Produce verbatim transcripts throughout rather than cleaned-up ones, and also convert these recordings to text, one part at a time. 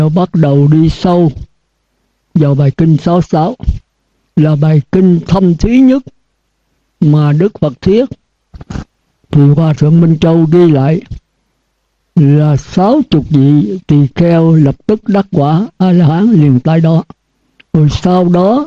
Bắt đầu đi sâu vào bài kinh sáu mươi sáu, là bài kinh thâm thúy nhất mà Đức Phật thuyết. Thì Hòa Thượng Minh Châu ghi lại là sáu chục vị tỳ kheo lập tức đắc quả A-la-hán liền tại đó. Rồi sau đó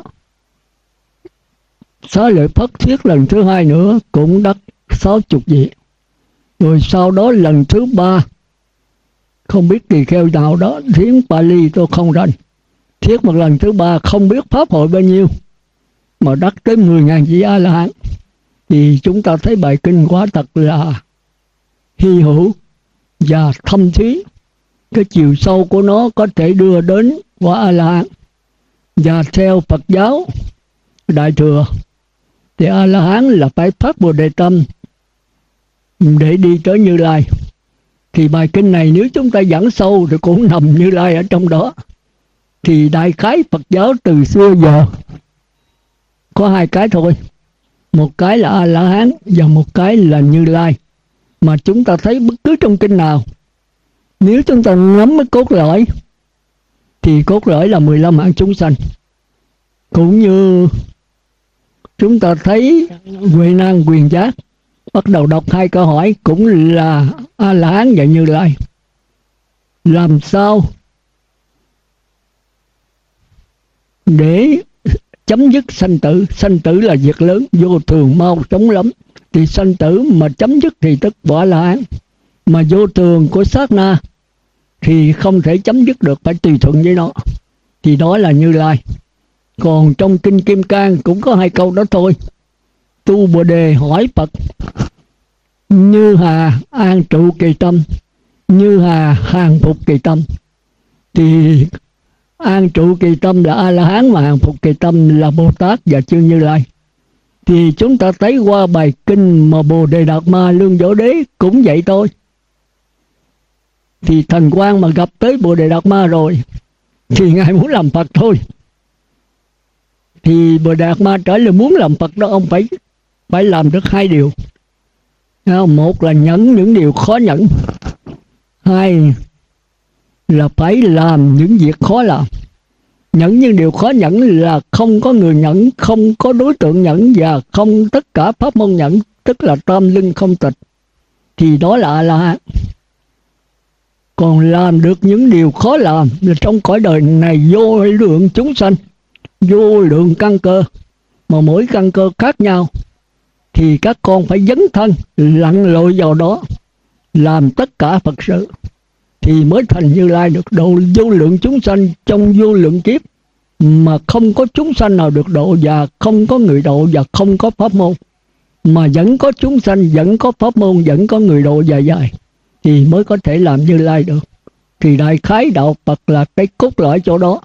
Xá Lợi Phất thuyết lần thứ hai nữa cũng đắc sáu chục vị. Rồi sau đó lần thứ ba, không biết tỳ kheo nào đó, tiếng Pali tôi không rành, thuyết một lần thứ ba không biết pháp hội bao nhiêu mà đắc tới mười ngàn vị A-la-hán. Thì chúng ta thấy bài kinh quả thật là hy hữu và thâm thúy. Cái chiều sâu của nó có thể đưa đến quả A-la-hán. Và theo Phật giáo Đại Thừa thì A-la-hán là phải phát Bồ Đề Tâm để đi tới Như Lai. Thì bài kinh này nếu chúng ta giảng sâu thì cũng nằm Như Lai ở trong đó. Thì đại khái Phật giáo từ xưa giờ có hai cái thôi. Một cái là A-la-hán và một cái là Như Lai. Mà chúng ta thấy bất cứ trong kinh nào, nếu chúng ta nắm cái cốt lõi thì cốt lõi là mười lăm hạng chúng sanh. Cũng như chúng ta thấy Huệ Năng Quyền Giác bắt đầu đọc hai câu hỏi cũng là A-la-hán và Như Lai. Làm sao để chấm dứt sanh tử? Sanh tử là việc lớn, vô thường mau chóng lắm. Thì sanh tử mà chấm dứt thì tức quả La-hán. Mà vô thường của sát na thì không thể chấm dứt được, phải tùy thuận với nó. Thì đó là Như Lai. Còn trong kinh Kim Cang cũng có hai câu đó thôi. Tu Bồ Đề hỏi Phật: Như hà an trụ kỳ tâm, như hà hàng phục kỳ tâm. Thì an trụ kỳ tâm là A-la-hán, mà hàng phục kỳ tâm là Bồ Tát và chư Như Lai. Thì chúng ta thấy qua bài kinh mà Bồ Đề Đạt Ma Lương Võ Đế cũng vậy thôi. Thì Thần Quang mà gặp tới Bồ Đề Đạt Ma rồi thì Ngài muốn làm Phật thôi. Thì Bồ Đề Đạt Ma trở lại muốn làm Phật đó, ông phải phải làm được hai điều. Một là nhẫn những điều khó nhẫn, hai là phải làm những việc khó làm. Nhẫn những điều khó nhẫn là không có người nhẫn, không có đối tượng nhẫn, và không tất cả pháp môn nhẫn, tức là tam linh không tịch. Thì đó là A-la-hán. Còn làm được những điều khó làm là trong cõi đời này vô lượng chúng sanh, vô lượng căn cơ, mà mỗi căn cơ khác nhau, thì các con phải dấn thân lặn lội vào đó, làm tất cả Phật sự, thì mới thành Như Lai được. Độ vô lượng chúng sanh trong vô lượng kiếp mà không có chúng sanh nào được độ, và không có người độ, và không có pháp môn, mà vẫn có chúng sanh, vẫn có pháp môn, vẫn có người độ dài dài, thì mới có thể làm Như Lai được. Thì đại khái đạo Phật là cái cốt lõi chỗ đó.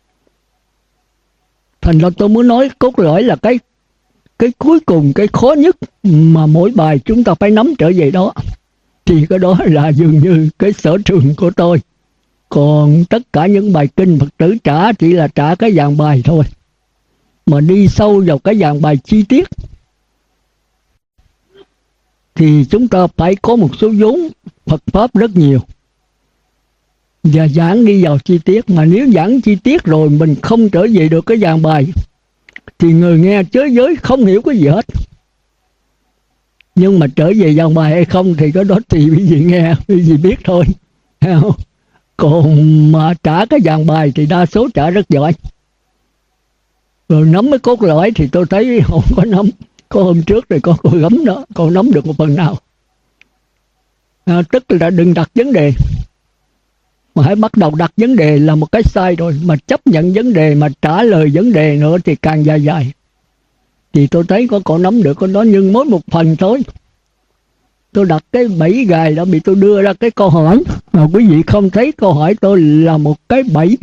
Thành ra tôi muốn nói cốt lõi là cái cái cuối cùng, cái khó nhất mà mỗi bài chúng ta phải nắm trở về đó. Thì cái đó là dường như cái sở trường của tôi. Còn tất cả những bài kinh Phật tử trả chỉ là trả cái dạng bài thôi. Mà đi sâu vào cái dạng bài chi tiết thì chúng ta phải có một số vốn Phật Pháp rất nhiều, và giảng đi vào chi tiết. Mà nếu giảng chi tiết rồi mình không trở về được cái dạng bài thì người nghe chới giới không hiểu cái gì hết. Nhưng mà trở về dạng bài hay không thì cái đó tùy quý vị nghe, quý vị biết thôi. Còn mà trả cái dạng bài thì đa số trả rất giỏi. Rồi nắm cái cốt lõi thì tôi thấy không có nắm. Có hôm trước rồi có cô gấm đó, cô nắm được một phần nào. À, tức là đừng đặt vấn đề, mà hãy bắt đầu đặt vấn đề là một cái sai rồi. Mà chấp nhận vấn đề mà trả lời vấn đề nữa thì càng dài dài. Thì tôi thấy có cô nắm được con đó, nhưng mỗi một phần thôi. Tôi đặt cái bẫy gài đó, bị tôi đưa ra cái câu hỏi mà quý vị không thấy câu hỏi tôi là một cái bẫy.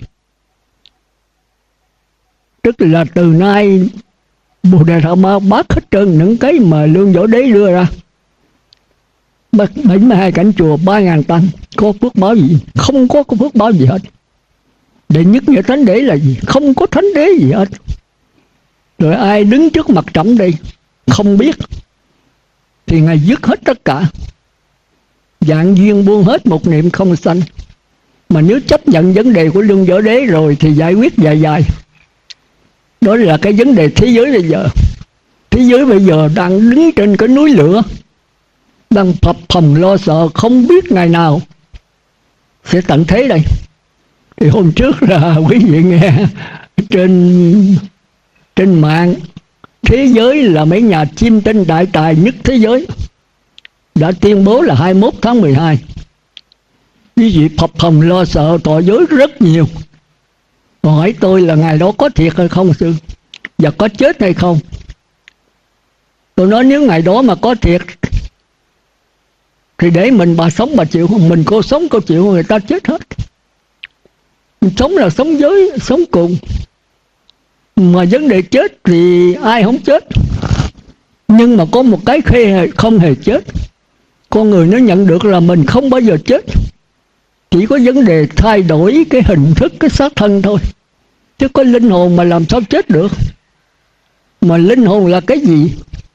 Tức là từ nay Bồ Đề Đạt Ma bác hết trơn những cái mà Lương Võ Đế đưa ra. bảy mươi hai cảnh chùa, ba ngàn tăng, có phước báo gì? Không có, có phước báo gì hết. Đệ nhất nghĩa thánh đế là gì? Không có thánh đế gì hết. Rồi ai đứng trước mặt trẫm đây không biết, thì Ngài dứt hết tất cả. Dạng duyên buông hết một niệm không sanh. Mà nếu chấp nhận vấn đề của luân võ đế rồi thì giải quyết dài dài. Đó là cái vấn đề thế giới bây giờ. Thế giới bây giờ đang đứng trên cái núi lửa, đang phập phồng lo sợ, không biết ngày nào sẽ tận thế đây. Thì hôm trước là quý vị nghe trên trên mạng, thế giới là mấy nhà chiêm tinh đại tài nhất thế giới đã tuyên bố là hai mươi mốt tháng mười hai. Quý vị phập phồng lo sợ tội dối rất nhiều. Hỏi tôi là ngày đó có thiệt hay không sư, và có chết hay không. Tôi nói nếu ngày đó mà có thiệt thì để mình bà sống bà chịu không? Mình cô sống cô chịu, người ta chết hết. Mình sống là sống với, sống cùng. Mà vấn đề chết thì ai không chết. Nhưng mà có một cái không hề chết. Con người nó nhận được là mình không bao giờ chết. Chỉ có vấn đề thay đổi cái hình thức, cái xác thân thôi. Chứ có linh hồn mà làm sao chết được. Mà linh hồn là cái gì?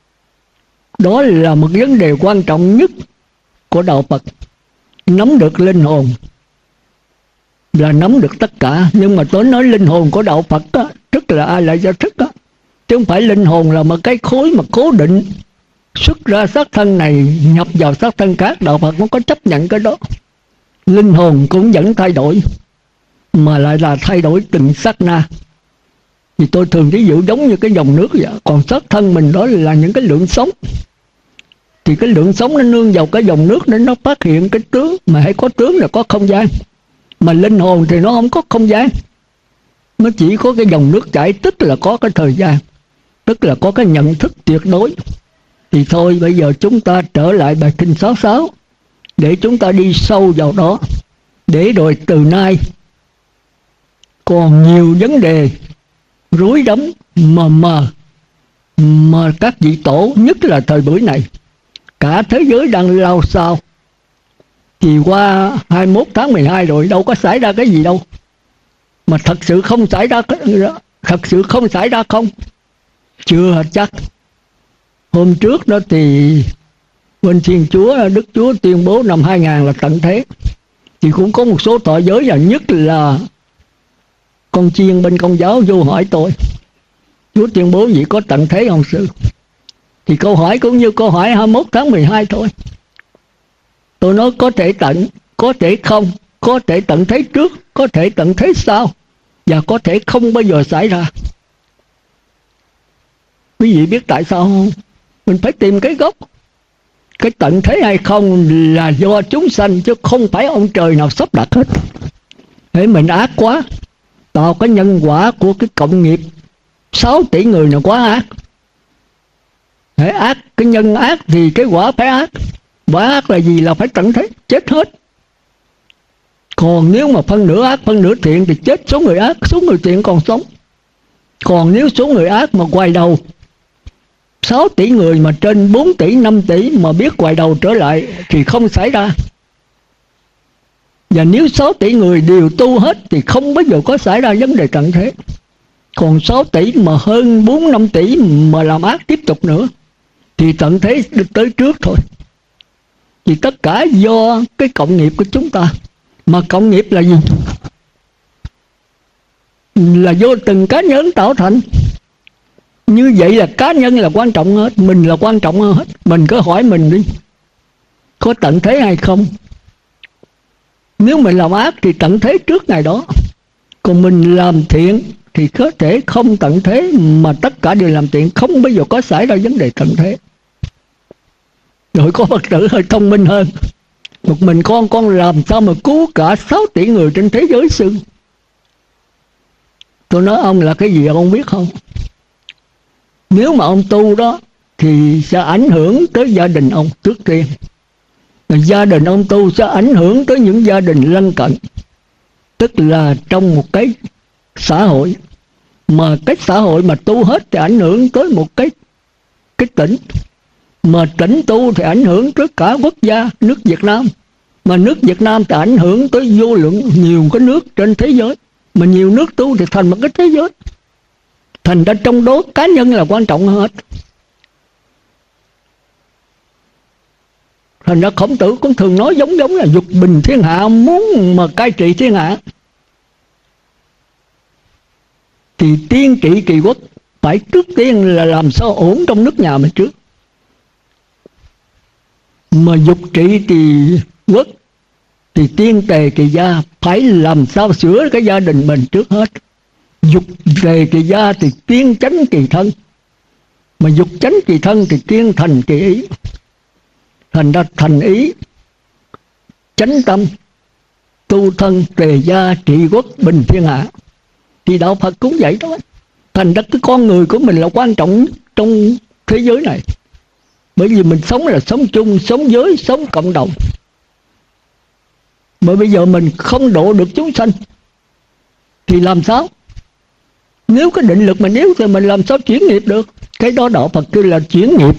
Đó là một vấn đề quan trọng nhất của đạo Phật. Nắm được linh hồn là nắm được tất cả. Nhưng mà tôi nói linh hồn của đạo Phật á, tức là ai lại do thức á, chứ không phải linh hồn là một cái khối mà cố định xuất ra xác thân này nhập vào xác thân khác. Đạo Phật không có chấp nhận cái đó. Linh hồn cũng vẫn thay đổi, mà lại là thay đổi từng sát na. Thì tôi thường ví dụ giống như cái dòng nước vậy. Còn xác thân mình đó là những cái lượng sống. Thì cái lượng sống nó nương vào cái dòng nước để nó phát hiện cái tướng. Mà hãy có tướng là có không gian. Mà linh hồn thì nó không có không gian, nó chỉ có cái dòng nước chảy, tức là có cái thời gian, tức là có cái nhận thức tuyệt đối. Thì thôi bây giờ chúng ta trở lại bài kinh sáu sáu để chúng ta đi sâu vào đó. Để rồi từ nay còn nhiều vấn đề rối rắm mờ mờ mà các vị tổ, nhất là thời buổi này, cả thế giới đang lao sao. Thì qua hai mươi mốt tháng mười hai rồi đâu có xảy ra cái gì đâu. Mà thật sự không xảy ra, thật sự không xảy ra không? Chưa chắc. Hôm trước đó thì bên Thiên Chúa, Đức Chúa tuyên bố năm hai nghìn là tận thế. Thì cũng có một số thọ giới, và nhất là con chiên bên Công giáo vô hỏi tôi, Chúa tuyên bố gì có tận thế không sư? Thì câu hỏi cũng như câu hỏi hai mươi mốt tháng mười hai thôi. Tôi nói có thể tận, có thể không, có thể tận thế trước, có thể tận thế sau, và có thể không bao giờ xảy ra. Quý vị biết tại sao không? Mình phải tìm cái gốc. Cái tận thế hay không là do chúng sanh, chứ không phải ông trời nào sắp đặt hết. Thế mình ác quá, tạo cái nhân quả của cái cộng nghiệp sáu tỷ người nào quá ác. Thế ác, cái nhân ác thì cái quả phải ác. Quả ác là gì? Là phải tận thế, chết hết. Còn nếu mà phân nửa ác, phân nửa thiện thì chết số người ác, số người thiện còn sống. Còn nếu số người ác mà quay đầu, sáu tỷ người mà trên bốn tỷ, năm tỷ mà biết quay đầu trở lại thì không xảy ra. Và nếu sáu tỷ người đều tu hết thì không bao giờ có xảy ra vấn đề tận thế. Còn sáu tỷ mà hơn bốn năm tỷ mà làm ác tiếp tục nữa thì tận thế được tới trước thôi. Thì tất cả do cái cộng nghiệp của chúng ta. Mà cộng nghiệp là gì? Là do từng cá nhân tạo thành. Như vậy là cá nhân là quan trọng hết, mình là quan trọng hơn hết. Mình cứ hỏi mình đi, có tận thế hay không? Nếu mình làm ác thì tận thế trước ngày đó. Còn mình làm thiện thì có thể không tận thế, mà tất cả đều làm thiện, không bao giờ có xảy ra vấn đề tận thế. Rồi có Phật tử hơi thông minh hơn. Một mình con, con làm sao mà cứu cả sáu tỷ người trên thế giới sư? Tôi nói ông là cái gì ông biết không? Nếu mà ông tu đó thì sẽ ảnh hưởng tới gia đình ông trước tiên. Gia đình ông tu sẽ ảnh hưởng tới những gia đình lân cận. Tức là trong một cái xã hội, mà cái xã hội mà tu hết thì ảnh hưởng tới một cái cái tỉnh. Mà tỉnh tu thì ảnh hưởng tới cả quốc gia, nước Việt Nam. Mà nước Việt Nam thì ảnh hưởng tới vô lượng nhiều cái nước trên thế giới. Mà nhiều nước tu thì thành một cái thế giới. Thành ra trong đó cá nhân là quan trọng hết. Thành ra Khổng Tử cũng thường nói giống giống là dục bình thiên hạ, muốn mà cai trị thiên hạ thì tiên trị kỳ quốc, phải trước tiên là làm sao ổn trong nước nhà mình trước. Mà dục trị thì quốc thì tiên tề kỳ gia, phải làm sao sửa cái gia đình mình trước hết. Dục tề kỳ gia thì tiên chánh kỳ thân, mà dục chánh kỳ thân thì tiên thành kỳ ý. Thành ra thành ý, chánh tâm, tu thân, tề gia, trị quốc, bình thiên hạ. Thì đạo Phật cũng vậy đó. Thành ra cái con người của mình là quan trọng trong thế giới này. Bởi vì mình sống là sống chung, sống giới, sống cộng đồng. Mà bây giờ mình không độ được chúng sanh thì làm sao? Nếu cái định lực mình yếu thì mình làm sao chuyển nghiệp được? Cái đó đạo Phật kêu là chuyển nghiệp.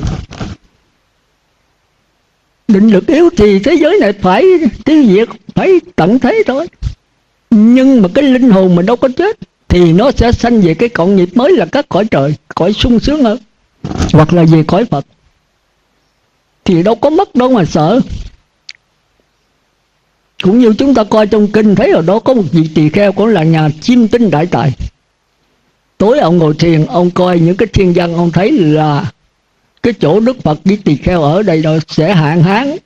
Định lực yếu thì thế giới này phải tiêu diệt, phải tận thế thôi. Nhưng mà cái linh hồn mình đâu có chết, thì nó sẽ sanh về cái cộng nghiệp mới là các cõi trời, cõi sung sướng hơn, hoặc là về cõi Phật. Thì đâu có mất đâu mà sợ. Cũng như chúng ta coi trong kinh thấy ở đó có một vị tỳ kheo cũng là nhà chiêm tinh đại tài. Tối ông ngồi thiền, ông coi những cái thiên văn, ông thấy là cái chỗ Đức Phật với tỳ kheo ở đây đó sẽ hạn hán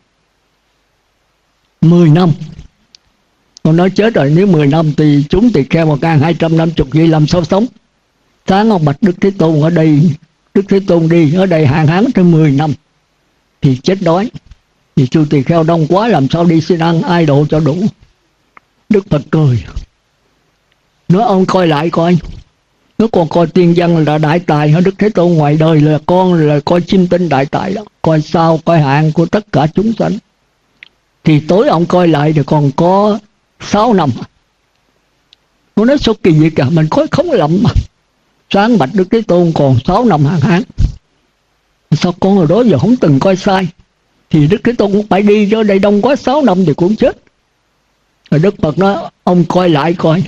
mười năm. Ông nói chết rồi, nếu mười năm thì chúng tỳ kheo một ngàn hai trăm năm chục vậy làm sao sống? Sáng ông bạch Đức Thế Tôn ở đây, Đức Thế Tôn đi ở đây hạn hán tới mười năm thì chết đói. Thì chư tỳ kheo đông quá làm sao đi xin ăn, ai độ cho đủ? Đức Phật cười, nói ông coi lại coi, nếu còn coi tiên văn là đại tài hả? Đức Thế Tôn ngoài đời là con là coi chiêm tinh đại tài đó, coi sao coi hạn của tất cả chúng sanh. Thì tối ông coi lại thì còn có sáu năm. Nó nói số kỳ gì cả, mình coi không lầm mà. Sáng bạch Đức Thế Tôn còn sáu năm hạn hán. Sao con ở đó giờ không từng coi sai? Thì Đức Thế Tôn cũng phải đi, cho đây đông quá sáu năm thì cũng chết. Rồi Đức Phật nói ông coi lại coi.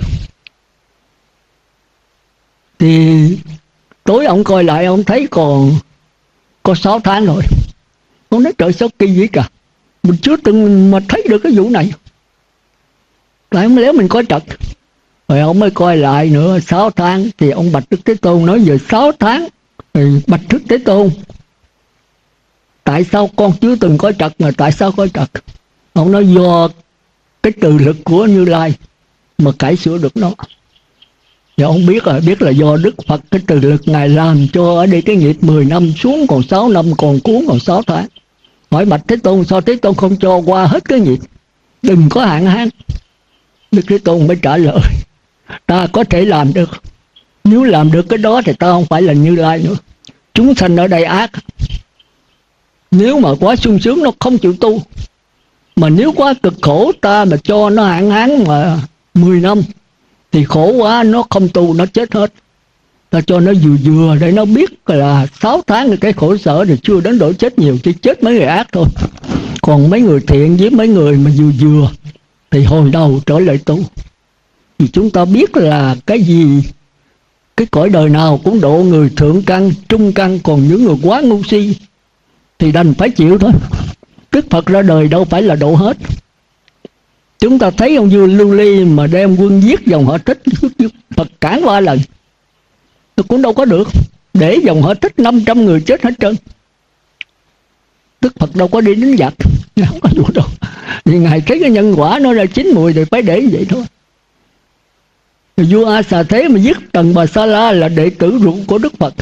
Thì tối ông coi lại ông thấy còn có sáu tháng rồi. Ông nói trời sao kỳ gì cả, mình chưa từng mà thấy được cái vụ này. Tại không lẽ mình coi trật. Rồi ông mới coi lại nữa sáu tháng. Thì ông bạch Đức Thế Tôn nói về sáu tháng. Thì bạch Đức Thế Tôn, tại sao con chưa từng coi trật mà tại sao coi trật? Ông nói do cái từ lực của Như Lai mà cải sửa được nó. Thì ông biết rồi, biết là do Đức Phật cái từ lực Ngài làm cho ở đây cái nghiệp mười năm xuống còn sáu năm, còn cuốn còn sáu tháng. Hỏi bạch Thế Tôn sao Thế Tôn không cho qua hết cái nghiệp, đừng có hạn hán? Đức Thế Tôn mới trả lời, ta có thể làm được. Nếu làm được cái đó thì ta không phải là Như Lai nữa. Chúng sanh ở đây ác, nếu mà quá sung sướng nó không chịu tu. Mà nếu quá cực khổ ta mà cho nó hạn hán mà mười năm thì khổ quá, nó không tu nó chết hết. Ta cho nó vừa vừa để nó biết là sáu tháng thì cái khổ sở thì chưa đến độ chết nhiều, chỉ chết mấy người ác thôi. Còn mấy người thiện với mấy người mà vừa vừa thì hồi đầu trở lại tu. Thì chúng ta biết là cái gì, cái cõi đời nào cũng độ người thượng căn, trung căn, còn những người quá ngu si thì đành phải chịu thôi. Đức Phật ra đời đâu phải là độ hết. Chúng ta thấy ông vua Lưu Ly mà đem quân giết dòng họ Thích, Phật cản ba lần tôi cũng đâu có được, để dòng họ Thích năm trăm người chết hết trơn. Đức Phật đâu có đi đánh giặc, không có vụ đâu. Vì Ngài thấy cái nhân quả nó ra chín mùi thì phải để vậy thôi. Thì vua A Xà Thế mà giết Tần Bà Sa La là đệ tử ruột của Đức Phật.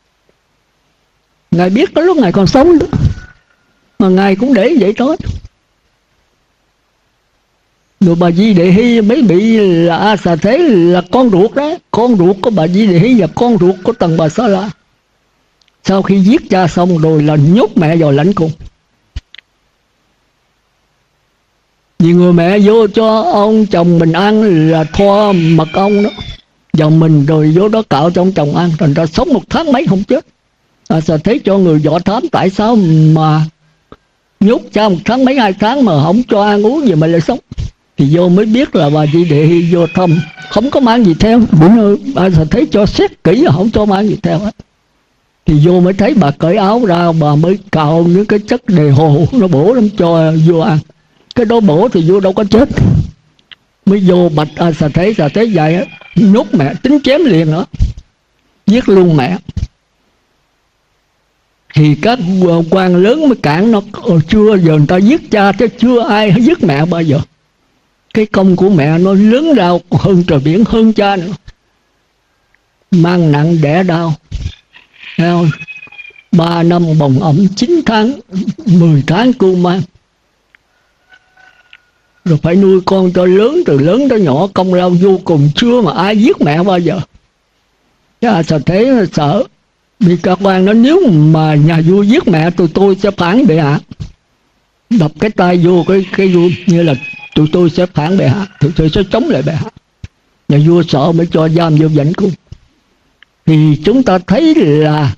Ngài biết cái lúc Ngài còn sống nữa, mà Ngài cũng để vậy thôi. Rồi bà Di Đề Hy mới bị là A Xà Thế là con ruột đó, con ruột của bà Di Đề Hy và con ruột của Tần Bà Sa La. Sau khi giết cha xong rồi là nhốt mẹ vào lãnh cung. Vì người mẹ vô cho ông chồng mình ăn là thoa mật ong đó vào mình, rồi vô đó cạo cho ông chồng ăn, thành ra sống một tháng mấy không chết. À, sao thấy cho người võ thám tại sao mà nhốt cha một tháng mấy hai tháng mà không cho ăn uống gì mà lại sống. Thì vô mới biết là bà Di Đề Hy vô thăm không có mang gì theo, bữa nay bà sao thấy cho xét kỹ là không cho mang gì theo hết. Thì Thì vô mới thấy bà cởi áo ra, bà mới cạo những cái chất đề hồ, nó bổ lắm cho vô ăn. Cái đó bổ thì vô đâu có chết. Mới vô bạch a Xà Thế, Xà Thế dạy nhốt mẹ, tính chém liền nữa, giết luôn mẹ. Thì các quan lớn mới cản nó, chưa giờ người ta giết cha chứ chưa ai giết mẹ bao giờ. Cái công của mẹ nó lớn lao hơn trời biển, hơn cha nữa. Mang nặng đẻ đau, ba năm bồng ẩm, chín tháng, mười tháng cu mang, rồi phải nuôi con cho lớn, từ lớn tới nhỏ, công lao vô cùng, chưa mà ai giết mẹ bao giờ. Cha Xà Thế sợ bị các quan nói nếu mà nhà vua giết mẹ tụi tôi sẽ phản bệ hạ, đập cái tay vô cái cái vua như là tụi tôi sẽ phản bệ hạ, tụi tôi sẽ chống lại bệ hạ. Nhà vua sợ mới cho giam vô Vãnh Cung. Thì chúng ta thấy là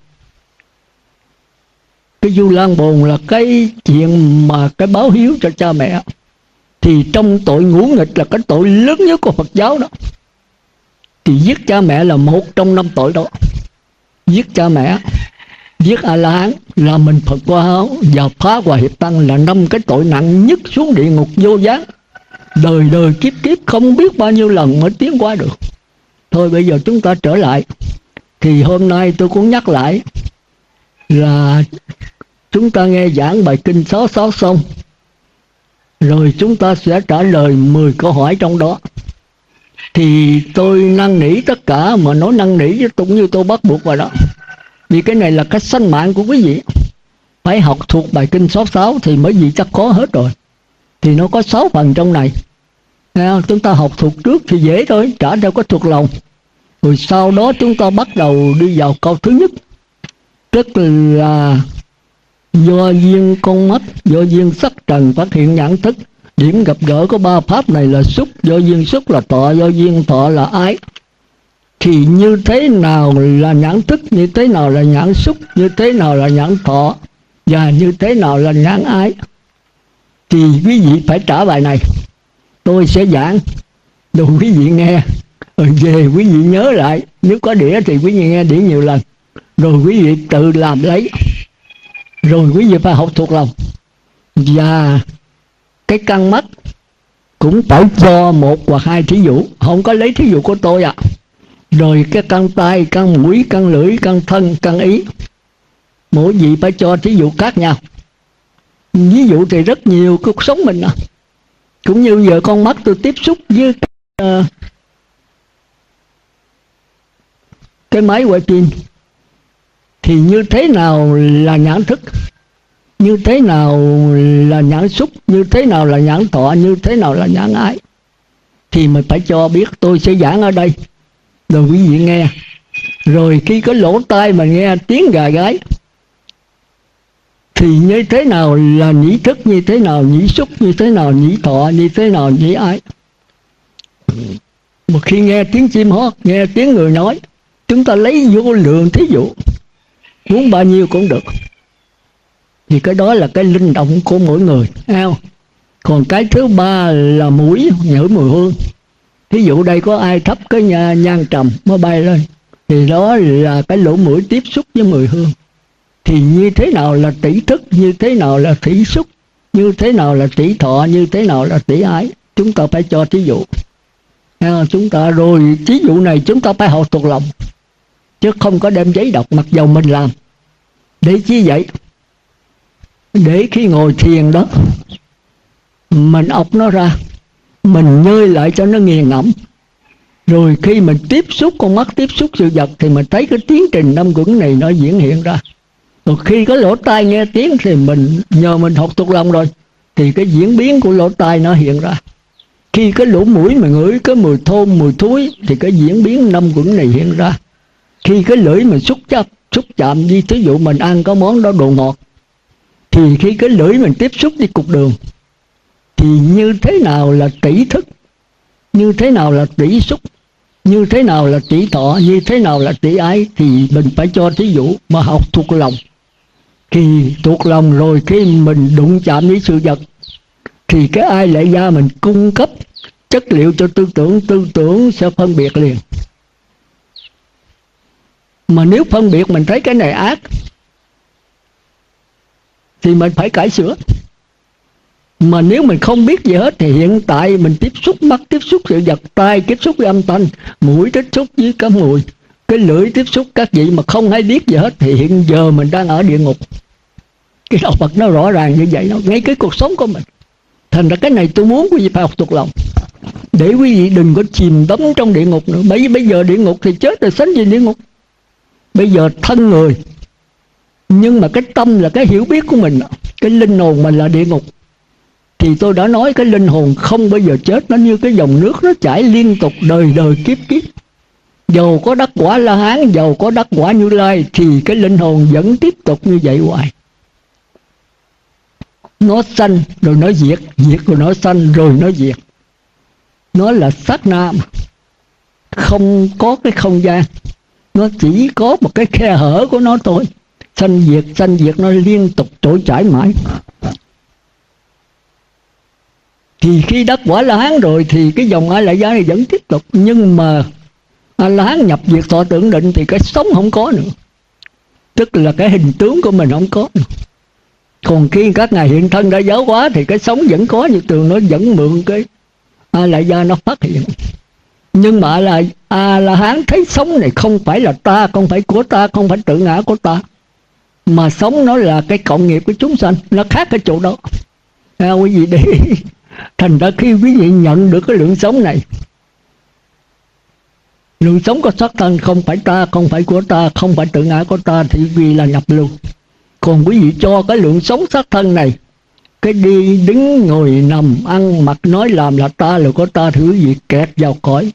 cái Vu Lan Bồn là cái chuyện mà cái báo hiếu cho cha mẹ. Thì trong tội ngũ nghịch là cái tội lớn nhất của Phật giáo đó. Thì giết cha mẹ là một trong năm tội đó. Giết cha mẹ, giết A-la-hán, là mình Phật qua háo và phá Hòa Hiệp Tăng là năm cái tội nặng nhất xuống địa ngục vô gián. Đời đời kiếp kiếp không biết bao nhiêu lần mới tiến qua được. Thôi bây giờ chúng ta trở lại. Thì hôm nay tôi cũng nhắc lại là chúng ta nghe giảng bài kinh sáu sáu xong, rồi chúng ta sẽ trả lời mười câu hỏi trong đó. Thì tôi năn nỉ tất cả, mà nói năn nỉ chứ cũng như tôi bắt buộc vào đó. Vì cái này là cái sanh mạng của quý vị. Phải học thuộc bài kinh sáu sáu thì mới gì chắc có hết rồi. Thì nó có sáu phần trong này. Chúng ta học thuộc trước thì dễ thôi, trả theo có thuộc lòng. Rồi sau đó chúng ta bắt đầu đi vào câu thứ nhất. Tức là do duyên con mắt, do duyên sắc trần phát hiện nhãn thức. Điểm gặp gỡ có ba pháp này là xúc, do duyên xúc là thọ, do duyên thọ là ái. Thì như thế nào là nhãn thức, như thế nào là nhãn xúc, như thế nào là nhãn thọ, và như thế nào là nhãn ái. Thì quý vị phải trả bài này. Tôi sẽ giảng, rồi quý vị nghe. Rồi về quý vị nhớ lại. Nếu có đĩa thì quý vị nghe đĩa nhiều lần. Rồi quý vị tự làm lấy. Rồi quý vị phải học thuộc lòng. Và cái căn mắt cũng phải cho một hoặc hai thí dụ. Không có lấy thí dụ của tôi ạ. À. Rồi cái căn tay, căn mũi, căn lưỡi, căn thân, căn ý. Mỗi vị phải cho thí dụ khác nhau. Ví dụ thì rất nhiều cuộc sống mình à. Cũng như giờ con mắt tôi tiếp xúc với uh, cái máy quay phim. Thì như thế nào là nhãn thức, như thế nào là nhãn xúc, như thế nào là nhãn thọ, như thế nào là nhãn ái. Thì mình phải cho biết. Tôi sẽ giảng ở đây, rồi quý vị nghe. Rồi khi có lỗ tai mà nghe tiếng gà gáy, thì như thế nào là nhĩ thức, như thế nào nhĩ xúc, như thế nào nhĩ thọ, như thế nào nhĩ ái. Một khi nghe tiếng chim hót, nghe tiếng người nói, chúng ta lấy vô lượng thí dụ, muốn bao nhiêu cũng được. Thì cái đó là cái linh động của mỗi người, thấy không? Còn cái thứ ba là mũi, ngửi mùi hương. Thí dụ đây có ai thắp cái nhà, nhang trầm nó bay lên, thì đó là cái lỗ mũi tiếp xúc với mùi hương. Thì như thế nào là tỷ thức, như thế nào là tỷ xúc, như thế nào là tỷ thọ, như thế nào là tỷ ái. Chúng ta phải cho thí dụ. À, chúng ta rồi thí dụ này chúng ta phải học thuộc lòng, chứ không có đem giấy đọc mặc dầu mình làm. Để chi vậy? Để khi ngồi thiền đó, mình ọc nó ra, mình nhơi lại cho nó nghiền ngẫm. Rồi khi mình tiếp xúc, con mắt tiếp xúc sự vật, thì mình thấy cái tiến trình năm quẩn này nó diễn hiện ra. Rồi khi có lỗ tai nghe tiếng thì mình nhờ mình học thuộc lòng rồi, thì cái diễn biến của lỗ tai nó hiện ra. Khi cái lỗ mũi mà ngửi cái mùi thơm, mùi thối, thì cái diễn biến năm quẩn này hiện ra. Khi cái lưỡi mình xúc chấp, xúc chạm đi, thí dụ mình ăn có món đó đồ ngọt, thì khi cái lưỡi mình tiếp xúc đi cục đường, thì như thế nào là tỷ thức, như thế nào là tỷ xúc, như thế nào là tỷ thọ, như thế nào là tỷ ái. Thì mình phải cho thí dụ mà học thuộc lòng. Thì thuộc lòng rồi khi mình đụng chạm với sự vật, thì cái ai lại ra mình cung cấp chất liệu cho tư tưởng, tư tưởng sẽ phân biệt liền. Mà nếu phân biệt mình thấy cái này ác thì mình phải cải sửa. Mà nếu mình không biết gì hết thì hiện tại mình tiếp xúc mắt, tiếp xúc sự vật, tai tiếp xúc với âm thanh, mũi tiếp xúc với cái mùi, cái lưỡi tiếp xúc các vị mà không hay biết gì hết, thì hiện giờ mình đang ở địa ngục. Cái đạo Phật nó rõ ràng như vậy đó, ngay cái cuộc sống của mình. Thành ra cái này tôi muốn quý vị phải học thuộc lòng, để quý vị đừng có chìm đắm trong địa ngục nữa. Bởi vì bây giờ địa ngục thì chết rồi sánh về địa ngục. Bây giờ thân người, nhưng mà cái tâm là cái hiểu biết của mình, cái linh hồn mình là địa ngục. Thì tôi đã nói cái linh hồn không bao giờ chết, nó như cái dòng nước, nó chảy liên tục đời đời kiếp kiếp. Dầu có đắc quả La Hán, dầu có đắc quả Như Lai, thì cái linh hồn vẫn tiếp tục như vậy hoài. Nó sanh rồi nó diệt, diệt rồi nó sanh rồi nó diệt. Nó là sát na, không có cái không gian, nó chỉ có một cái khe hở của nó thôi. Sanh diệt, sanh diệt nó liên tục trôi chảy mãi. Thì khi đắc quả La Hán rồi thì cái dòng A Lại Gia này vẫn tiếp tục. Nhưng mà A La Hán nhập diệt thọ tưởng định thì cái sống không có nữa, tức là cái hình tướng của mình không có nữa. Còn khi các ngài hiện thân đã giáo hóa thì cái sống vẫn có, như tường nó vẫn mượn cái A Lại Gia nó phát hiện. Nhưng mà là A La Hán thấy sống này không phải là ta, không phải của ta, không phải tự ngã của ta, mà sống nó là cái cộng nghiệp của chúng sanh, nó khác cái chỗ đó. À, quý vị để thành ra khi quý vị nhận được cái lượng sống này, lượng sống có sắc thân không phải ta, không phải của ta, không phải tự ngã của ta, thì vì là nhập lưu. Còn quý vị cho cái lượng sống sắc thân này, cái đi đứng ngồi nằm ăn mặc nói làm là ta là của ta, thì quý vị kẹt vào cõi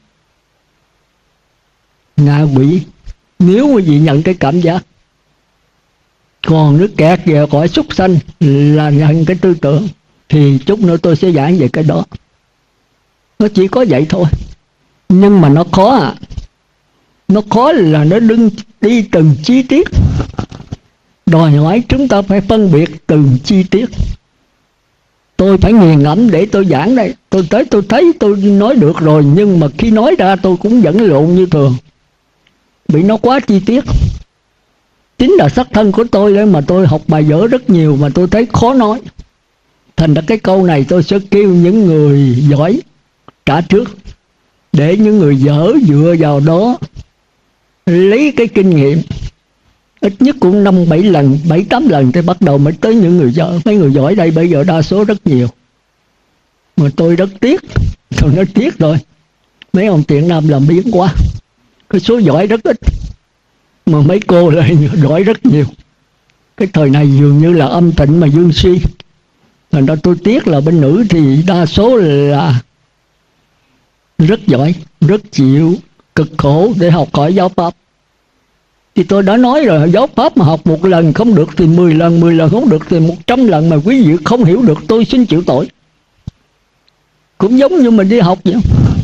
ngạ quỷ, nếu quý vị nhận cái cảm giác. Còn nếu kẹt vào cõi súc sanh là nhận cái tư tưởng, thì chút nữa tôi sẽ giảng về cái đó. Nó chỉ có vậy thôi. Nhưng mà nó khó à. Nó khó là nó đứng đi từng chi tiết, đòi hỏi chúng ta phải phân biệt từng chi tiết. Tôi phải nghiền ngẫm để tôi giảng đây. Tôi tới tôi thấy tôi nói được rồi, nhưng mà khi nói ra tôi cũng vẫn lộn như thường, bị nó quá chi tiết. Chính là sắc thân của tôi đấy mà tôi học bài vở rất nhiều mà tôi thấy khó nói. Thành ra cái câu này tôi sẽ kêu những người giỏi trả trước, để những người dở dựa vào đó lấy cái kinh nghiệm. Ít nhất cũng năm bảy lần, bảy tám lần thì bắt đầu mới tới những người giỏi. Mấy người giỏi đây bây giờ đa số rất nhiều. Mà tôi rất tiếc, tôi nói tiếc rồi. Mấy ông Tiện Nam làm biến quá. Cái số giỏi rất ít, mà mấy cô lại giỏi rất nhiều. Cái thời này dường như là âm thịnh mà dương suy. Thành ra tôi tiếc là bên nữ thì đa số là rất giỏi, rất chịu cực khổ để học hỏi giáo pháp. Thì tôi đã nói rồi, giáo pháp mà học một lần không được thì mười lần, mười lần không được thì một trăm lần, mà quý vị không hiểu được tôi xin chịu tội. Cũng giống như mình đi học vậy.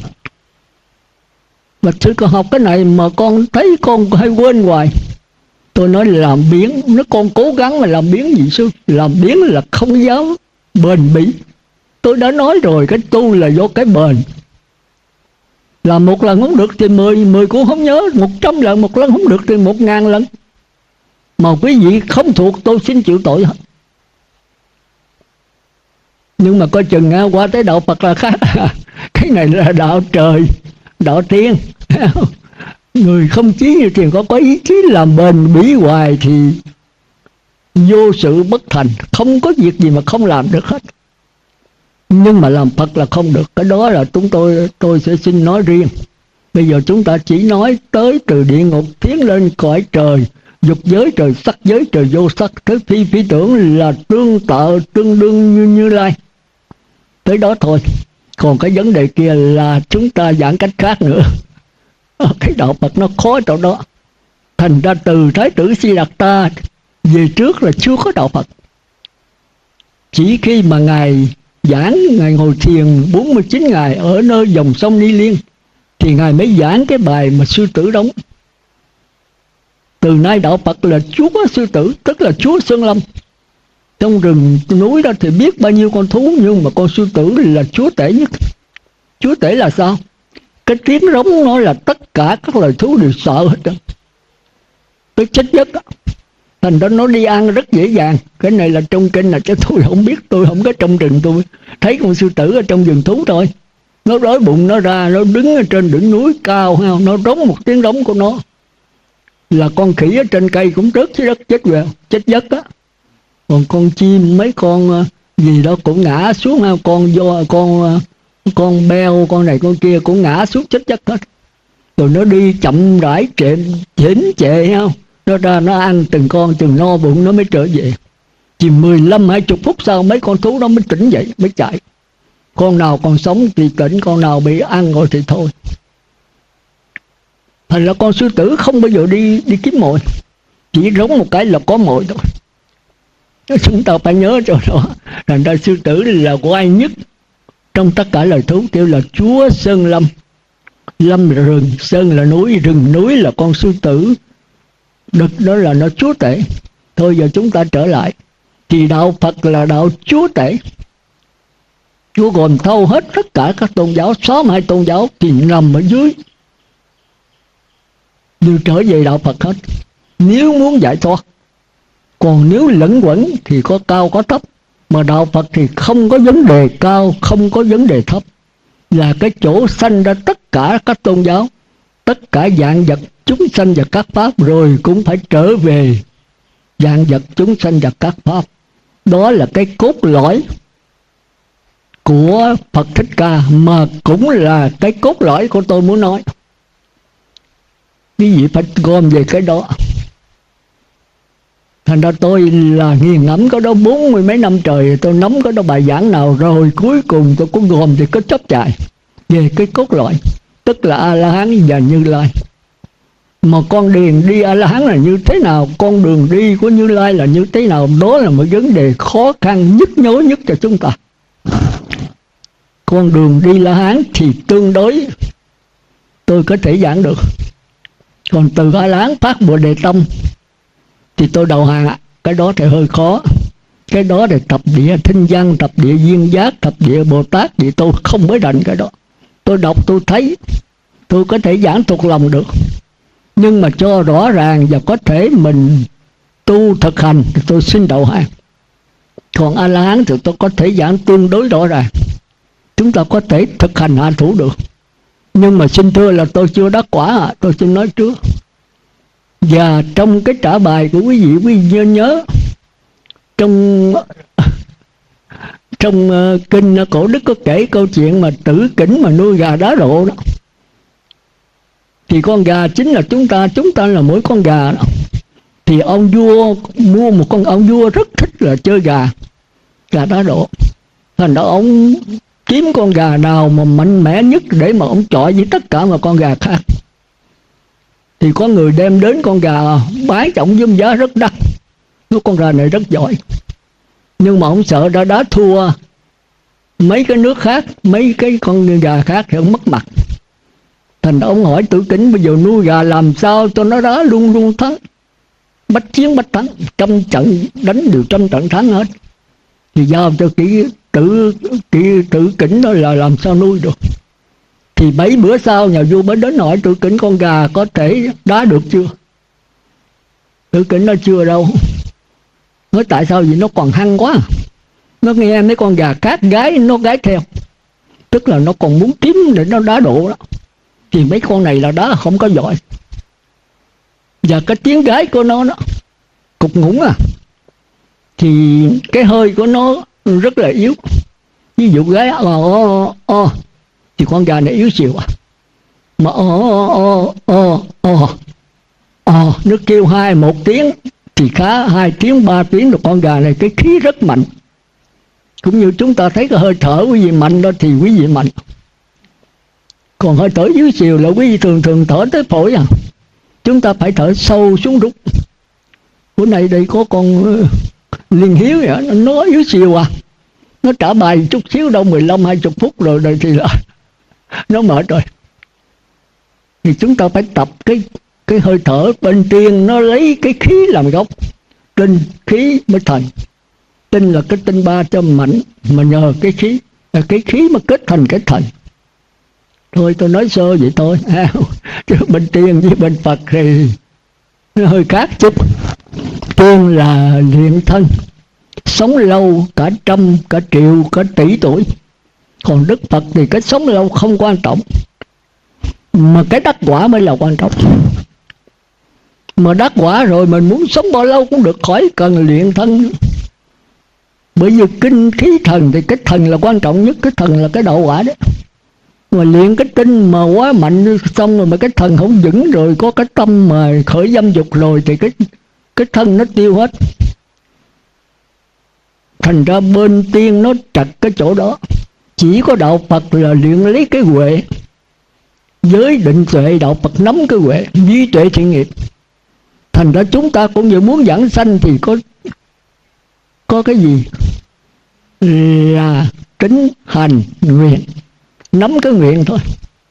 Mà sư con học cái này mà con thấy con hay quên hoài. Tôi nói là làm biến, nó con cố gắng mà làm biến gì sư? Làm biến là không dám bền bỉ. Tôi đã nói rồi, cái tu là do cái bền. Làm một lần không được thì mười, mười cũng không nhớ, một trăm lần một lần không được thì một ngàn lần. Mà quý vị không thuộc tôi xin chịu tội hết. Nhưng mà coi chừng qua tới đạo Phật là khác. Cái này là đạo trời, đạo tiên. Người không chí như thiền có có ý chí làm bền bỉ hoài thì vô sự bất thành. Không có việc gì mà không làm được hết. Nhưng mà làm Phật là không được. Cái đó là chúng tôi tôi sẽ xin nói riêng. Bây giờ chúng ta chỉ nói tới từ địa ngục tiến lên cõi trời, dục giới trời, sắc giới trời vô sắc, tới phi phi tưởng là tương tự tương đương như Như Lai. Tới đó thôi. Còn cái vấn đề kia là chúng ta giảng cách khác nữa. Cái đạo Phật nó khó chỗ đó. Thành ra từ Thái tử Si Đạt Ta về trước là chưa có đạo Phật. Chỉ khi mà Ngài giảng, Ngài ngồi thiền bốn mươi chín ngày ở nơi dòng sông Ni Liên, thì Ngài mới giảng cái bài mà sư tử đóng. Từ nay đạo Phật là Chúa sư tử, tức là Chúa Sơn Lâm. Trong rừng núi đó thì biết bao nhiêu con thú, nhưng mà con sư tử là chúa tể nhất. Chúa tể là sao? Cái tiếng rống nó là tất cả các loài thú đều sợ hết đó. tới chết giấc đó. Thành đó nó đi ăn rất dễ dàng. Cái này là trong kinh là chứ tôi không biết, tôi không có trong rừng, tôi thấy con sư tử ở trong rừng thú thôi. Nó đói bụng nó ra, nó đứng ở trên đỉnh núi cao, nó rống một tiếng rống của nó. Là con khỉ ở trên cây cũng rớt dưới đất chết về, chết giấc á. Còn con chim, mấy con gì đó cũng ngã xuống ha, con do con con beo, con này con kia cũng ngã xuống chết giấc hết. Rồi nó đi chậm rãi trệ, chỉnh trệ không? Nó ra nó ăn từng con, từng no bụng nó mới trở về. Chỉ mười lăm hai chục phút sau mấy con thú nó mới tỉnh dậy, mới chạy. Con nào còn sống thì tỉnh, con nào bị ăn rồi thì thôi. Thành ra con sư tử không bao giờ đi đi kiếm mồi, chỉ rống một cái là có mồi thôi. Chúng ta phải nhớ cho đó. Thành ra sư tử là oai nhất trong tất cả loài thú, kêu là chúa sơn lâm. Lâm là rừng, sơn là núi, rừng núi là con sư tử. Đực đó là nó chúa tể. Thôi giờ chúng ta trở lại. Thì đạo Phật là đạo chúa tể. Chúa gồm thâu hết tất cả các tôn giáo, sáu mươi hai tôn giáo thì nằm ở dưới, đều trở về đạo Phật hết, nếu muốn giải thoát. Còn nếu lẫn quẩn thì có cao có thấp. Mà đạo Phật thì không có vấn đề cao, không có vấn đề thấp. Là cái chỗ sanh ra tất cả các tôn giáo, tất cả dạng vật chúng sanh và các pháp, rồi cũng phải trở về dạng vật chúng sanh và các pháp. Đó là cái cốt lõi của Phật Thích Ca, mà cũng là cái cốt lõi của tôi muốn nói. Quý vị phải gom về cái đó. Thành ra tôi là nghiền ngẫm có đó bốn mươi mấy năm trời, tôi nắm có đó bài giảng nào rồi cuối cùng tôi cũng gồm thì có chấp chạy về cái cốt lõi, tức là A-la-hán và Như Lai. Mà con đường đi A-la-hán là như thế nào, con đường đi của Như Lai là như thế nào, đó là một vấn đề khó khăn nhức nhối nhất cho chúng ta. Con đường đi La-hán thì tương đối tôi có thể giảng được. Còn từ A-la-hán phát Bồ Đề Tâm thì tôi đầu hàng, cái đó thì hơi khó. Cái đó thì tập địa thinh văn, tập địa duyên giác, tập địa Bồ Tát thì tôi không mới rành cái đó. Tôi đọc tôi thấy, tôi có thể giảng thuộc lòng được. Nhưng mà cho rõ ràng và có thể mình tu thực hành thì tôi xin đầu hàng. Còn A-la-hán thì tôi có thể giảng tương đối rõ ràng, chúng ta có thể thực hành hạ thủ được. Nhưng mà xin thưa là tôi chưa đắc quả, tôi xin nói trước. Và trong cái trả bài của quý vị, quý vị nhớ nhớ trong trong uh, kinh Cổ Đức có kể câu chuyện mà Tử Kỉnh mà nuôi gà đá độ đó. Thì con gà chính là chúng ta, chúng ta là mỗi con gà đó. Thì ông vua mua một con, ông vua rất thích là chơi gà, gà đá độ. Thành ra ông kiếm con gà nào mà mạnh mẽ nhất để mà ông chọi với tất cả mà con gà khác. Thì có người đem đến con gà bán cho ông với giá rất đắt. Nó con gà này rất giỏi, nhưng mà ông sợ đã đã thua mấy cái nước khác, mấy cái con gà khác thì ông mất mặt. Thành ra ông hỏi Tử Kỉnh bây giờ nuôi gà làm sao cho nó đá luôn luôn thắng, bách chiến bách thắng, trăm trận đánh đều trăm trận thắng hết. Thì giao cho kỹ tử kỹ Tử Kỉnh đó là làm sao nuôi được. Thì mấy bữa sau nhà vua mới đến hỏi Tử Kỉnh con gà có thể đá được chưa. Tử Kỉnh nói chưa đâu. Nói tại sao vì nó còn hăng quá. Nó nghe mấy con gà khác gái nó gái theo, tức là nó còn muốn kiếm để nó đá độ đó. Thì mấy con này là đá không có giỏi. Và cái tiếng gái của nó đó cục ngủng à, thì cái hơi của nó rất là yếu. Ví dụ gái o o o thì con gà này yếu xìu à. Mà o o o o o nó kêu hai một tiếng thì khá, hai tiếng ba tiếng rồi con gà này cái khí rất mạnh. Cũng như chúng ta thấy cái hơi thở quý vị mạnh đó thì quý vị mạnh. Còn hơi thở yếu xìu là quý vị thường thường thở tới phổi à. Chúng ta phải thở sâu xuống rút. Bữa nay đây có con uh, Liên Hiếu vậy, nó yếu xìu à. Nó trả bài chút xíu đâu mười lăm hai mươi phút rồi đây thì là nó mệt rồi. Thì chúng ta phải tập cái cái hơi thở bên tiên, nó lấy cái khí làm gốc. Tinh khí mới thành. Tinh là cái tinh ba cho mạnh, mà nhờ cái khí, cái khí mà kết thành cái thành. Thôi tôi nói sơ vậy thôi. Chứ bên tiên với bên Phật thì nó hơi khác chút. Tiên là luyện thân, sống lâu cả trăm, cả triệu, cả tỷ tuổi. Còn Đức Phật thì cái sống lâu không quan trọng, mà cái đắc quả mới là quan trọng. Mà đắc quả rồi mình muốn sống bao lâu cũng được, khỏi cần luyện thân. Bởi vì kinh khí thần thì cái thần là quan trọng nhất, cái thần là cái đạo quả đấy. Mà luyện cái tinh mà quá mạnh xong rồi mà cái thần không vững rồi, có cái tâm mà khởi dâm dục rồi thì cái cái thân nó tiêu hết. Thành ra bên tiên nó chặt cái chỗ đó. Chỉ có đạo Phật là luyện lấy cái huệ, giới định tuệ, đạo Phật nắm cái huệ, duy tuệ thiện nghiệp. Thành ra chúng ta cũng như muốn giảng sanh thì có có cái gì là tính hành nguyện, nắm cái nguyện thôi.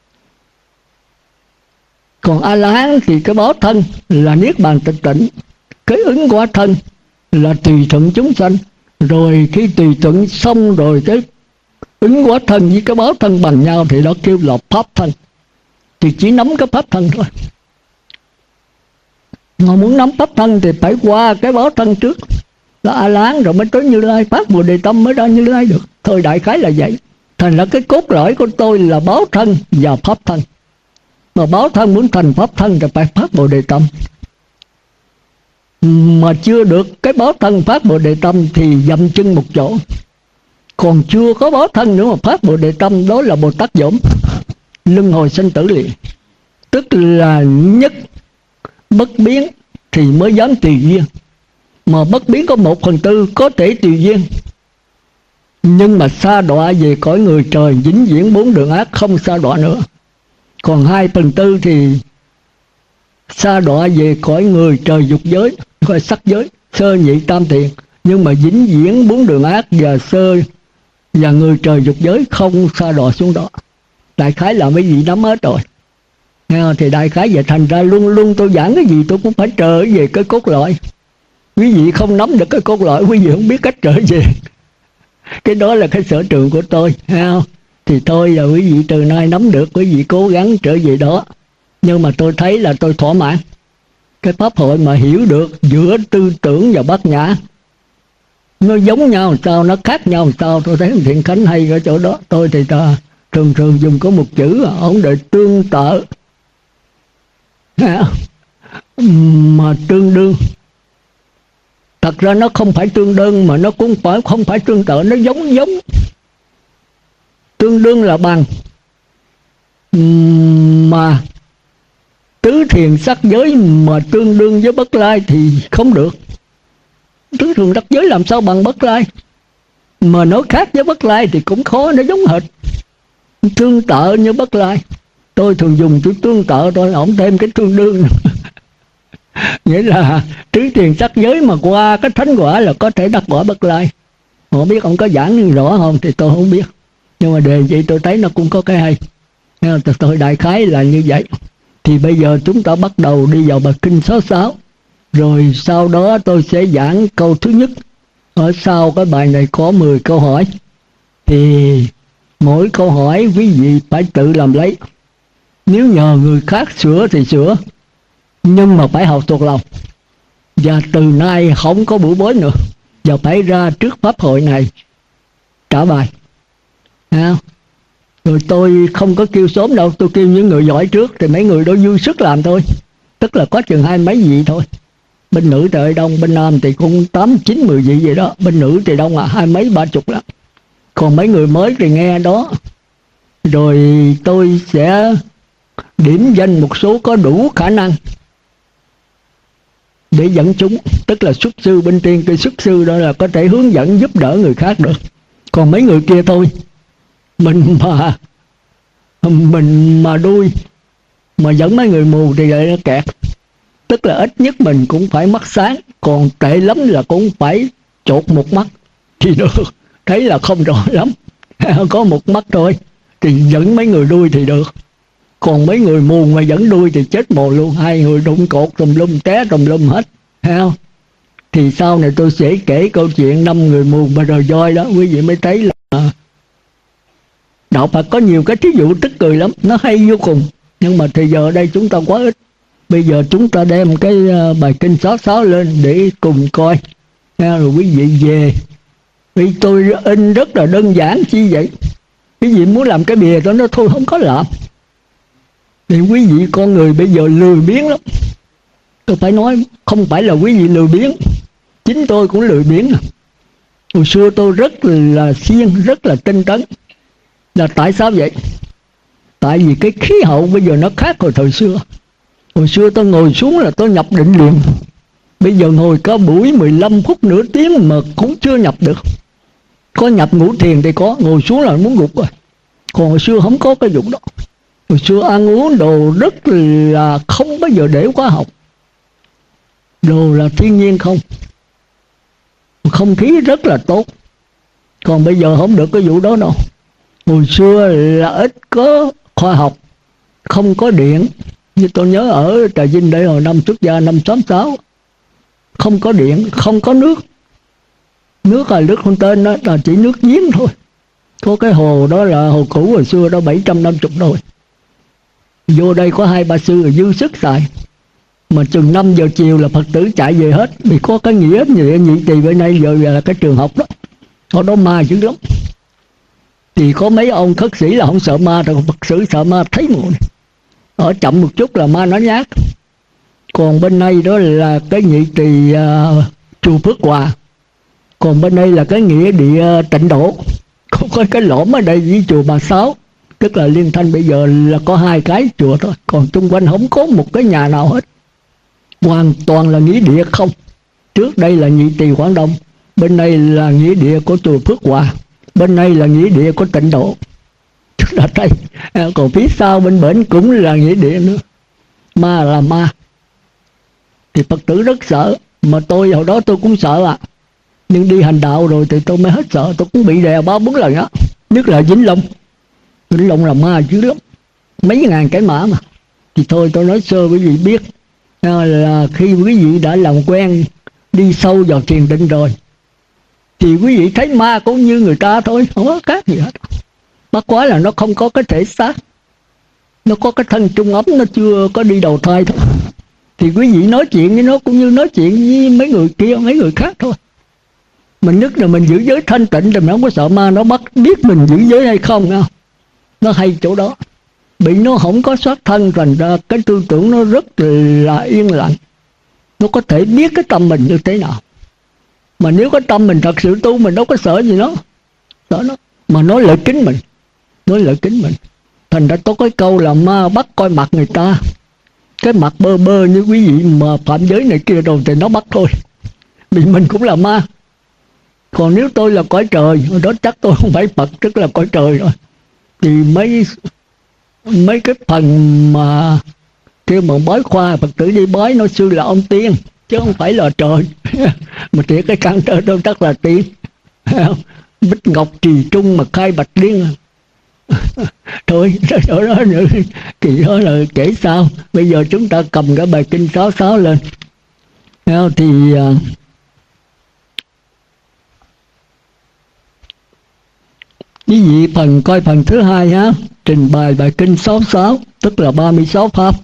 Còn A La Hán thì cái báo thân là niết bàn tịch tỉnh, cái ứng quả thân là tùy thuận chúng sanh. Rồi khi tùy thuận xong rồi cái ứng quả thân với cái báo thân bằng nhau thì đó kêu là pháp thân. Thì chỉ nắm cái pháp thân thôi. Mà muốn nắm pháp thân thì phải qua cái báo thân trước là A La Hán, rồi mới tới Như Lai, phát Bồ Đề Tâm mới ra Như Lai được. Thôi đại khái là vậy. Thành ra cái cốt lõi của tôi là báo thân và pháp thân. Mà báo thân muốn thành pháp thân thì phải phát Bồ Đề Tâm. Mà chưa được cái báo thân phát Bồ Đề Tâm thì dậm chân một chỗ. Còn chưa có báo thân nữa mà phát Bồ Đề Tâm, đó là Bồ Tát Dỗm, luân hồi sanh tử liền. Tức là nhất bất biến thì mới dám tùy duyên. Mà bất biến có một phần tư có thể tùy duyên, nhưng mà sa đọa về cõi người trời, vĩnh viễn bốn đường ác, không sa đọa nữa. Còn hai phần tư thì sa đọa về cõi người trời dục giới, cõi sắc giới, sơ nhị tam thiền, nhưng mà vĩnh viễn bốn đường ác và sơ và người trời dục giới không sa đọa xuống đó. Đại khái là mấy vị nắm hết rồi. Thì đại khái vậy. Thành ra luôn luôn tôi giảng cái gì tôi cũng phải trở về cái cốt lõi. Quý vị không nắm được cái cốt lõi, quý vị không biết cách trở về. Cái đó là cái sở trường của tôi, không? Thì thôi là quý vị từ nay nắm được, quý vị cố gắng trở về đó. Nhưng mà tôi thấy là tôi thỏa mãn. Cái pháp hội mà hiểu được giữa tư tưởng và bát nhã, nó giống nhau sao, nó khác nhau sao, tôi thấy Thiện Khánh hay ở chỗ đó. Tôi thì ta thường thường dùng có một chữ, ông để tương tự mà tương đương. Thật ra nó không phải tương đương, mà nó cũng phải không phải tương tự, nó giống giống. Tương đương là bằng, mà tứ thiền sắc giới mà tương đương với Bất Lai thì không được. Tứ thiền sắc giới làm sao bằng Bất Lai, mà nó khác với Bất Lai thì cũng khó, nó giống hệt. Tương tự như Bất Lai, tôi thường dùng chữ tương tự, tôi ổng thêm cái tương đương. Nghĩa là tứ thiền sắc giới mà qua cái thánh quả là có thể đắc quả Bất Lai. Không biết ông có giảng rõ không thì tôi không biết, nhưng mà đề vậy tôi thấy nó cũng có cái hay. Tôi đại khái là như vậy. Thì bây giờ chúng ta bắt đầu đi vào bài kinh sáu sáu. Rồi sau đó tôi sẽ giảng câu thứ nhất. Ở sau cái bài này có mười câu hỏi. Thì mỗi câu hỏi quý vị phải tự làm lấy. Nếu nhờ người khác sửa thì sửa, nhưng mà phải học thuộc lòng. Và từ nay không có bữa bối nữa, và phải ra trước pháp hội này trả bài. À, rồi tôi không có kêu sớm đâu, tôi kêu những người giỏi trước, thì mấy người đó vui sức làm thôi. Tức là có chừng hai mấy vị thôi. Bên nữ thì ở đông, bên nam thì cũng tám, chín, mười vị vậy đó. Bên nữ thì đông à, hai mấy, ba chục lắm. Còn mấy người mới thì nghe đó. Rồi tôi sẽ điểm danh một số có đủ khả năng để dẫn chúng. Tức là xuất sư bên tiên, cái xuất sư đó là có thể hướng dẫn giúp đỡ người khác được. Còn mấy người kia thôi, mình mà mình mà đuôi mà dẫn mấy người mù thì lại nó kẹt. Tức là ít nhất mình cũng phải mắt sáng, còn tệ lắm là cũng phải chột một mắt thì được. Thấy là không rõ lắm, có một mắt thôi thì dẫn mấy người đuôi thì được. Còn mấy người mù mà dẫn đuôi thì chết mồ luôn, hai người đụng cột tùm lum, té tùm lum hết, thấy không? Thì sau này tôi sẽ kể câu chuyện năm người mù mà rời voi đó, quý vị mới thấy là đạo Phật có nhiều cái thí dụ tức cười lắm, nó hay vô cùng. Nhưng mà thì giờ ở đây chúng ta quá ít. Bây giờ chúng ta đem cái bài kinh sáu sáu lên để cùng coi, rồi quý vị về. Vì tôi in rất là đơn giản chi vậy. Quý vị muốn làm cái bìa đó nó thôi không có làm. Thì quý vị con người bây giờ lười biếng lắm. Tôi phải nói không phải là quý vị lười biếng, chính tôi cũng lười biếng. Hồi xưa tôi rất là siêng, rất là tinh tấn. Là tại sao vậy? Tại vì cái khí hậu bây giờ nó khác hồi thời xưa. Hồi xưa tôi ngồi xuống là tôi nhập định liền. Bây giờ ngồi có buổi mười lăm phút nửa tiếng mà cũng chưa nhập được. Có nhập ngủ thiền thì có, ngồi xuống là muốn gục rồi. Còn hồi xưa không có cái vụ đó. Hồi xưa ăn uống đồ rất là không bao giờ để hóa học. Đồ là thiên nhiên không. Không khí rất là tốt. Còn bây giờ không được cái vụ đó đâu. Hồi xưa là ít có khoa học, không có điện. Như tôi nhớ ở Trà Vinh đây hồi năm xuất gia năm sáu sáu, không có điện, không có nước. Nước là nước không tên đó, là chỉ nước giếng thôi. Có cái hồ đó là hồ cũ hồi xưa đó bảy trăm năm mươi rồi. Vô đây có hai ba sư rồi dư sức xài. Mà chừng năm giờ chiều là Phật tử chạy về hết. Vì có cái nghĩa nhị, nhị tỳ bên đây giờ là cái trường học đó. Ở đó ma dữ lắm. Thì có mấy ông khất sĩ là không sợ ma, rồi Phật tử sợ ma thấy mùi. Ở chậm một chút là ma nó nhát. Còn bên đây đó là cái nhị tỳ uh, chùa Phước Hòa. Còn bên đây là cái nghĩa địa Tịnh Độ. Còn có cái lõm ở đây với chùa Bà Sáu. Tức là Liên Thanh bây giờ là có hai cái chùa thôi. Còn xung quanh không có một cái nhà nào hết. Hoàn toàn là nghĩa địa không. Trước đây là nhị tỳ Quảng Đông. Bên đây là nghĩa địa của chùa Phước Hòa. Bên đây là nghĩa địa của Tịnh Độ. Tức là đây. Còn phía sau bên bển cũng là nghĩa địa nữa. Ma là ma. Thì Phật tử rất sợ. Mà tôi hồi đó tôi cũng sợ à. Nhưng đi hành đạo rồi thì tôi mới hết sợ. Tôi cũng bị đè ba bốn lần á. Nhất là Vĩnh Long. Vĩnh Long là ma dữ lắm. Mấy ngàn cái mã mà. Thì thôi tôi nói sơ quý vị biết. Là khi quý vị đã làm quen đi sâu vào thiền định rồi thì quý vị thấy ma cũng như người ta thôi, không có khác gì hết. Bất quá là nó không có cái thể xác, nó có cái thân trung ấm, nó chưa có đi đầu thai thôi. Thì quý vị nói chuyện với nó cũng như nói chuyện với mấy người kia, mấy người khác thôi. Mình nhất là mình giữ giới thanh tịnh thì mình không có sợ ma nó bắt biết mình giữ giới hay không nha. Nó hay chỗ đó. Bị nó không có xác thân, thành ra cái tư tưởng nó rất là yên lặng. Nó có thể biết cái tâm mình như thế nào. Mà nếu cái tâm mình thật sự tu, mình đâu có sợ gì nó. Sợ nó. Mà nói lợi kính mình. Nói lợi kính mình. Thành ra có cái câu là ma bắt coi mặt người ta. Cái mặt bơ bơ như quý vị mà phạm giới này kia rồi thì nó bắt thôi. Vì mình cũng là ma. Còn nếu tôi là cõi trời, đó chắc tôi không phải Phật, tức là cõi trời rồi. Thì mấy mấy cái phần mà kêu mà bói khoa, Phật tử đi bói nói sư là ông tiên chứ không phải là trời. Mà thiệt cái căn trời đâu chắc là tiên. Bích ngọc trì trung mà khai bạch liên. Thôi đó, đó nữa thì đó là kể sao. Bây giờ chúng ta cầm cái bài kinh sáu sáu lên thì uh, quý vị phần coi phần thứ hai ha, trình bày bài kinh sáu sáu, tức là ba mươi sáu pháp.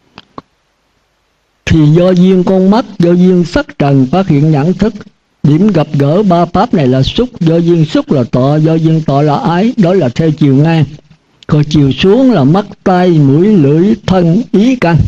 Thì do duyên con mắt, do duyên sắc trần phát hiện nhãn thức. Điểm gặp gỡ ba pháp này là xúc, do duyên xúc là tọ, do duyên tọ là ái, đó là theo chiều ngang. Còn chiều xuống là mắt, tai, mũi, lưỡi, thân, ý, căn.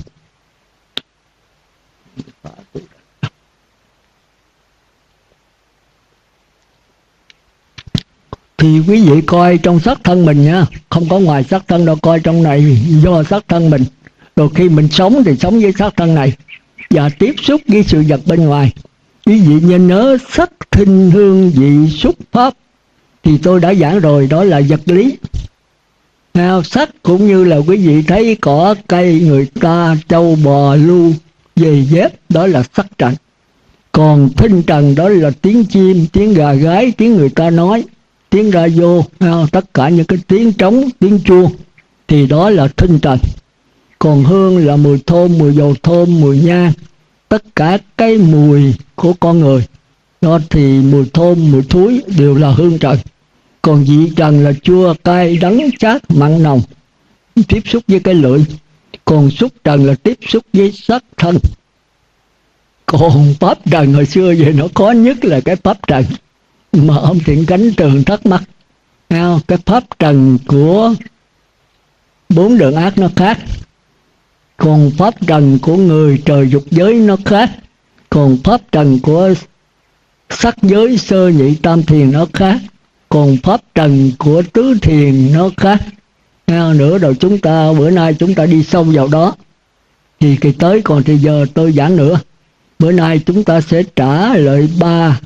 Thì quý vị coi trong sắc thân mình nha, không có ngoài sắc thân đâu, coi trong này do sắc thân mình. Rồi khi mình sống thì sống với sắc thân này và tiếp xúc với sự vật bên ngoài. Quý vị nên nhớ sắc, thinh, hương, vị, xúc, pháp. Thì tôi đã giảng rồi, đó là vật lý. Nào, sắc cũng như là quý vị thấy cỏ, cây, người ta, trâu, bò, lưu, giày dép, đó là sắc trần. Còn thinh trần đó là tiếng chim, tiếng gà gái, tiếng người ta nói, tiếng radio, tất cả những cái tiếng trống, tiếng chuông, thì đó là thinh trần. Còn hương là mùi thơm, mùi dầu thơm, mùi nhang, tất cả cái mùi của con người. Đó thì mùi thơm, mùi thúi đều là hương trần. Còn vị trần là chua, cay, đắng, chát, mặn, nồng, tiếp xúc với cái lưỡi. Còn xúc trần là tiếp xúc với sắc thân. Còn pháp trần hồi xưa vậy nó có nhất là cái pháp trần mà ông Thiện Cánh Tường thắc mắc. Cái pháp trần của bốn đường ác nó khác, còn pháp trần của người trời dục giới nó khác, còn pháp trần của sắc giới sơ nhị tam thiền nó khác, còn pháp trần của tứ thiền nó khác. Nữa rồi chúng ta bữa nay chúng ta đi sâu vào đó, thì kỳ tới còn thì giờ tôi giảng nữa. Bữa nay chúng ta sẽ trả lời ba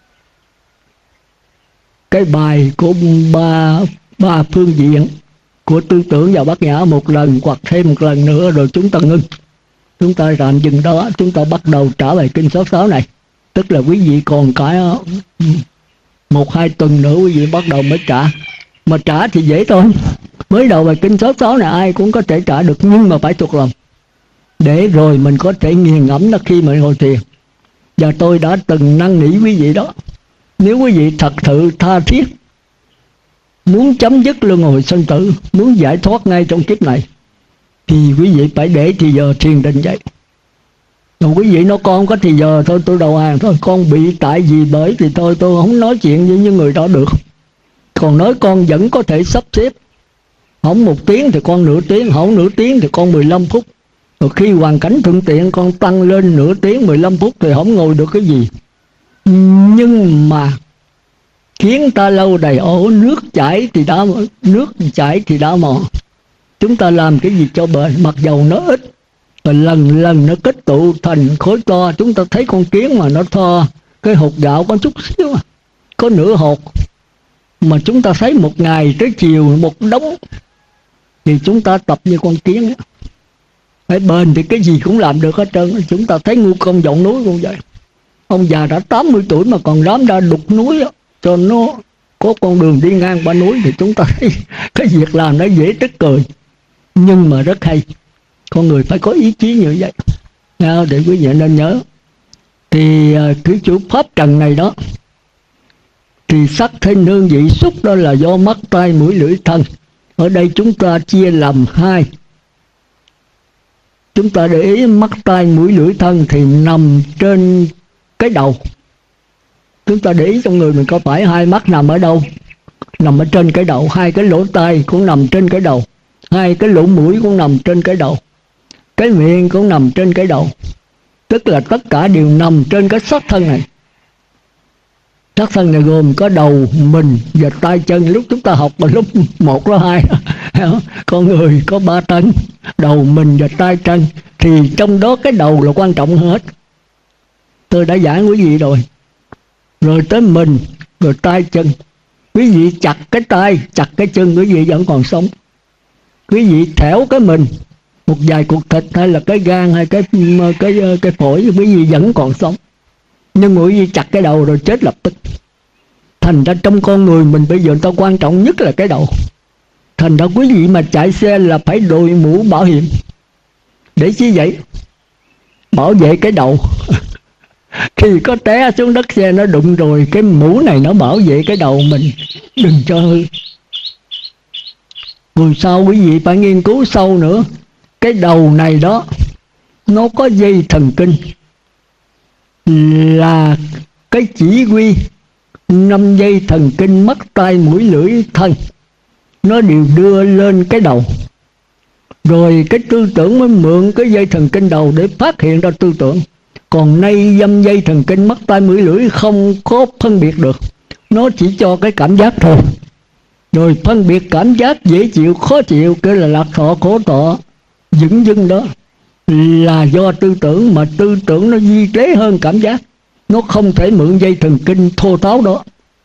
cái bài của ba ba phương diện của tư tưởng vào Bát Nhã một lần hoặc thêm một lần nữa, rồi chúng ta ngưng. Chúng ta tạm dừng đó, chúng ta bắt đầu trả bài kinh số sáu này. Tức là quý vị còn cả một hai tuần nữa quý vị bắt đầu mới trả. Mà trả thì dễ thôi. Mới đầu bài kinh số sáu này ai cũng có thể trả được, nhưng mà phải thuộc lòng, để rồi mình có thể nghiền ngẫm nó khi mà ngồi thiền. Và tôi đã từng năn nỉ quý vị đó, nếu quý vị thật sự tha thiết muốn chấm dứt luân hồi sinh tử, muốn giải thoát ngay trong kiếp này, thì quý vị phải để thì giờ thiền định vậy. Còn quý vị nói con không có thì giờ thôi tôi đầu hàng thôi, con bị tại vì bởi thì thôi tôi không nói chuyện với những người đó được. Còn nói con vẫn có thể sắp xếp, không một tiếng thì con nửa tiếng, không nửa tiếng thì con mười lăm phút. Rồi khi hoàn cảnh thuận tiện con tăng lên nửa tiếng, mười lăm phút thì không ngồi được cái gì. Nhưng mà khiến ta lâu đầy ổ, nước chảy thì đã nước chảy thì đã mòn. Chúng ta làm cái gì cho bền, mặc dầu nó ít, rồi lần lần nó kết tụ thành khối to. Chúng ta thấy con kiến mà nó to cái hột gạo có chút xíu à, có nửa hột, mà chúng ta thấy một ngày tới chiều một đống, thì chúng ta tập như con kiến ấy. Phải bền thì cái gì cũng làm được hết trơn. Chúng ta thấy Ngưu Công dọn núi cũng vậy. Ông già đã tám mươi tuổi mà còn dám ra đục núi đó, cho nó có con đường đi ngang qua núi, thì chúng ta thấy cái việc làm nó dễ tức cười, nhưng mà rất hay. Con người phải có ý chí như vậy. Để quý vị nên nhớ. Thì cái chủ pháp trần này đó, thì sắc thanh hương vị xúc đó là do mắt tai mũi lưỡi thân. Ở đây chúng ta chia làm hai. Chúng ta để ý mắt tai mũi lưỡi thân thì nằm trên cái đầu. Chúng ta để ý trong người mình có phải hai mắt nằm ở đâu? Nằm ở trên cái đầu. Hai cái lỗ tai cũng nằm trên cái đầu. Hai cái lỗ mũi cũng nằm trên cái đầu. Cái miệng cũng nằm trên cái đầu. Tức là tất cả đều nằm trên cái xác thân này. Xác thân này gồm có đầu, mình và tay chân. Lúc chúng ta học là lúc một, lớp hai. Con người có ba thân, đầu, mình và tay chân. Thì trong đó cái đầu là quan trọng hết. Tôi đã giảng quý vị rồi. Rồi tới mình, rồi tay chân. Quý vị chặt cái tay, chặt cái chân, quý vị vẫn còn sống. Quý vị thẻo cái mình, một vài cục thịt hay là cái gan hay cái cái cái phổi, quý vị vẫn còn sống. Nhưng quý vị chặt cái đầu rồi chết lập tức. Thành ra trong con người mình bây giờ ta quan trọng nhất là cái đầu. Thành ra quý vị mà chạy xe là phải đội mũ bảo hiểm. Để chi vậy? Bảo vệ cái đầu. Khi có té xuống đất xe nó đụng rồi, cái mũ này nó bảo vệ cái đầu mình, đừng cho hư. Rồi sau quý vị phải nghiên cứu sâu nữa. Cái đầu này đó, nó có dây thần kinh, là cái chỉ huy năm dây thần kinh mắt tai mũi lưỡi thân, nó đều đưa lên cái đầu. Rồi cái tư tưởng mới mượn cái dây thần kinh đầu để phát hiện ra tư tưởng. Còn nay dăm dây thần kinh mắt tai mũi lưỡi không có phân biệt được, nó chỉ cho cái cảm giác thôi. Rồi phân biệt cảm giác dễ chịu khó chịu, cái là lạc thọ khổ thọ dửng dưng đó, là do tư tưởng. Mà tư tưởng nó vi tế hơn cảm giác, nó không thể mượn dây thần kinh thô tháo đó,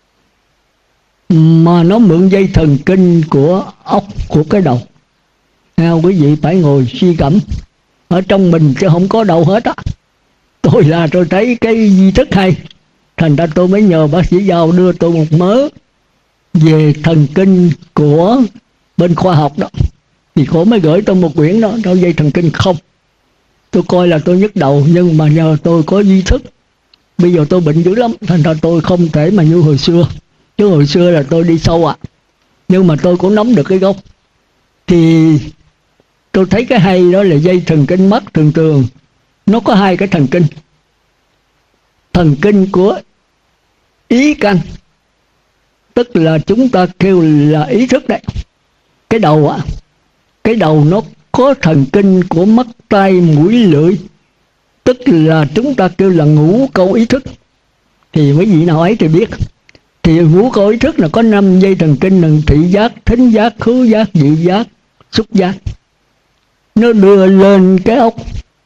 mà nó mượn dây thần kinh của óc, của cái đầu. Nào quý vị phải ngồi suy gẫm. Ở trong mình chứ không có đâu hết á. Tôi là tôi thấy cái di thức hay, thành ra tôi mới nhờ bác sĩ Giao đưa tôi một mớ về thần kinh của bên khoa học đó. Thì cổ mới gửi tôi một quyển đó, đó dây thần kinh không. Tôi coi là tôi nhức đầu, nhưng mà nhờ tôi có di thức. Bây giờ tôi bệnh dữ lắm, thành ra tôi không thể mà như hồi xưa. Chứ hồi xưa là tôi đi sâu ạ. À. Nhưng mà tôi cũng nắm được cái gốc. Thì tôi thấy cái hay đó là dây thần kinh mắt thường thường nó có hai cái thần kinh. Thần kinh của ý căn, tức là chúng ta kêu là ý thức đấy. Cái đầu á, cái đầu nó có thần kinh của mắt, tai, mũi, lưỡi, tức là chúng ta kêu là ngũ câu ý thức. Thì mấy vị nào ấy thì biết. Thì ngũ câu ý thức là có năm dây thần kinh là thị giác, thính giác, khứu giác, vị giác, xúc giác. Nó đưa lên cái ốc,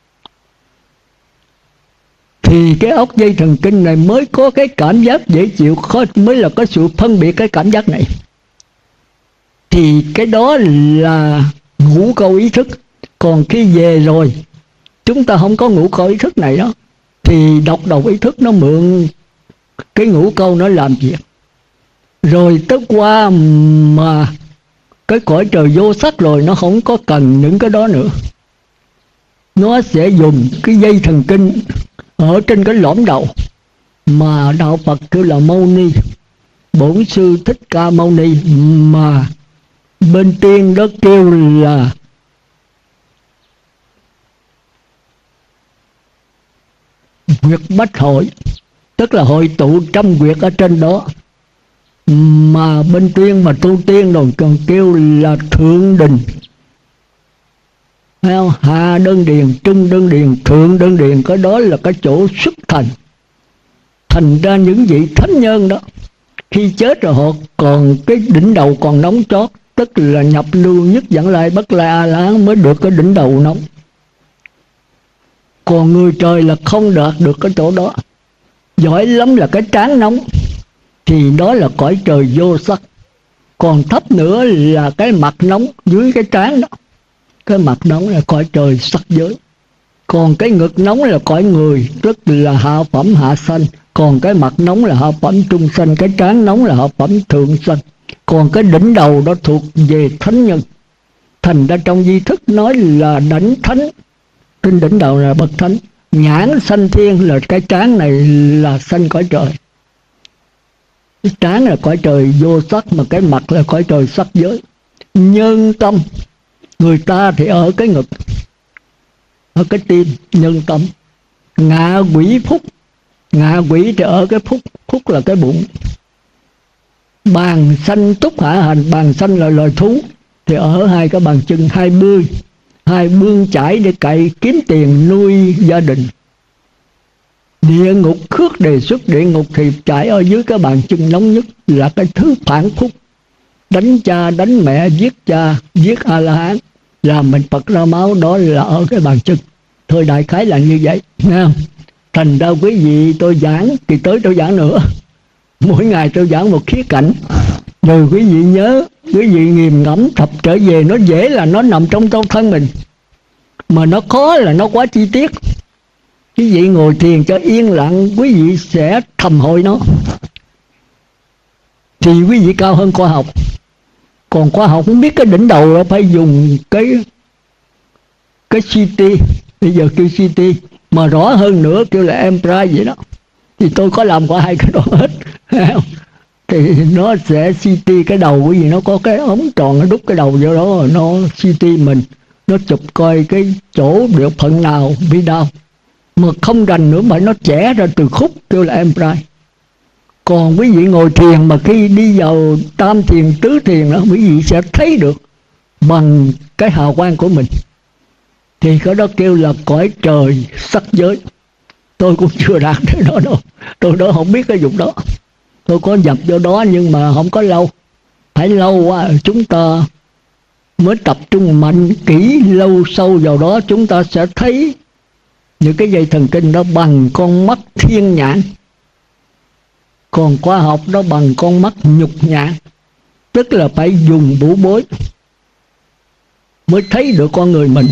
thì cái ốc dây thần kinh này mới có cái cảm giác dễ chịu, mới là có sự phân biệt cái cảm giác này. Thì cái đó là ngũ câu ý thức. Còn khi về rồi chúng ta không có ngũ câu ý thức này đó, thì độc đầu ý thức nó mượn cái ngũ câu nó làm việc. Rồi tới qua mà cái cõi trời vô sắc rồi, nó không có cần những cái đó nữa. Nó sẽ dùng cái dây thần kinh ở trên cái lõm đầu mà đạo Phật kêu là Mâu Ni, Bổn Sư Thích Ca Mâu Ni, mà bên tiên đó kêu là Nguyệt Bách Hội, tức là hội tụ trăm nguyệt ở trên đó. Mà bên tiên mà tu tiên rồi còn kêu là Thượng Đình, Hạ Đơn Điền, Trung Đơn Điền, Thượng Đơn Điền. Cái đó là cái chỗ xuất thành. Thành ra những vị thánh nhân đó khi chết rồi họ còn cái đỉnh đầu còn nóng chót, tức là nhập lưu nhất dẫn lại bất lai A La Hán mới được cái đỉnh đầu nóng. Còn người trời là không đạt được cái chỗ đó, giỏi lắm là cái trán nóng, thì đó là cõi trời vô sắc. Còn thấp nữa là cái mặt nóng dưới cái trán đó, cái mặt nóng là cõi trời sắc giới. Còn cái ngực nóng là cõi người, tức là hạ phẩm hạ sanh. Còn cái mặt nóng là hạ phẩm trung sanh, cái trán nóng là hạ phẩm thượng sanh. Còn cái đỉnh đầu đó thuộc về thánh nhân. Thành ra trong di thức nói là đảnh thánh, trên đỉnh đầu là bậc thánh. Nhãn sanh thiên là cái trán này là sanh cõi trời. Cái trán là cõi trời vô sắc, mà cái mặt là cõi trời sắc giới. Nhân tâm, người ta thì ở cái ngực, ở cái tim, nhân tâm. Ngạ quỷ phúc, ngạ quỷ thì ở cái phúc, phúc là cái bụng. Bàn sanh túc hạ hành, bàn sanh là loài thú, thì ở hai cái bàn chân, hai bươi, hai bươn chải để cậy kiếm tiền nuôi gia đình. Địa ngục khước đề xuất, địa ngục thì trải ở dưới cái bàn chân nóng nhất, là cái thứ phản phúc. Đánh cha, đánh mẹ, giết cha, giết A-la-hán, làm mình Phật ra máu, đó là ở cái bàn chân. Thôi đại khái là như vậy, nghe không? Thành ra quý vị tôi giảng, thì tới tôi giảng nữa. Mỗi ngày tôi giảng một khía cạnh. Rồi quý vị nhớ, quý vị nghiền ngẫm thập trở về, nó dễ là nó nằm trong trong thân mình, mà nó khó là nó quá chi tiết. Quý vị ngồi thiền cho yên lặng, quý vị sẽ thầm hội nó, thì quý vị cao hơn khoa học. Còn khoa học không biết cái đỉnh đầu là phải dùng cái cái xê tê, bây giờ kêu xê tê, mà rõ hơn nữa kêu là em rờ i vậy đó. Thì tôi có làm qua hai cái đó hết. Thì nó sẽ xê tê cái đầu, bởi vì nó có cái ống tròn, nó đút cái đầu vô đó, nó xê tê mình, nó chụp coi cái chỗ địa phận nào bị đau. Mà không rành nữa mà nó chẻ ra từ khúc, kêu là em rờ i. Còn quý vị ngồi thiền mà khi đi vào tam thiền, tứ thiền đó, quý vị sẽ thấy được bằng cái hào quang của mình. Thì cái đó kêu là cõi trời sắc giới. Tôi cũng chưa đạt đến đó đâu, tôi đó không biết cái vụ đó. Tôi có nhập vô đó nhưng mà không có lâu, phải lâu quá chúng ta mới tập trung mạnh kỹ, lâu sâu vào đó chúng ta sẽ thấy những cái dây thần kinh đó bằng con mắt thiên nhãn. Còn khoa học đó bằng con mắt nhục nhãn, tức là phải dùng bủ bối mới thấy được con người mình.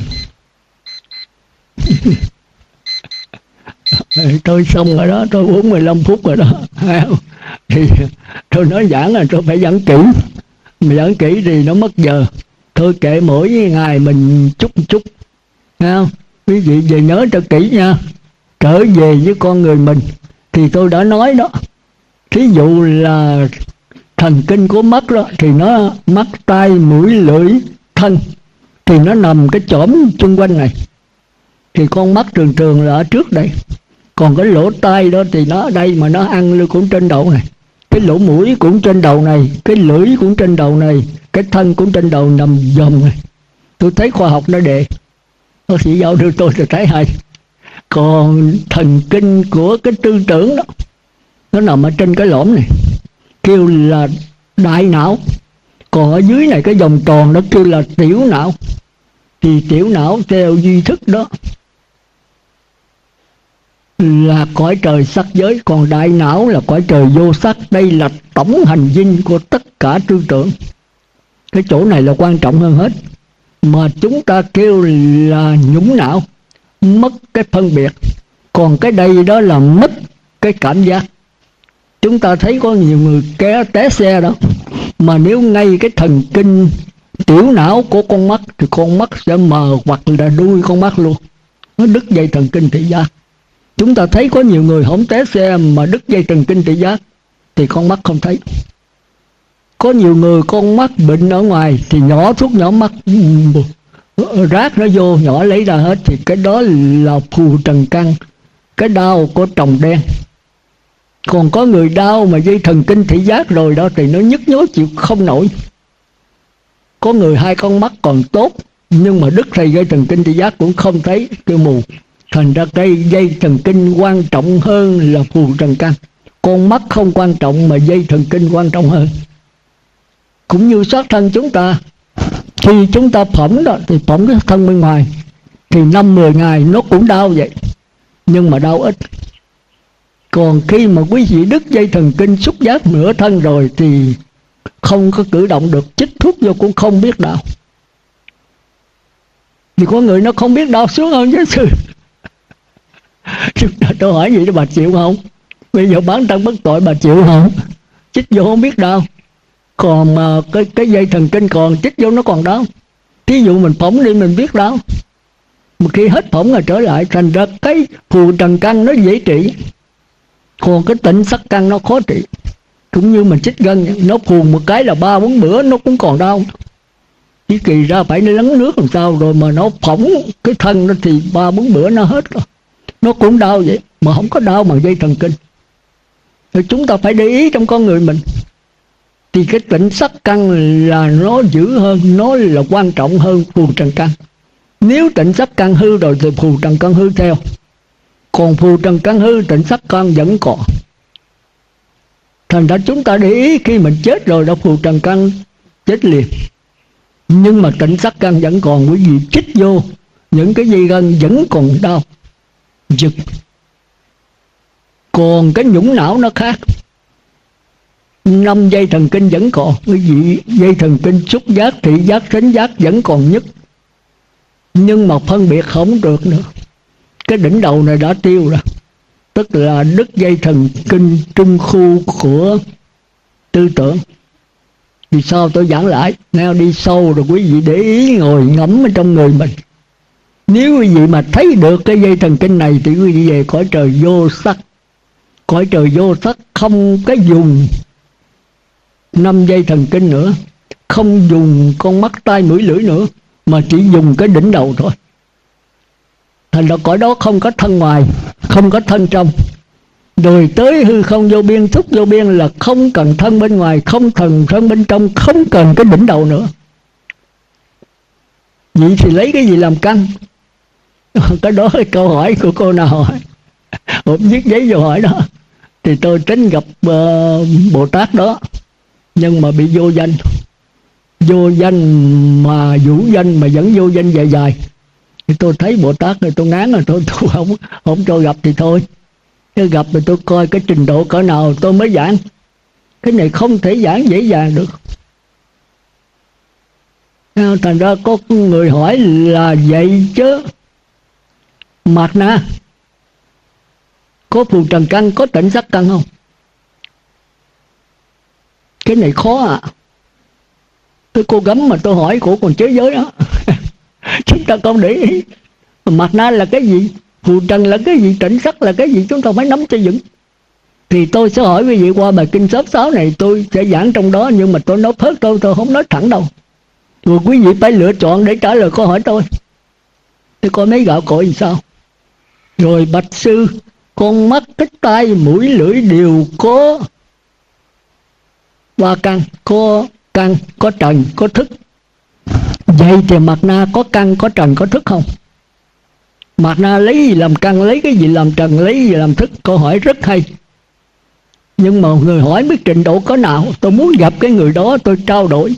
Tôi xong rồi đó, tôi bốn mươi lăm phút rồi đó. Thì tôi nói giảng là tôi phải giảng kỹ, mà giảng kỹ thì nó mất giờ. Thôi kệ, mỗi ngày mình chút chút, nghe không? Quý vị về nhớ cho kỹ nha. Trở về với con người mình thì tôi đã nói đó. Thí dụ là thần kinh của mắt đó, thì nó mắt, tai, mũi, lưỡi, thân. thì nó nằm cái chõm chung quanh này, thì con mắt thường thường là ở trước đây, còn cái lỗ tai đó thì nó ở đây, mà nó ăn luôn cũng trên đầu này, cái lỗ mũi cũng trên đầu này, cái lưỡi cũng trên đầu này, cái thân cũng trên đầu nằm vòng này. Tôi thấy khoa học nó đề, bác sĩ giáo đưa tôi thì thấy hay. Còn thần kinh của cái tư tưởng đó, nó nằm ở trên cái lõm này, kêu là đại não. Còn ở dưới này cái vòng tròn đó kêu là tiểu não. Thì tiểu não theo duy thức đó là cõi trời sắc giới, còn đại não là cõi trời vô sắc. Đây là tổng hành dinh của tất cả tư tưởng. Cái chỗ này là quan trọng hơn hết, mà chúng ta kêu là nhũng não, mất cái phân biệt. Còn cái đây đó là mất cái cảm giác. Chúng ta thấy có nhiều người kéo té xe đó, mà nếu ngay cái thần kinh tiểu não của con mắt thì con mắt sẽ mờ hoặc là đuôi con mắt luôn, nó đứt dây thần kinh thị giác. Chúng ta thấy có nhiều người không té xe mà đứt dây thần kinh thị giác thì con mắt không thấy. Có nhiều người con mắt bệnh ở ngoài thì nhỏ thuốc nhỏ mắt, rác nó vô nhỏ lấy ra hết, thì cái đó là phù trần căn, cái đau của tròng đen. Còn có người đau mà dây thần kinh thị giác rồi đó thì nó nhức nhối chịu không nổi. Có người hai con mắt còn tốt nhưng mà đứt thầy dây thần kinh thị giác cũng không thấy, kêu mù. Thành ra cái dây thần kinh quan trọng hơn là phù trần căn. Con mắt không quan trọng mà dây thần kinh quan trọng hơn. Cũng như xác thân chúng ta, khi chúng ta phỏng đó thì phỏng cái thân bên ngoài thì năm mười ngày nó cũng đau vậy, nhưng mà đau ít. Còn khi mà quý vị đứt dây thần kinh xúc giác nửa thân rồi thì không có cử động được, chích thuốc vô cũng không biết đau. Thì có người nó không biết đau xuống hơn chứ sư. Tôi hỏi gì đó bà chịu không? Bây giờ bán thân bất tội bà chịu không? Chích vô không biết đau. Còn mà cái, cái dây thần kinh còn chích vô nó còn đau. Thí dụ mình phỏng đi mình biết đau, một khi hết phỏng rồi trở lại. Thành ra cái phù trần căn nó dễ trị, còn cái tịnh sắc căn nó khó trị. Cũng như mình chích gân, nó phù một cái là ba bốn bữa nó cũng còn đau. Chỉ kỳ ra phải nó lắng nước làm sao, rồi mà nó phỏng cái thân nó thì ba bốn bữa nó hết rồi, nó cũng đau vậy, mà không có đau bằng dây thần kinh. Rồi chúng ta phải để ý trong con người mình. Thì cái tịnh sắc căn là nó dữ hơn, nó là quan trọng hơn phù trần căn. Nếu tịnh sắc căn hư rồi thì phù trần căn hư theo. Còn phù trần căn hư, tịnh sắc căn vẫn còn. Thành ra chúng ta để ý khi mình chết rồi đó, phù trần căn chết liền, nhưng mà tịnh sắc căn vẫn còn. Quý vị chích vô những cái dây gân vẫn còn đau giật. Còn cái nhũng não nó khác, năm dây thần kinh vẫn còn. Quý vị dây thần kinh xúc giác, thị giác, thính giác vẫn còn nhức, nhưng mà phân biệt không được nữa. Cái đỉnh đầu này đã tiêu rồi, tức là đứt dây thần kinh trung khu của tư tưởng. Vì sao tôi giảng lại, nếu đi sâu rồi quý vị để ý ngồi ngẫm ở trong người mình. Nếu quý vị mà thấy được cái dây thần kinh này thì quý vị về cõi trời vô sắc. Cõi trời vô sắc không cái dùng năm dây thần kinh nữa, không dùng con mắt tai mũi lưỡi nữa, mà chỉ dùng cái đỉnh đầu thôi. Thành ra cõi đó không có thân ngoài, không có thân trong. Rồi tới hư không vô biên, thúc vô biên là không cần thân bên ngoài, không cần thân bên trong, không cần cái đỉnh đầu nữa. Vậy thì lấy cái gì làm căn? Cái đó là câu hỏi của cô nào hỏi. Hôm viết giấy vô hỏi đó. Thì tôi tránh gặp uh, Bồ Tát đó, nhưng mà bị vô danh. Vô danh mà vũ danh mà vẫn vô danh dài dài. Thì tôi thấy Bồ Tát rồi tôi ngán rồi, tôi, tôi không, không cho gặp thì thôi. Nếu gặp thì tôi coi cái trình độ cỡ nào tôi mới giảng. Cái này không thể giảng dễ dàng được. Thành ra có người hỏi là vậy chứ Mạt Na có phù trần căn, có tịnh sắc căn không? Cái này khó à. Tôi cố gắng mà tôi hỏi của còn chế giới đó. Chúng ta không để ý. Mạt Na là cái gì? Phù trần là cái gì? Tịnh sắc là cái gì? Chúng ta phải nắm cho vững. Thì tôi sẽ hỏi quý vị qua bài kinh Pháp Sáu này, tôi sẽ giảng trong đó, nhưng mà tôi nói phớt tôi, tôi không nói thẳng đâu. Rồi quý vị phải lựa chọn để trả lời câu hỏi tôi. Thế coi mấy gạo cội thì sao? Rồi bạch sư, con mắt, cái tai, mũi, lưỡi đều có ba căn, có căn, có trần, có thức. Vậy thì mặt na có căn, có trần, có thức không? Mặt na lấy gì làm căn, lấy cái gì làm trần, lấy gì làm thức? Câu hỏi rất hay. Nhưng mà người hỏi biết trình độ có nào. Tôi muốn gặp cái người đó tôi trao đổi.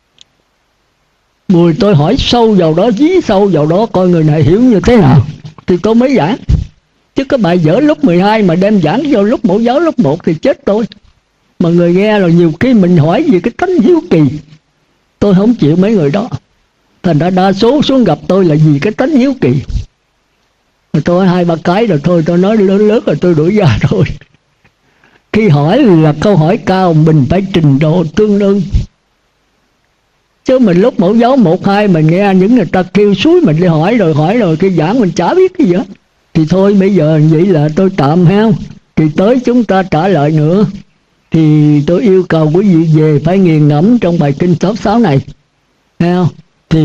Mùi tôi hỏi sâu vào đó, dí sâu vào đó, coi người này hiểu như thế nào thì tôi mới giảng. Chứ cái bài dở lúc mười hai mà đem giảng vô lúc mẫu giáo lúc một thì chết tôi. Mà người nghe rồi nhiều khi mình hỏi về cái tánh hiếu kỳ, tôi không chịu mấy người đó. Thành ra đa số xuống gặp tôi là vì cái tánh hiếu kỳ. Rồi tôi hai ba cái rồi thôi, tôi nói lớn lớn rồi tôi đuổi ra rồi. Khi hỏi là câu hỏi cao, mình phải trình độ tương đương. Chứ mình lúc mẫu giáo một hai mình nghe những người ta kêu suối mình đi hỏi rồi hỏi rồi khi giảng mình chả biết cái gì hết. Thì thôi bây giờ vậy là tôi tạm ha. Thì tới chúng ta trả lời nữa. Thì tôi yêu cầu quý vị về phải nghiền ngẫm trong bài kinh sáu sáu này. Thấy không? Thì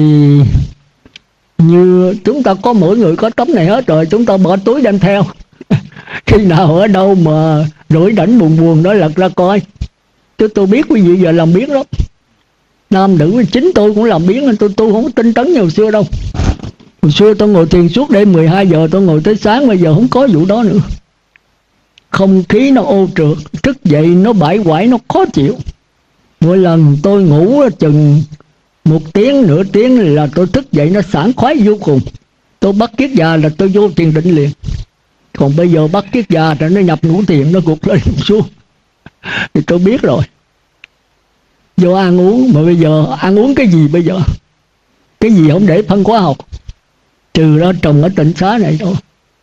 như chúng ta có mỗi người có tấm này hết rồi, chúng ta bỏ túi đem theo. Khi nào ở đâu mà rủi rảnh buồn buồn đó lật ra coi. Chứ tôi biết quý vị giờ làm biến lắm. Nam nữ chính tôi cũng làm biến nên tôi tôi không tinh tấn như hồi xưa đâu. Hồi xưa tôi ngồi thiền suốt đêm mười hai giờ, tôi ngồi tới sáng, bây giờ không có vụ đó nữa. Không khí nó ô trượt, thức dậy nó bãi quải, nó khó chịu. Mỗi lần tôi ngủ chừng một tiếng, nửa tiếng là tôi thức dậy nó sảng khoái vô cùng. Tôi bắt kiết già là tôi vô thiền định liền. Còn bây giờ bắt kiết già rồi nó nhập ngũ thiền, nó gục lên xuống. Thì tôi biết rồi. Vô ăn uống, mà bây giờ ăn uống cái gì bây giờ? Cái gì không để phân hóa học, trừ ra trồng ở Tịnh Xá này thôi.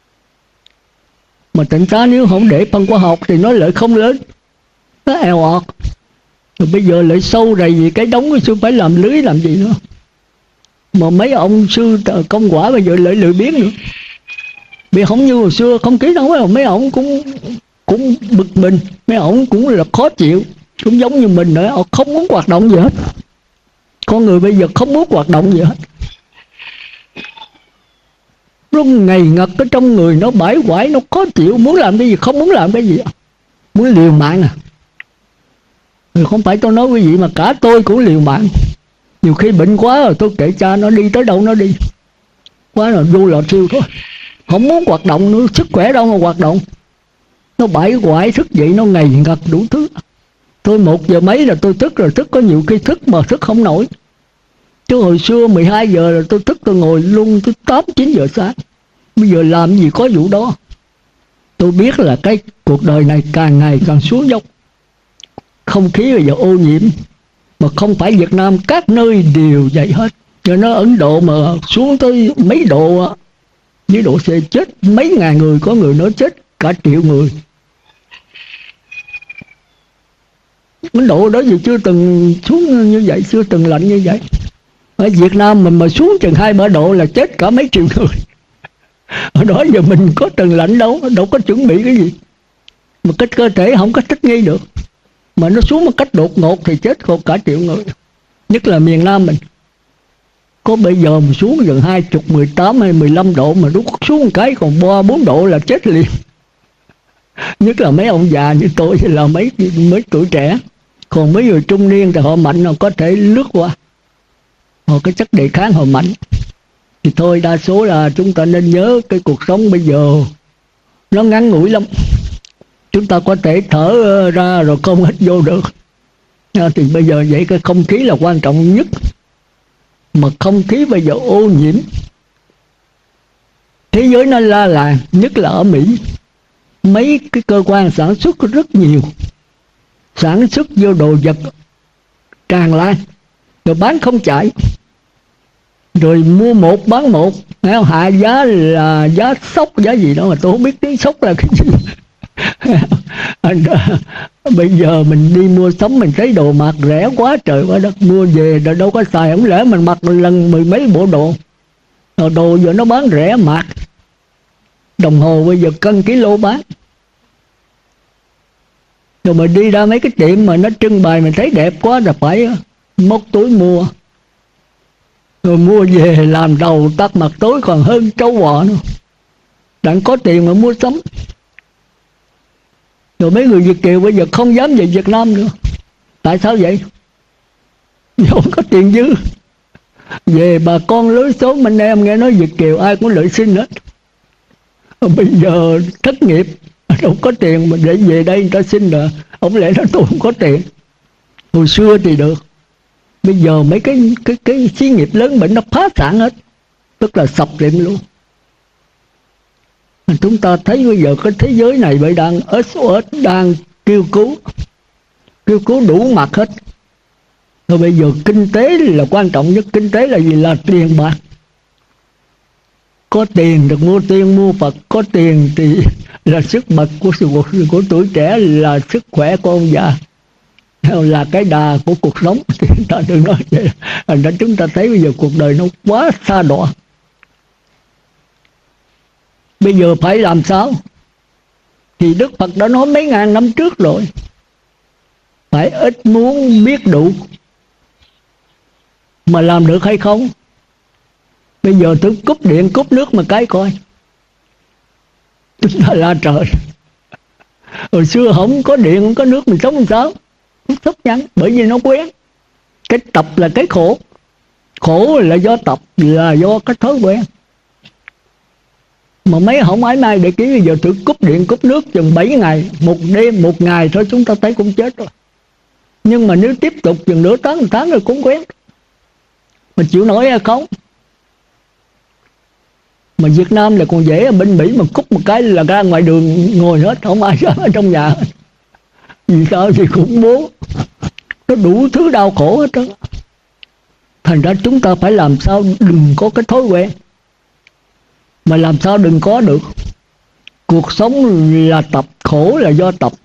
Mà Tịnh Xá nếu không để phân hóa học thì nó lại không lớn, nó eo ọt. Rồi bây giờ lại sâu rầy gì cái đống cái sư phải làm lưới làm gì nữa. Mà mấy ông sư công quả bây giờ lại lười biếng nữa. Vì không như hồi xưa không khí đâu, mấy, mấy ông cũng cũng bực mình, mấy ông cũng là khó chịu, cũng giống như mình nữa, họ không muốn hoạt động gì hết. Con người bây giờ không muốn hoạt động gì hết. Nó ngày ngật ở trong người, nó bãi quải, nó khó chịu, muốn làm cái gì không muốn làm cái gì, muốn liều mạng à. Rồi không phải tôi nói quý vị mà cả tôi cũng liều mạng. Nhiều khi bệnh quá rồi tôi kệ cha nó đi tới đâu nó đi, quá là vô lò siêu thôi, không muốn hoạt động nữa, sức khỏe đâu mà hoạt động. Nó bãi quải, thức dậy nó ngày ngật đủ thứ. Tôi một giờ mấy là tôi thức rồi, thức có nhiều khi thức mà thức không nổi. Chứ hồi xưa mười hai giờ là tôi thức, tôi ngồi luôn tới tám chín giờ sáng. Bây giờ làm gì có vụ đó. Tôi biết là cái cuộc đời này càng ngày càng xuống dốc. Không khí bây giờ ô nhiễm. Mà không phải Việt Nam, các nơi đều vậy hết. Cho nó Ấn Độ mà xuống tới mấy độ, với độ C chết mấy ngàn người, có người nói chết cả triệu người. Ấn Độ đó gì chưa từng xuống như vậy, chưa từng lạnh như vậy. Ở Việt Nam mình mà xuống chừng hai ba độ là chết cả mấy triệu người. Ở đó giờ mình có từng lạnh đâu, đâu có chuẩn bị cái gì. Mà cái cơ thể không có thích nghi được. Mà nó xuống một cách đột ngột thì chết còn cả triệu người. Nhất là miền Nam mình. Có bây giờ mà xuống gần hai mươi, mười tám hay mười lăm độ mà lúc xuống một cái còn ba bốn độ là chết liền. Nhất là mấy ông già như tôi là mấy mấy tuổi trẻ. Còn mấy người trung niên thì họ mạnh, họ có thể lướt qua. Họ cái chất đề kháng họ mạnh. Thì thôi đa số là chúng ta nên nhớ cái cuộc sống bây giờ nó ngắn ngủi lắm. Chúng ta có thể thở ra rồi không hít vô được. Thì bây giờ vậy cái không khí là quan trọng nhất. Mà không khí bây giờ ô nhiễm. Thế giới nó la làng, nhất là ở Mỹ. Mấy cái cơ quan sản xuất rất nhiều. Sản xuất vô đồ vật tràn lan. Rồi bán không chạy. Rồi mua một bán một. Hạ giá là giá sốc, giá gì đó mà tôi không biết tiếng sốc là cái gì. Bây giờ mình đi mua sắm mình thấy đồ mặc rẻ quá trời quá đất, mua về rồi đâu có xài, không lẽ mình mặc lần mười mấy bộ đồ. Rồi đồ giờ nó bán rẻ mặc. Đồng hồ bây giờ cân kilo bán. Rồi mà đi ra mấy cái tiệm mà nó trưng bày mình thấy đẹp quá là phải móc túi mua. Rồi mua về làm đầu tắt mặt tối còn hơn trâu bò nữa. Đặng có tiền mà mua sắm. Rồi mấy người Việt kiều bây giờ không dám về Việt Nam nữa. Tại sao vậy? Vì không có tiền dư. Về bà con lối xóm anh em nghe nói Việt kiều ai cũng lợi sinh hết. Bây giờ thất nghiệp, đâu có tiền mà để về đây người ta xin rồi. Không lẽ nó tôi không có tiền. Hồi xưa thì được. Bây giờ mấy cái cái cái xí nghiệp lớn bệnh nó phá sản hết. Tức là sập tiệm luôn. Chúng ta thấy bây giờ cái thế giới này bây đang ét o ét đang kêu cứu. Kêu cứu đủ mặt hết. Rồi bây giờ kinh tế là quan trọng nhất. Kinh tế là gì? Là tiền bạc. Có tiền được mua tiên mua Phật. Có tiền thì là sức bật của, của, của tuổi trẻ, là sức khỏe của ông già, là cái đà của cuộc sống. Thì chúng ta đừng nói vậy. Thành ra chúng ta thấy bây giờ cuộc đời nó quá xa đọa. Bây giờ phải làm sao? Thì Đức Phật đã nói mấy ngàn năm trước rồi. Phải ít muốn biết đủ. Mà làm được hay không? Bây giờ tôi cúp điện cúp nước mà cái coi. Chúng ta la trời. Hồi xưa không có điện không có nước mình sống làm sao? Không chấp nhận. Bởi vì nó quen. Cái tập là cái khổ. Khổ là do tập, là do cái thói quen. Mà mấy không ai mai để ký. Bây giờ tôi cúp điện cúp nước chừng bảy ngày. Một đêm một ngày thôi chúng ta thấy cũng chết rồi. Nhưng mà nếu tiếp tục chừng nửa tháng một tháng rồi cũng quen. Mà chịu nổi hay không? Mà Việt Nam là còn dễ. Bên Mỹ mà cúp một cái là ra ngoài đường ngồi hết. Không ai ra ở trong nhà hết. Vì sao thì khủng bố. Nó đủ thứ đau khổ hết đó. Thành ra chúng ta phải làm sao đừng có cái thói quen. Mà làm sao đừng có được. Cuộc sống là tập, khổ là do tập.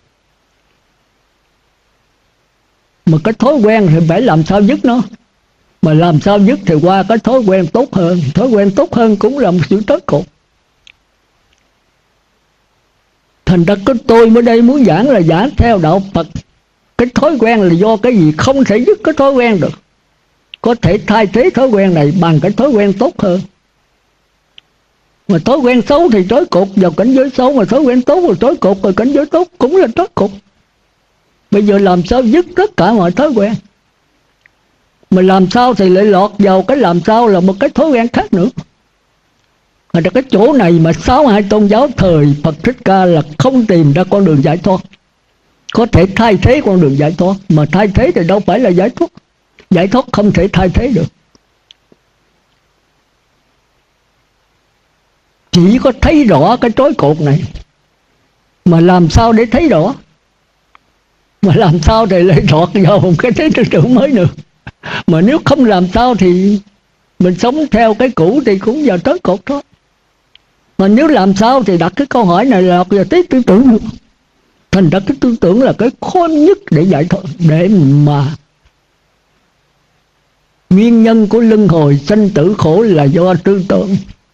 Mà cái thói quen thì phải làm sao dứt nó. Mà làm sao dứt thì qua cái thói quen tốt hơn. Thói quen tốt hơn cũng là một sự trói cột. Thành ra cái tôi mới đây muốn giảng là giảng theo đạo Phật. Cái thói quen là do cái gì? Không thể dứt cái thói quen được. Có thể thay thế thói quen này bằng cái thói quen tốt hơn. Mà thói quen xấu thì trói cột vào cảnh giới xấu. Mà thói quen tốt rồi trói cột vào cảnh giới tốt cũng là trói cột. Bây giờ làm sao dứt tất cả mọi thói quen. Mà làm sao thì lại lọt vào cái làm sao là một cái thói quen khác nữa. Ở cái chỗ này mà sáu hai tôn giáo thời Phật Thích Ca là không tìm ra con đường giải thoát. Có thể thay thế con đường giải thoát. Mà thay thế thì đâu phải là giải thoát. Giải thoát không thể thay thế được. Chỉ có thấy rõ cái trói cột này. Mà làm sao để thấy rõ? Mà làm sao thì lại lọt vào một cái thế tư tưởng mới được. Mà nếu không làm sao thì mình sống theo cái cũ thì cũng vào trói cột thôi. Mà nếu làm sao thì đặt cái câu hỏi này là lọt vào thế tư tưởng được. Thành ra cái tư tưởng là cái khó nhất để giải thoát. Để mà nguyên nhân của luân hồi sanh tử khổ là do tư tưởng.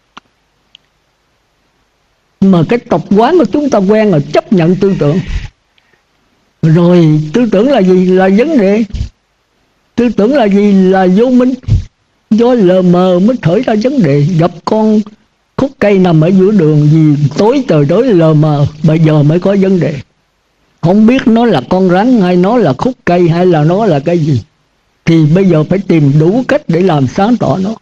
Mà cái tập quán của chúng ta quen là chấp nhận tư tưởng. Rồi tư tưởng là gì? Là vấn đề. Tư tưởng là gì? Là vô minh. Do lờ mờ mới khởi ra vấn đề. Gặp con khúc cây nằm ở giữa đường, vì tối trời tối lờ mờ, bây giờ mới có vấn đề. Không biết nó là con rắn hay nó là khúc cây hay là nó là cái gì, thì bây giờ phải tìm đủ cách để làm sáng tỏ nó.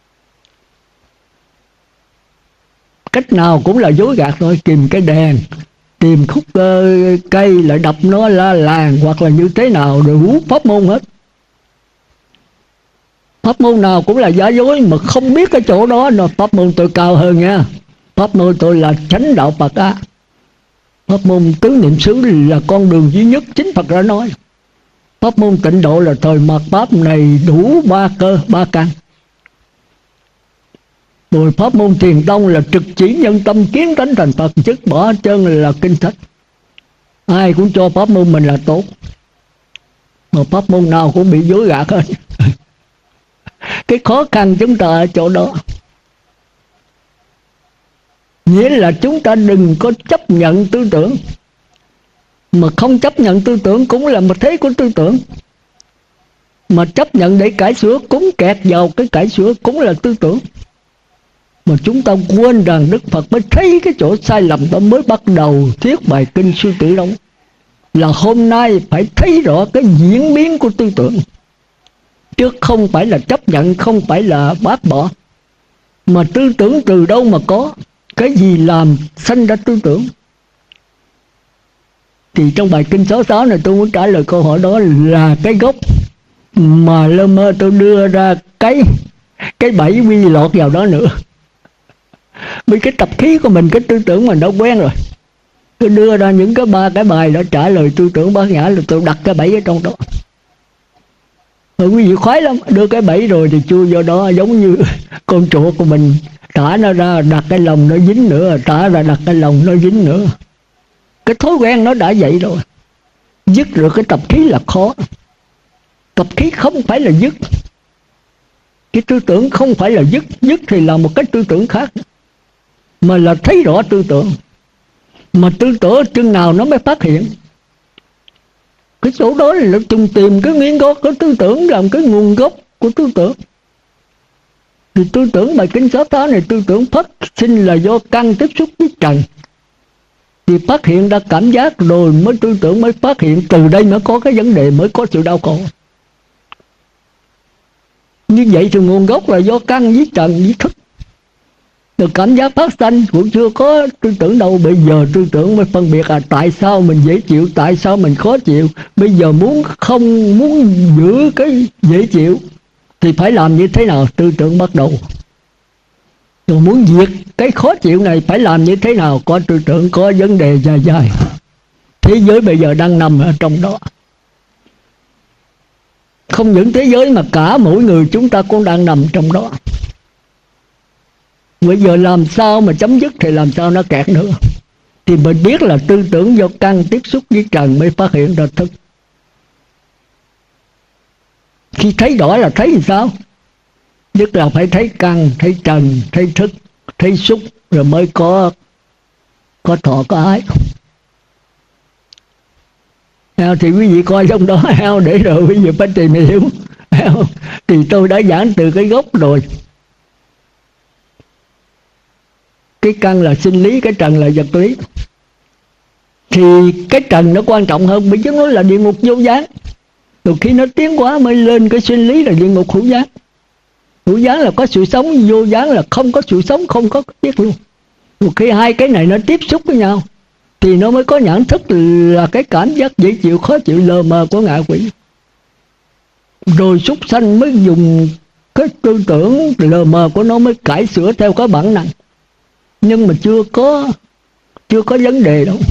Cách nào cũng là dối gạt thôi. Tìm cái đèn, tìm khúc uh, cây lại đập nó la làng, hoặc là như thế nào, rồi hú pháp môn hết. Pháp môn nào cũng là giả dối. Mà không biết cái chỗ đó là pháp môn tôi cao hơn nha. Pháp môn tôi là chánh đạo Phật á. Pháp môn tứ niệm xứ là con đường duy nhất, chính Phật đã nói. Pháp môn tịnh độ là thời mạt Pháp này đủ ba cơ, ba căn. Rồi pháp môn thiền tông là trực chỉ nhân tâm kiến tánh thành Phật, chức bỏ chân là kinh sách. Ai cũng cho pháp môn mình là tốt. Mà pháp môn nào cũng bị dối gạt hết. Cái khó khăn chúng ta ở chỗ đó. Nghĩa là chúng ta đừng có chấp nhận tư tưởng. Mà không chấp nhận tư tưởng cũng là một thế của tư tưởng. Mà chấp nhận để cải sửa cũng kẹt vào cái cải sửa cũng là tư tưởng. Mà chúng ta quên rằng Đức Phật mới thấy cái chỗ sai lầm đó, mới bắt đầu thuyết bài kinh Sư Tử Long. Là hôm nay phải thấy rõ cái diễn biến của tư tưởng, chứ không phải là chấp nhận, không phải là bác bỏ. Mà tư tưởng từ đâu mà có? Cái gì làm sanh ra tư tưởng? Thì trong bài kinh sáu sáu này tôi muốn trả lời câu hỏi đó là cái gốc mà lơ mơ tôi đưa ra cái cái bẫy quy lọt vào đó nữa. Vì cái tập khí của mình, cái tư tưởng mình đã quen rồi. Tôi đưa ra những cái ba cái bài đó trả lời tư tưởng bát nhã là tôi đặt cái bẫy ở trong đó. Rồi quý vị khoái lắm, đưa cái bẫy rồi thì chui vô đó giống như con chuột của mình, thả nó ra đặt cái lồng nó dính nữa, thả ra đặt cái lồng nó dính nữa. Cái thói quen nó đã vậy rồi. Dứt được cái tập khí là khó. Tập khí không phải là dứt, cái tư tưởng không phải là dứt. Dứt thì là một cái tư tưởng khác, mà là thấy rõ tư tưởng. Mà tư tưởng chừng nào nó mới phát hiện? Cái chỗ đó là chúng tìm cái nguyên gốc của tư tưởng, làm cái nguồn gốc của tư tưởng. Thì tư tưởng bài kinh sáu sáu này, tư tưởng phát sinh là do căn tiếp xúc với trần, thì phát hiện ra cảm giác rồi mới tư tưởng mới phát hiện. Từ đây mới có cái vấn đề, mới có sự đau khổ. Như vậy thì nguồn gốc là do căn với trần với thức. Từ cảm giác phát sanh cũng chưa có tư tưởng đâu. Bây giờ tư tưởng mới phân biệt là tại sao mình dễ chịu, tại sao mình khó chịu. Bây giờ muốn không muốn giữ cái dễ chịu thì phải làm như thế nào? Tư tưởng bắt đầu. Rồi muốn diệt cái khó chịu này phải làm như thế nào? Có tư tưởng, có vấn đề dài dài. Thế giới bây giờ đang nằm ở trong đó. Không những thế giới mà cả mỗi người chúng ta cũng đang nằm trong đó. Bây giờ làm sao mà chấm dứt thì làm sao nó kẹt nữa? Thì mình biết là tư tưởng do căn tiếp xúc với trần mới phát hiện ra thức. Khi thấy rõ là thấy thì sao? Nhất là phải thấy căn, thấy trần, thấy thức, thấy xúc, rồi mới có có thọ, có ái. Thì quý vị coi trong đó để rồi quý vị phải tìm hiểu. Thì tôi đã giảng từ cái gốc rồi. Cái căn là sinh lý, cái trần là vật lý. Thì cái trần nó quan trọng hơn, bởi chứ nó là địa ngục vô gián. Rồi khi nó tiến quá mới lên cái sinh lý là địa ngục hữu gián. Hữu gián là có sự sống, vô gián là không có sự sống, không có biết luôn. Rồi khi hai cái này nó tiếp xúc với nhau thì nó mới có nhận thức là cái cảm giác dễ chịu, khó chịu, lờ mờ của ngạ quỷ. Rồi súc sanh mới dùng cái tư tưởng lờ mờ của nó mới cải sửa theo cái bản năng. Nhưng mà chưa có chưa có vấn đề đâu.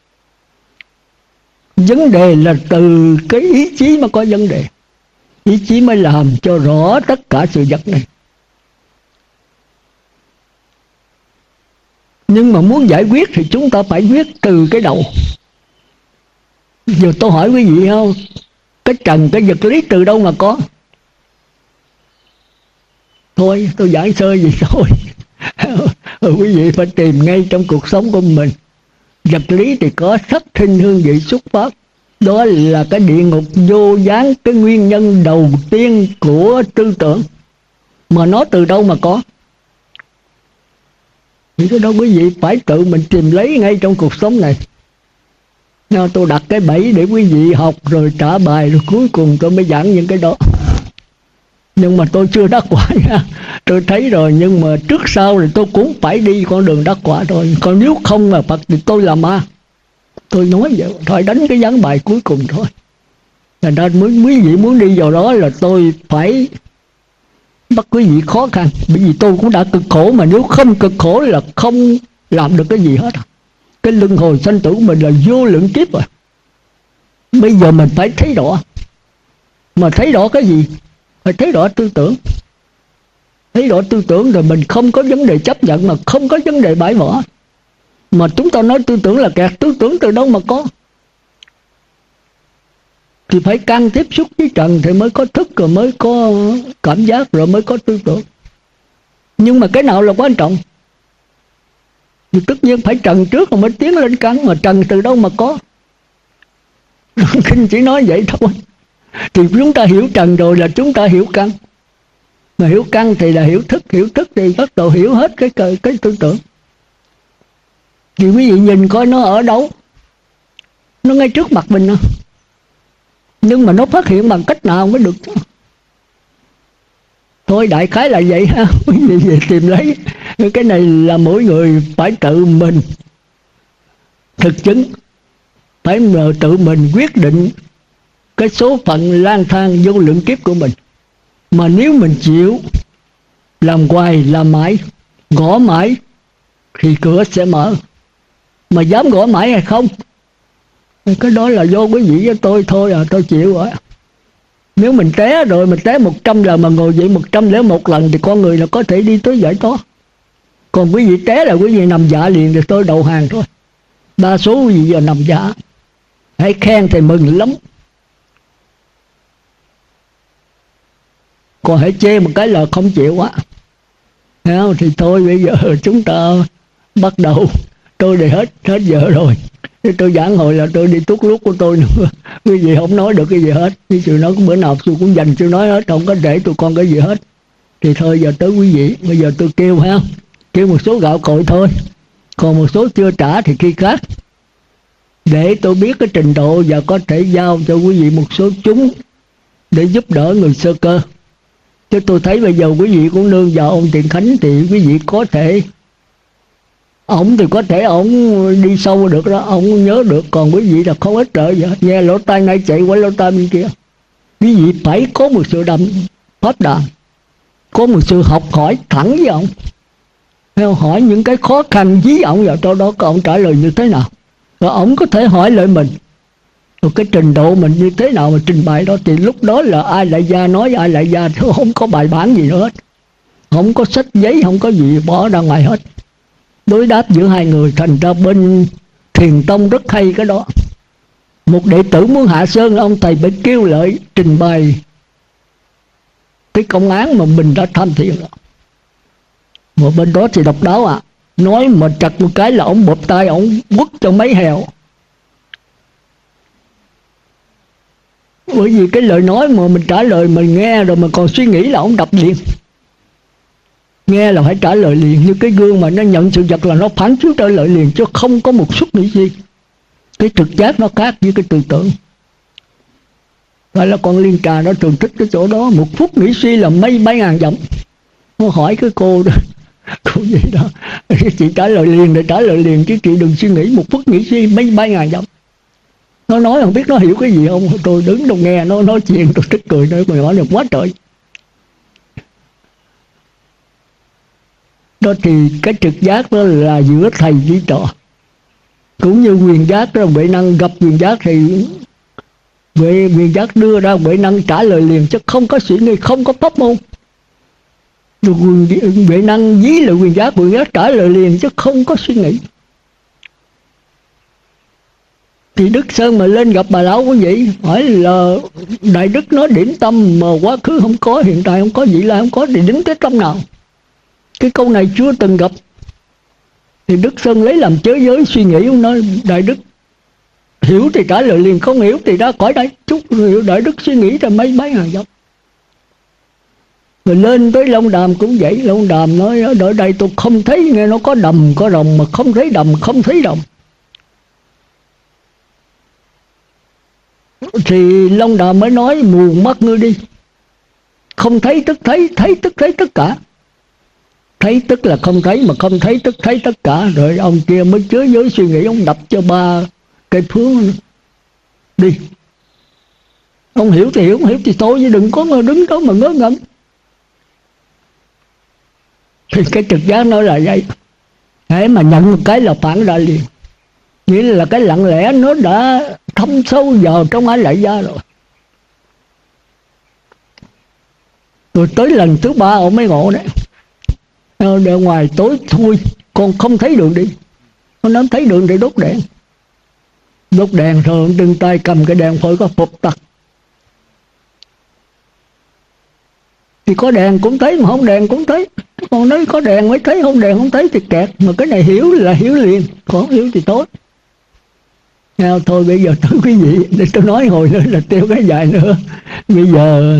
Vấn đề là từ cái ý chí mà có vấn đề. Ý chí mới làm cho rõ tất cả sự vật này. Nhưng mà muốn giải quyết thì chúng ta phải quyết từ cái đầu. Giờ tôi hỏi quý vị không, cái trần, cái vật lý từ đâu mà có? Thôi tôi giảng sơ vậy thôi. Quý vị phải tìm ngay trong cuộc sống của mình. Vật lý thì có sắc thinh hương vị xuất phát. Đó là cái địa ngục vô gián, cái nguyên nhân đầu tiên của tư tưởng. Mà nó từ đâu mà có? Thì cái đó quý vị phải tự mình tìm lấy ngay trong cuộc sống này. Nên tôi đặt cái bẫy để quý vị học rồi trả bài, rồi cuối cùng tôi mới giảng những cái đó. Nhưng mà tôi chưa đắc quả nha. Tôi thấy rồi, nhưng mà trước sau thì tôi cũng phải đi con đường đắc quả thôi. Còn nếu không mà Phật thì tôi là ma. Tôi nói vậy, thôi đánh cái giảng bài cuối cùng thôi. Thành ra quý vị muốn đi vào đó là tôi phải bắt quý vị khó khăn. Bởi vì tôi cũng đã cực khổ, mà nếu không cực khổ là không làm được cái gì hết. Cái luân hồi sanh tử của mình là vô lượng kiếp rồi. Bây giờ mình phải thấy rõ. Mà thấy rõ cái gì? Phải thấy rõ tư tưởng. Thấy rõ tư tưởng rồi mình không có vấn đề chấp nhận, mà không có vấn đề bãi bỏ. Mà chúng ta nói tư tưởng là kẹt, tư tưởng từ đâu mà có? Thì phải căn tiếp xúc với trần thì mới có thức, rồi mới có cảm giác, rồi mới có tư tưởng. Nhưng mà cái nào là quan trọng? Thì tất nhiên phải trần trước rồi mới tiến lên căn. Mà trần từ đâu mà có? Kinh chỉ nói vậy thôi. Thì chúng ta hiểu trần rồi là chúng ta hiểu căn. Mà hiểu căn thì là hiểu thức, hiểu thức thì bắt đầu hiểu hết cái cái, cái tư tưởng. Thì quý vị nhìn coi nó ở đâu, nó ngay trước mặt mình. Nhưng mà nó phát hiện bằng cách nào mới được. Thôi đại khái là vậy ha. Quý vị về tìm lấy. Cái này là mỗi người phải tự mình thực chứng, phải tự mình quyết định cái số phận lang thang vô lượng kiếp của mình. Mà nếu mình chịu làm hoài, làm mãi, gõ mãi thì cửa sẽ mở. Mà dám gõ mãi hay không, cái đó là do quý vị với tôi thôi à. Tôi chịu rồi. Nếu mình té rồi, mình té một trăm lần mà ngồi dậy một trăm lẻ một lần thì con người là có thể đi tới giải thoát. Còn quý vị té là quý vị nằm dạ liền thì tôi đầu hàng thôi. Đa số quý vị giờ nằm dạ. Hãy khen thì mừng lắm. Còn hãy chê một cái là không chịu quá. Không, thì thôi bây giờ chúng ta bắt đầu. Tôi thì hết hết giờ rồi. Tôi giảng hồi là tôi đi tuốt lút của tôi nữa. Quý vị không nói được cái gì hết. Như tôi nói bữa nào tôi cũng dành tôi nói hết. Không có để tụi con cái gì hết. Thì thôi giờ tới quý vị. Bây giờ tôi kêu ha. Kêu một số gạo cội thôi. Còn một số chưa trả thì khi khác. Để tôi biết cái trình độ và có thể giao cho quý vị một số chúng để giúp đỡ người sơ cơ. Chứ tôi thấy bây giờ quý vị cũng nương vào ông Thiện Khánh thì quý vị có thể, ổng thì có thể ổng đi sâu được đó, ổng nhớ được. Còn quý vị là không ít trợ vậy. Nghe lỗ tai này chạy qua lỗ tai bên kia. Quý vị phải có một sự đầm pháp đàn, có một sự học hỏi thẳng với ổng, theo hỏi những cái khó khăn với ổng vào trong đó, có ổng trả lời như thế nào, rồi ổng có thể hỏi lại mình. Rồi cái trình độ mình như thế nào mà trình bày đó, thì lúc đó là ai lại gia nói ai lại gia, chứ không có bài bản gì nữa hết, không có sách giấy, không có gì bỏ ra ngoài hết. Đối đáp giữa hai người, thành ra bên Thiền Tông rất hay cái đó. Một đệ tử muốn hạ sơn, ông thầy phải kêu lại trình bày cái công án mà mình đã tham thiền đó. Một bên đó thì độc đáo à, nói mà chặt một cái là ông bụp tay, ông quất cho mấy heo. Bởi vì cái lời nói mà mình trả lời mình nghe rồi mình còn suy nghĩ là ông đập liền. Nghe là phải trả lời liền, như cái gương mà nó nhận sự vật là nó phản chiếu trả lời liền, chứ không có một chút nghĩ gì. Cái trực giác nó khác với cái tư tưởng. Vậy là con Liên Trà nó thường thích cái chỗ đó. Một phút nghĩ suy là mấy mấy ngàn dặm. Nó hỏi cái cô đó, cô gì đó, chị trả lời liền để trả lời liền, chứ chị đừng suy nghĩ. Một phút nghĩ suy mấy mấy ngàn dặm. Nó nói không biết nó hiểu cái gì không. Tôi đứng đâu nghe nó nói chuyện, tôi tức cười. Nói mày hỏi được quá trời. Đó thì cái trực giác đó là giữa thầy với trò. Cũng như quyền giác đó, Huệ Năng gặp quyền giác thì Huệ quyền giác đưa ra, Huệ Năng trả lời liền, chứ không có suy nghĩ, không có pháp môn. Huệ Năng dí lời quyền giác, quyền giác trả lời liền chứ không có suy nghĩ. Thì Đức Sơn mà lên gặp bà lão cũng vậy, hỏi là Đại Đức nói điểm tâm mà quá khứ không có, hiện tại không có, vị lai không có, thì đứng tới tâm nào? Cái câu này chưa từng gặp. Thì Đức Sơn lấy làm chớ giới suy nghĩ, ông nói Đại Đức hiểu thì trả lời liền, không hiểu thì ra khỏi đây. Chút hiểu Đại Đức suy nghĩ ra mấy mấy hàng dặm. Rồi lên tới Long Đàm cũng vậy. Long Đàm nói ở đây tôi không thấy, nghe nó có đầm có đồng mà không thấy đầm không thấy đồng. Thì Long Đàm mới nói mù mắt ngươi đi. Không thấy tức thấy, thấy tức thấy tất cả. Thấy tức là không thấy, mà không thấy tức thấy tất cả. Rồi ông kia mới chứa giới suy nghĩ, ông đập cho ba cây phướng đi. Ông hiểu thì hiểu, không hiểu thì thôi, chứ đừng có mà đứng đó mà ngớ ngẩn. Thì cái trực giác nói là vậy. Thế mà nhận một cái là phản ra liền. Nghĩa là cái lặng lẽ nó đã thâm sâu vào trong ai lại ra rồi. Rồi tới lần thứ ba ông mới ngộ đấy. Ở ngoài tối thui, con không thấy đường đi. Con nói thấy đường để đốt đèn. Đốt đèn rồi đừng tay cầm cái đèn phải có phục tặc. Thì có đèn cũng thấy mà không đèn cũng thấy. Còn nói có đèn mới thấy, không đèn không thấy thì kẹt. Mà cái này hiểu là hiểu liền, còn không hiểu thì tối. À, thôi bây giờ tới quý vị, để tôi nói hồi nữa là tiêu cái dài nữa. Bây giờ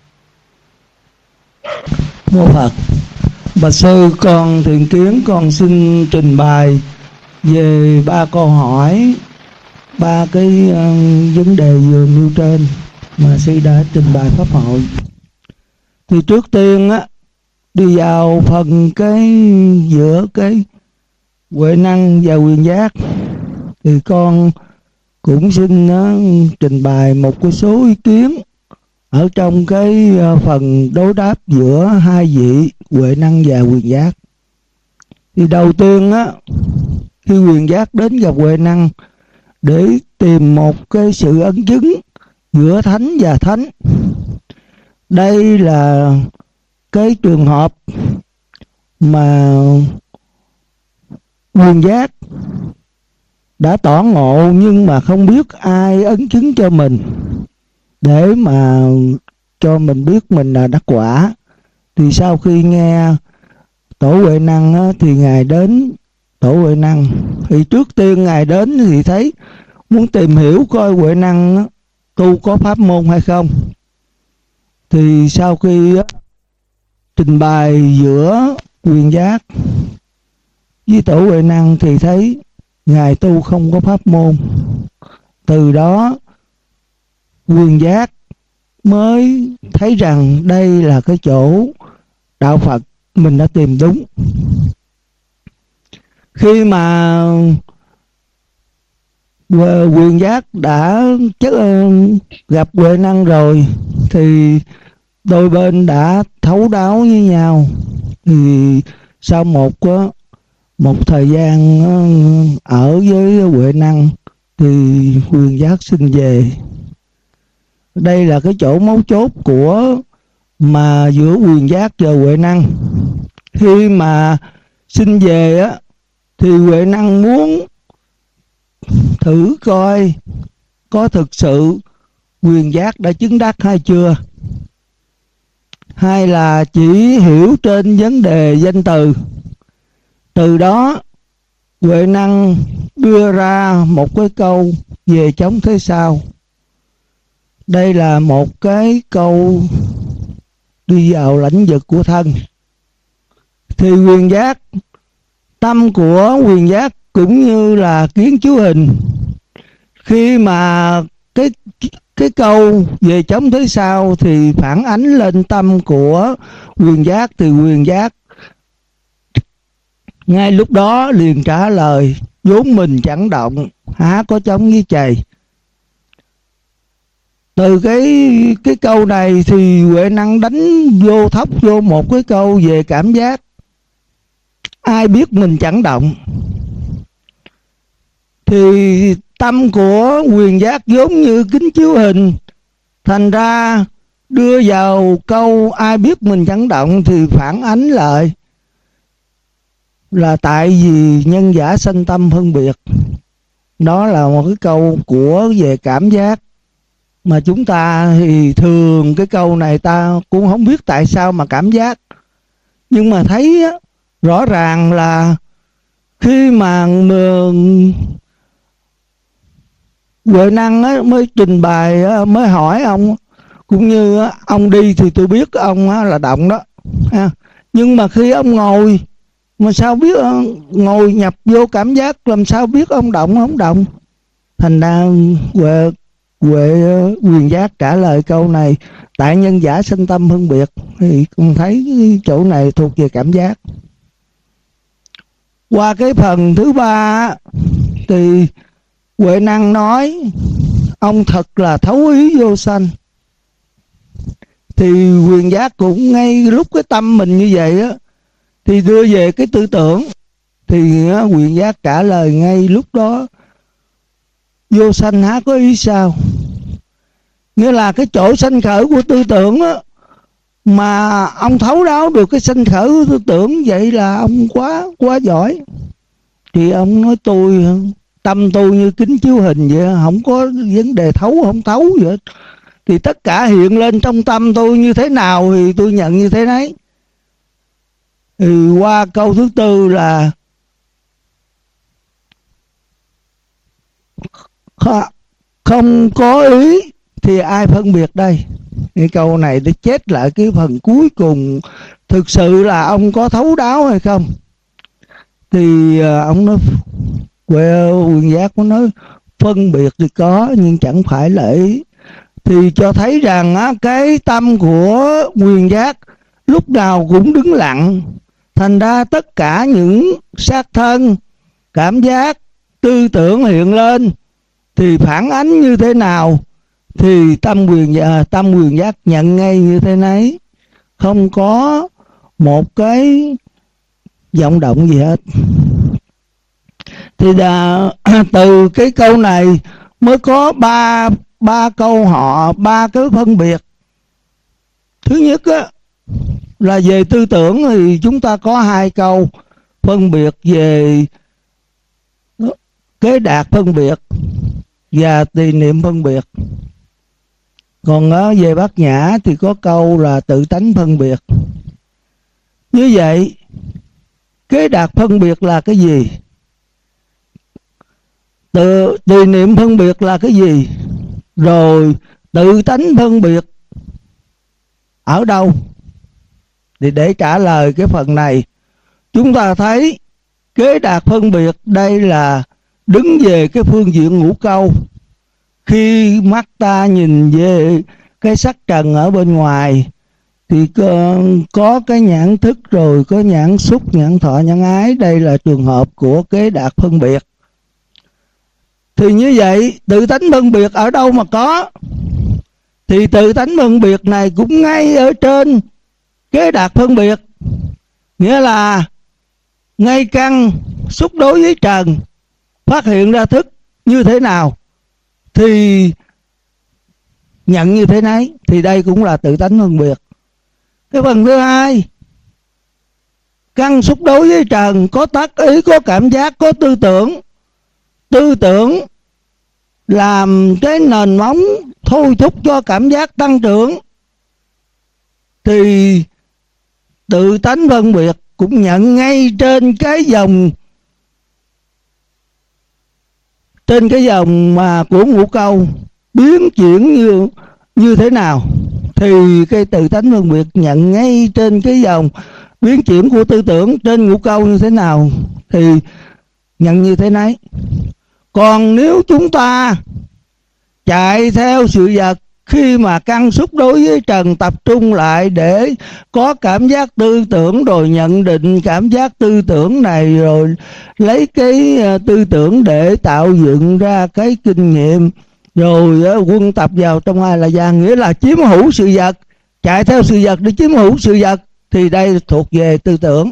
Mô Phật. Bạch sư, con thiện kiến con xin trình bày về ba câu hỏi, ba cái uh, vấn đề vừa nêu trên mà sư đã trình bày pháp hội. Thì trước tiên á, đi vào phần cái giữa cái huệ năng và quyền giác, thì con cũng xin uh, trình bày một cái số ý kiến ở trong cái uh, phần đối đáp giữa hai vị huệ năng và quyền giác. Thì đầu tiên á, khi quyền giác đến gặp huệ năng để tìm một cái sự ấn chứng giữa thánh và thánh, đây là cái trường hợp mà quyền giác đã tỏ ngộ nhưng mà không biết ai ấn chứng cho mình để mà cho mình biết mình là đắc quả. Thì sau khi nghe tổ huệ năng á, thì ngài đến tổ huệ năng. Thì trước tiên ngài đến thì thấy muốn tìm hiểu coi huệ năng á, tu có pháp môn hay không. Thì sau khi á, trình bày giữa quyền giác với tổ huệ năng thì thấy ngài tu không có pháp môn. Từ đó quyền giác mới thấy rằng đây là cái chỗ đạo Phật mình đã tìm đúng. Khi mà quyền giác đã gặp huệ năng rồi thì đôi bên đã thấu đáo với nhau. Thì sau một một thời gian ở với huệ năng thì quyền giác xin về. Đây là cái chỗ mấu chốt của mà giữa quyền giác và huệ năng. Khi mà xin về á, thì huệ năng muốn thử coi có thực sự quyền giác đã chứng đắc hay chưa, hay là chỉ hiểu trên vấn đề danh từ. Từ đó huệ năng đưa ra một cái câu về chống thế sao. Đây là một cái câu đi vào lãnh vực của thân. Thì quyền giác, tâm của quyền giác cũng như là kiến chiếu hình. Khi mà cái cái câu về chống thế sao thì phản ánh lên tâm của quyền giác, thì quyền giác ngay lúc đó liền trả lời: vốn mình chẳng động, há có chống với chày. Từ cái cái câu này thì huệ năng đánh vô thóc vô một cái câu về cảm giác. Ai biết mình chẳng động. Thì tâm của quyền giác vốn như kính chiếu hình, thành ra đưa vào câu ai biết mình chẳng động thì phản ánh lại là tại vì nhân giả sanh tâm phân biệt. Đó là một cái câu của về cảm giác, mà chúng ta thì thường cái câu này ta cũng không biết tại sao mà cảm giác. Nhưng mà thấy á, rõ ràng là khi mà huệ năng á, mới trình bày á, mới hỏi ông, cũng như á, ông đi thì tôi biết ông á, là động đó ha. Nhưng mà khi ông ngồi mà sao biết, ngồi nhập vô cảm giác làm sao biết ông động không động. Thành ra huệ huệ quyền giác trả lời câu này tại nhân giả sinh tâm phân biệt. Thì cũng thấy cái chỗ này thuộc về cảm giác. Qua cái phần thứ ba thì huệ năng nói ông thật là thấu ý vô sanh. Thì quyền giác cũng ngay lúc cái tâm mình như vậy á, thì đưa về cái tư tưởng. Thì quyền giác trả lời ngay lúc đó: vô sanh há có ý sao. Nghĩa là cái chỗ sanh khởi của tư tưởng á, mà ông thấu đáo được cái sanh khởi của tư tưởng, vậy là ông quá quá giỏi. Thì ông nói tôi tâm tôi như kính chiếu hình vậy, không có vấn đề thấu không thấu vậy. Thì tất cả hiện lên trong tâm tôi như thế nào thì tôi nhận như thế đấy. Thì qua câu thứ tư là không có ý thì ai phân biệt đây? Cái câu này để chết lại cái phần cuối cùng. Thực sự là ông có thấu đáo hay không? Thì ông nói, quê Quyền Giác có nói phân biệt thì có nhưng chẳng phải là ý. Thì cho thấy rằng á, cái tâm của Quyền Giác lúc nào cũng đứng lặng. Thành ra tất cả những sắc thân, cảm giác, tư tưởng hiện lên thì phản ánh như thế nào thì tâm quyền à, tâm Quyền Giác nhận ngay như thế nấy, không có một cái vọng động gì hết. Thì đã, từ cái câu này mới có ba ba câu họ, ba cái phân biệt. Thứ nhất á, là về tư tưởng thì chúng ta có hai câu phân biệt về kế đạt phân biệt và tỳ niệm phân biệt. Còn ở về Bát Nhã thì có câu là tự tánh phân biệt. Như vậy kế đạt phân biệt là cái gì? Tự tỳ niệm phân biệt là cái gì? Rồi tự tánh phân biệt ở đâu? Thì để trả lời cái phần này, chúng ta thấy kế đạt phân biệt đây là đứng về cái phương diện ngũ câu. Khi mắt ta nhìn về cái sắc trần ở bên ngoài thì có, có cái nhãn thức, rồi có nhãn xúc, nhãn thọ, nhãn ái. Đây là trường hợp của kế đạt phân biệt. Thì như vậy tự tánh phân biệt ở đâu mà có? Thì tự tánh phân biệt này cũng ngay ở trên kế đạt phân biệt. Nghĩa là ngay căn xúc đối với trần phát hiện ra thức như thế nào thì nhận như thế nấy. Thì đây cũng là tự tánh phân biệt. Cái phần thứ hai, căn xúc đối với trần có tác ý, có cảm giác, có tư tưởng. Tư tưởng làm cái nền móng thôi thúc cho cảm giác tăng trưởng. Thì tự tánh phân biệt cũng nhận ngay trên cái dòng trên cái dòng mà của ngũ câu biến chuyển như như thế nào thì cái tự tánh phân biệt nhận ngay trên cái dòng biến chuyển của tư tưởng trên ngũ câu như thế nào thì nhận như thế nấy. Còn nếu chúng ta chạy theo sự vật, khi mà căn xúc đối với trần tập trung lại để có cảm giác tư tưởng, rồi nhận định cảm giác tư tưởng này, rồi lấy cái tư tưởng để tạo dựng ra cái kinh nghiệm, rồi quân tập vào trong ai là gia, nghĩa là chiếm hữu sự vật, chạy theo sự vật để chiếm hữu sự vật, thì đây thuộc về tư tưởng.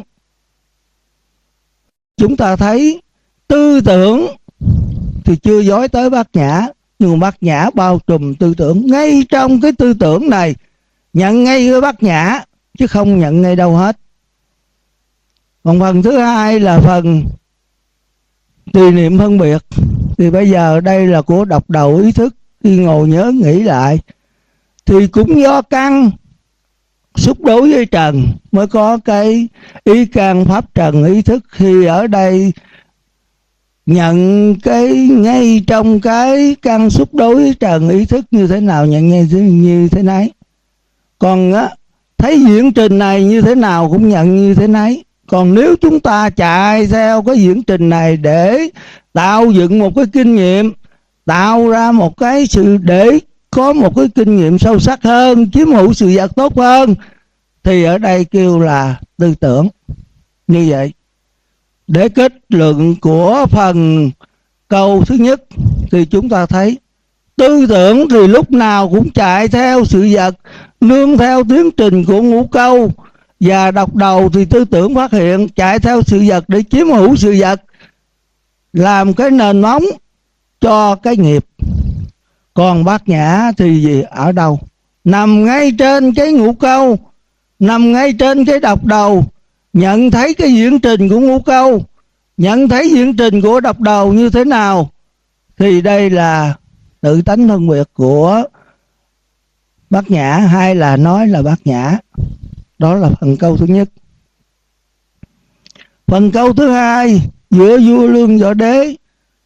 Chúng ta thấy tư tưởng thì chưa dối tới Bát Nhã, nhưng Bát Nhã bao trùm tư tưởng. Ngay trong cái tư tưởng này nhận ngay với Bát Nhã, chứ không nhận ngay đâu hết. Còn phần thứ hai là phần tỳ niệm phân biệt. Thì bây giờ đây là của độc đầu ý thức. Khi ngồi nhớ nghĩ lại thì cũng do căn xúc đối với trần mới có cái ý căn pháp trần ý thức. Khi ở đây nhận cái ngay trong cái căn xúc đối với trần ý thức như thế nào, nhận ngay như thế nấy. Còn á, thấy diễn trình này như thế nào cũng nhận như thế nấy. Còn nếu chúng ta chạy theo cái diễn trình này để tạo dựng một cái kinh nghiệm, tạo ra một cái sự để có một cái kinh nghiệm sâu sắc hơn, chiếm hữu sự vật tốt hơn, thì ở đây kêu là tư tưởng. Như vậy, để kết luận của phần câu thứ nhất thì chúng ta thấy tư tưởng thì lúc nào cũng chạy theo sự vật, nương theo tiến trình của ngũ câu, và độc đầu thì tư tưởng phát hiện chạy theo sự vật để chiếm hữu sự vật, làm cái nền móng cho cái nghiệp. Còn Bát Nhã thì gì? Ở đâu? Nằm ngay trên cái ngũ câu, nằm ngay trên cái độc đầu, nhận thấy cái diễn trình của ngũ câu, nhận thấy diễn trình của độc đầu như thế nào, thì đây là tự tánh phân biệt của Bát Nhã, hay là nói là Bát Nhã. Đó là phần câu thứ nhất. Phần câu thứ hai, giữa vua lương võ đế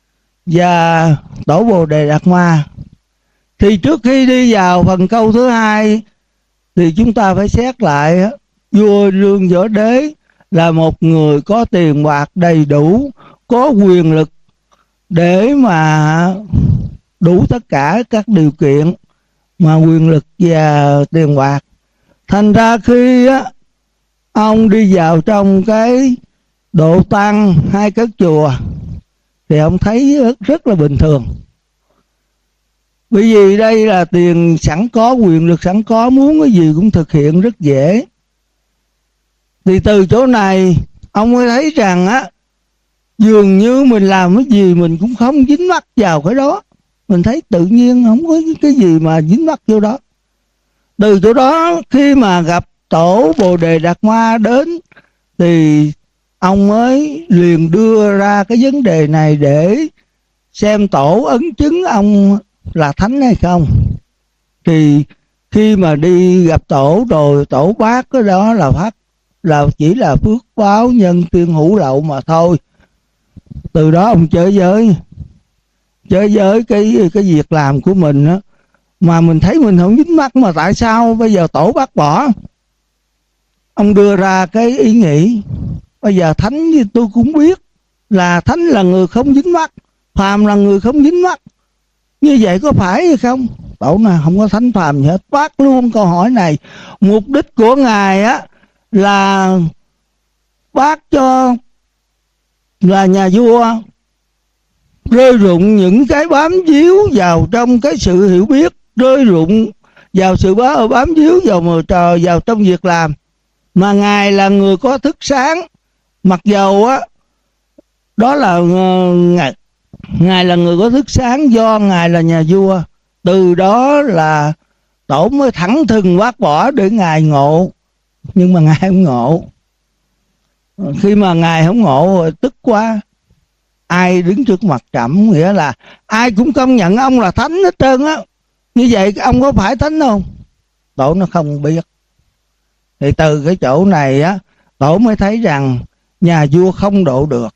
và tổ Bồ Đề Đạt Ma. Thì trước khi đi vào phần câu thứ hai thì chúng ta phải xét lại, vua Lương Võ Đế là một người có tiền bạc đầy đủ, có quyền lực để mà đủ tất cả các điều kiện mà quyền lực và tiền bạc. Thành ra khi á, ông đi vào trong cái độ tăng hay cái chùa thì ông thấy rất, rất là bình thường. Bởi vì đây là tiền sẵn có, quyền lực sẵn có, muốn cái gì cũng thực hiện rất dễ. Thì từ chỗ này ông mới thấy rằng á, dường như mình làm cái gì mình cũng không dính mắc vào cái đó. Mình thấy tự nhiên không có cái gì mà dính mắc vô đó. Từ chỗ đó khi mà gặp tổ Bồ Đề Đạt Ma đến thì ông mới liền đưa ra cái vấn đề này để xem tổ ấn chứng ông là thánh hay không. Thì khi mà đi gặp tổ rồi tổ bác cái đó là phát là chỉ là phước báo nhân tuyên hữu lậu mà thôi. Từ đó ông chới giới chới giới cái cái việc làm của mình á, mà mình thấy mình không dính mắc, mà tại sao bây giờ tổ bác bỏ? Ông đưa ra cái ý nghĩ bây giờ thánh như tôi cũng biết là thánh là người không dính mắc, phàm là người không dính mắc, như vậy có phải hay không? Tổ nào không có thánh phàm gì hết. Bác luôn câu hỏi này. Mục đích của ngài á là bác cho là nhà vua rơi rụng những cái bám víu vào trong cái sự hiểu biết, rơi rụng vào sự bám, bám víu vào mờ trờ vào trong việc làm. Mà ngài là người có thức sáng, mặc dầu á đó là ngài, ngài là người có thức sáng do ngài là nhà vua. Từ đó là tổ mới thẳng thừng bác bỏ để ngài ngộ, nhưng mà ngài không ngộ. Khi mà ngài không ngộ rồi tức quá, ai đứng trước mặt trẫm, nghĩa là ai cũng công nhận ông là thánh hết trơn á, như vậy ông có phải thánh không? Tổ nó không biết. Thì từ cái chỗ này á, tổ mới thấy rằng nhà vua không độ được.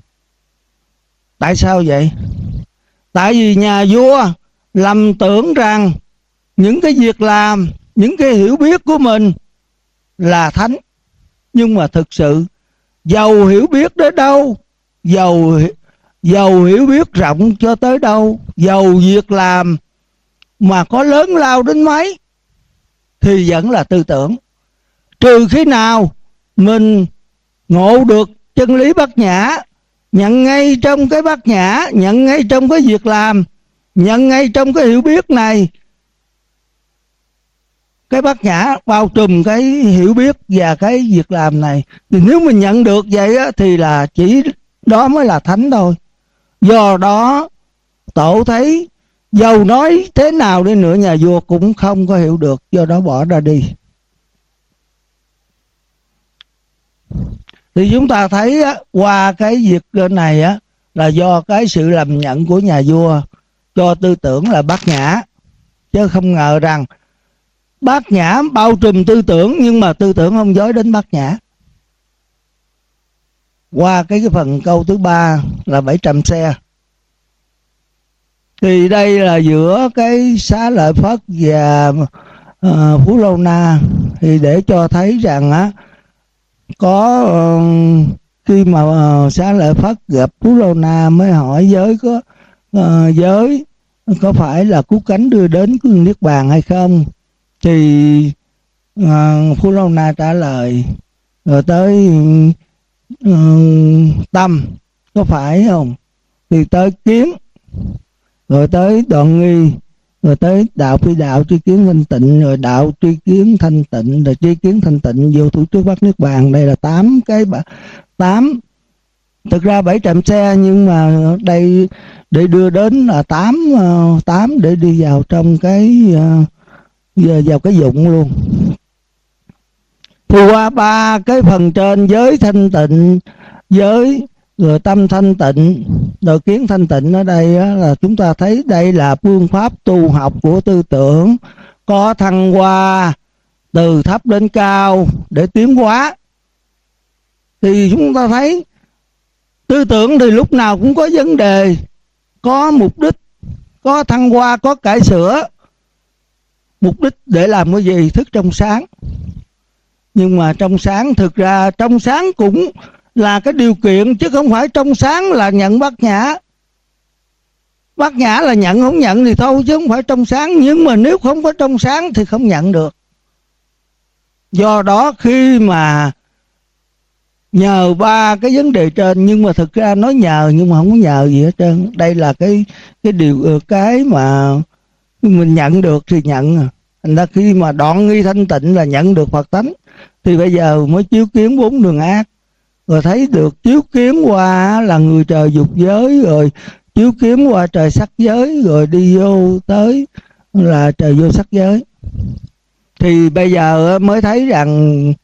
Tại sao vậy? Tại vì nhà vua lầm tưởng rằng những cái việc làm, những cái hiểu biết của mình là thánh. Nhưng mà thực sự giàu hiểu biết đến đâu, giàu, giàu hiểu biết rộng cho tới đâu, giàu việc làm mà có lớn lao đến mấy thì vẫn là tư tưởng. Trừ khi nào mình ngộ được chân lý bát nhã, nhận ngay trong cái bát nhã, nhận ngay trong cái việc làm, nhận ngay trong cái hiểu biết này. Cái bát nhã bao trùm cái hiểu biết và cái việc làm này. Thì nếu mình nhận được vậy á, thì là chỉ đó mới là thánh thôi. Do đó tổ thấy dầu nói thế nào đi nữa nhà vua cũng không có hiểu được, do đó bỏ ra đi. Thì chúng ta thấy á, qua cái việc này á, là do cái sự lầm nhận của nhà vua cho tư tưởng là bát nhã. Chứ không ngờ rằng bát nhã bao trùm tư tưởng, nhưng mà tư tưởng không dối đến bát nhã. Qua cái, cái phần câu thứ ba là bảy trăm xe. Thì đây là giữa cái Xá Lợi Phất và uh, Phú Lâu Na. Thì để cho thấy rằng á, có uh, khi mà uh, Xá Lợi Phất gặp Phú Lâu Na mới hỏi giới có uh, giới có phải là cứu cánh đưa đến Niết Bàn hay không, thì uh, Phú Lâu Na trả lời. Rồi tới uh, Tâm có phải không, thì tới Kiến, rồi tới Đoạn Nghi, rồi tới đạo phi đạo tri kiến thanh tịnh, rồi đạo tri kiến thanh tịnh, rồi tri kiến thanh tịnh vô thủ trước bắt Niết Bàn. Đây là tám cái tám, thực ra bảy trăm xe, nhưng mà đây để đưa đến là tám tám để đi vào trong cái vào cái dụng luôn. Thì qua ba cái phần trên, giới thanh tịnh, giới rồi tâm thanh tịnh, rồi kiến thanh tịnh, ở đây á, là chúng ta thấy đây là phương pháp tu học của tư tưởng, có thăng hoa từ thấp đến cao để tiến hóa. Thì chúng ta thấy tư tưởng thì lúc nào cũng có vấn đề, có mục đích, có thăng hoa, có cải sửa. Mục đích để làm cái gì? Thức trong sáng. Nhưng mà trong sáng, thực ra trong sáng cũng là cái điều kiện, chứ không phải trong sáng là nhận bát nhã. Bát nhã là nhận không nhận thì thôi, chứ không phải trong sáng. Nhưng mà nếu không có trong sáng thì không nhận được. Do đó khi mà nhờ ba cái vấn đề trên, nhưng mà thực ra nói nhờ nhưng mà không có nhờ gì hết trơn. Đây là cái cái điều cái mà mình nhận được thì nhận. Thành ra khi mà đoạn nghi thanh tịnh là nhận được Phật tánh, thì bây giờ mới chiếu kiến bốn đường ác, rồi thấy được chiếu kiến qua là người trời dục giới, rồi chiếu kiến qua trời sắc giới, rồi đi vô tới là trời vô sắc giới. Thì bây giờ mới thấy rằng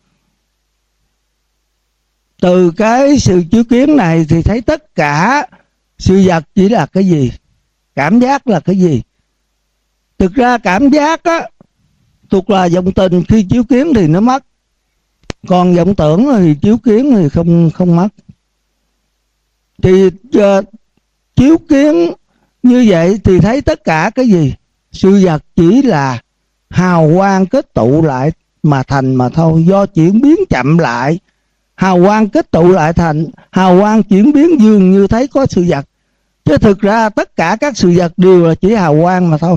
từ cái sự chiếu kiến này thì thấy tất cả sự vật chỉ là cái gì? Cảm giác là cái gì? Thực ra cảm giác á, thuộc là vọng tình, khi chiếu kiến thì nó mất. Còn vọng tưởng thì chiếu kiến thì không không mất. Thì uh, chiếu kiến như vậy thì thấy tất cả cái gì? Sự vật chỉ là hào quang kết tụ lại mà thành mà thôi. Do chuyển biến chậm lại, hào quang kết tụ lại thành, hào quang chuyển biến dường như thấy có sự vật, chứ thực ra tất cả các sự vật đều là chỉ hào quang mà thôi.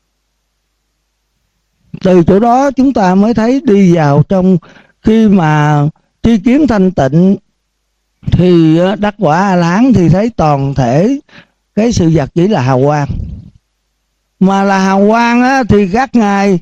Từ chỗ đó chúng ta mới thấy đi vào trong, khi mà tri kiến thanh tịnh thì đắc quả A-la-hán thì thấy toàn thể cái sự vật chỉ là hào quang. Mà là hào quang á, thì các ngài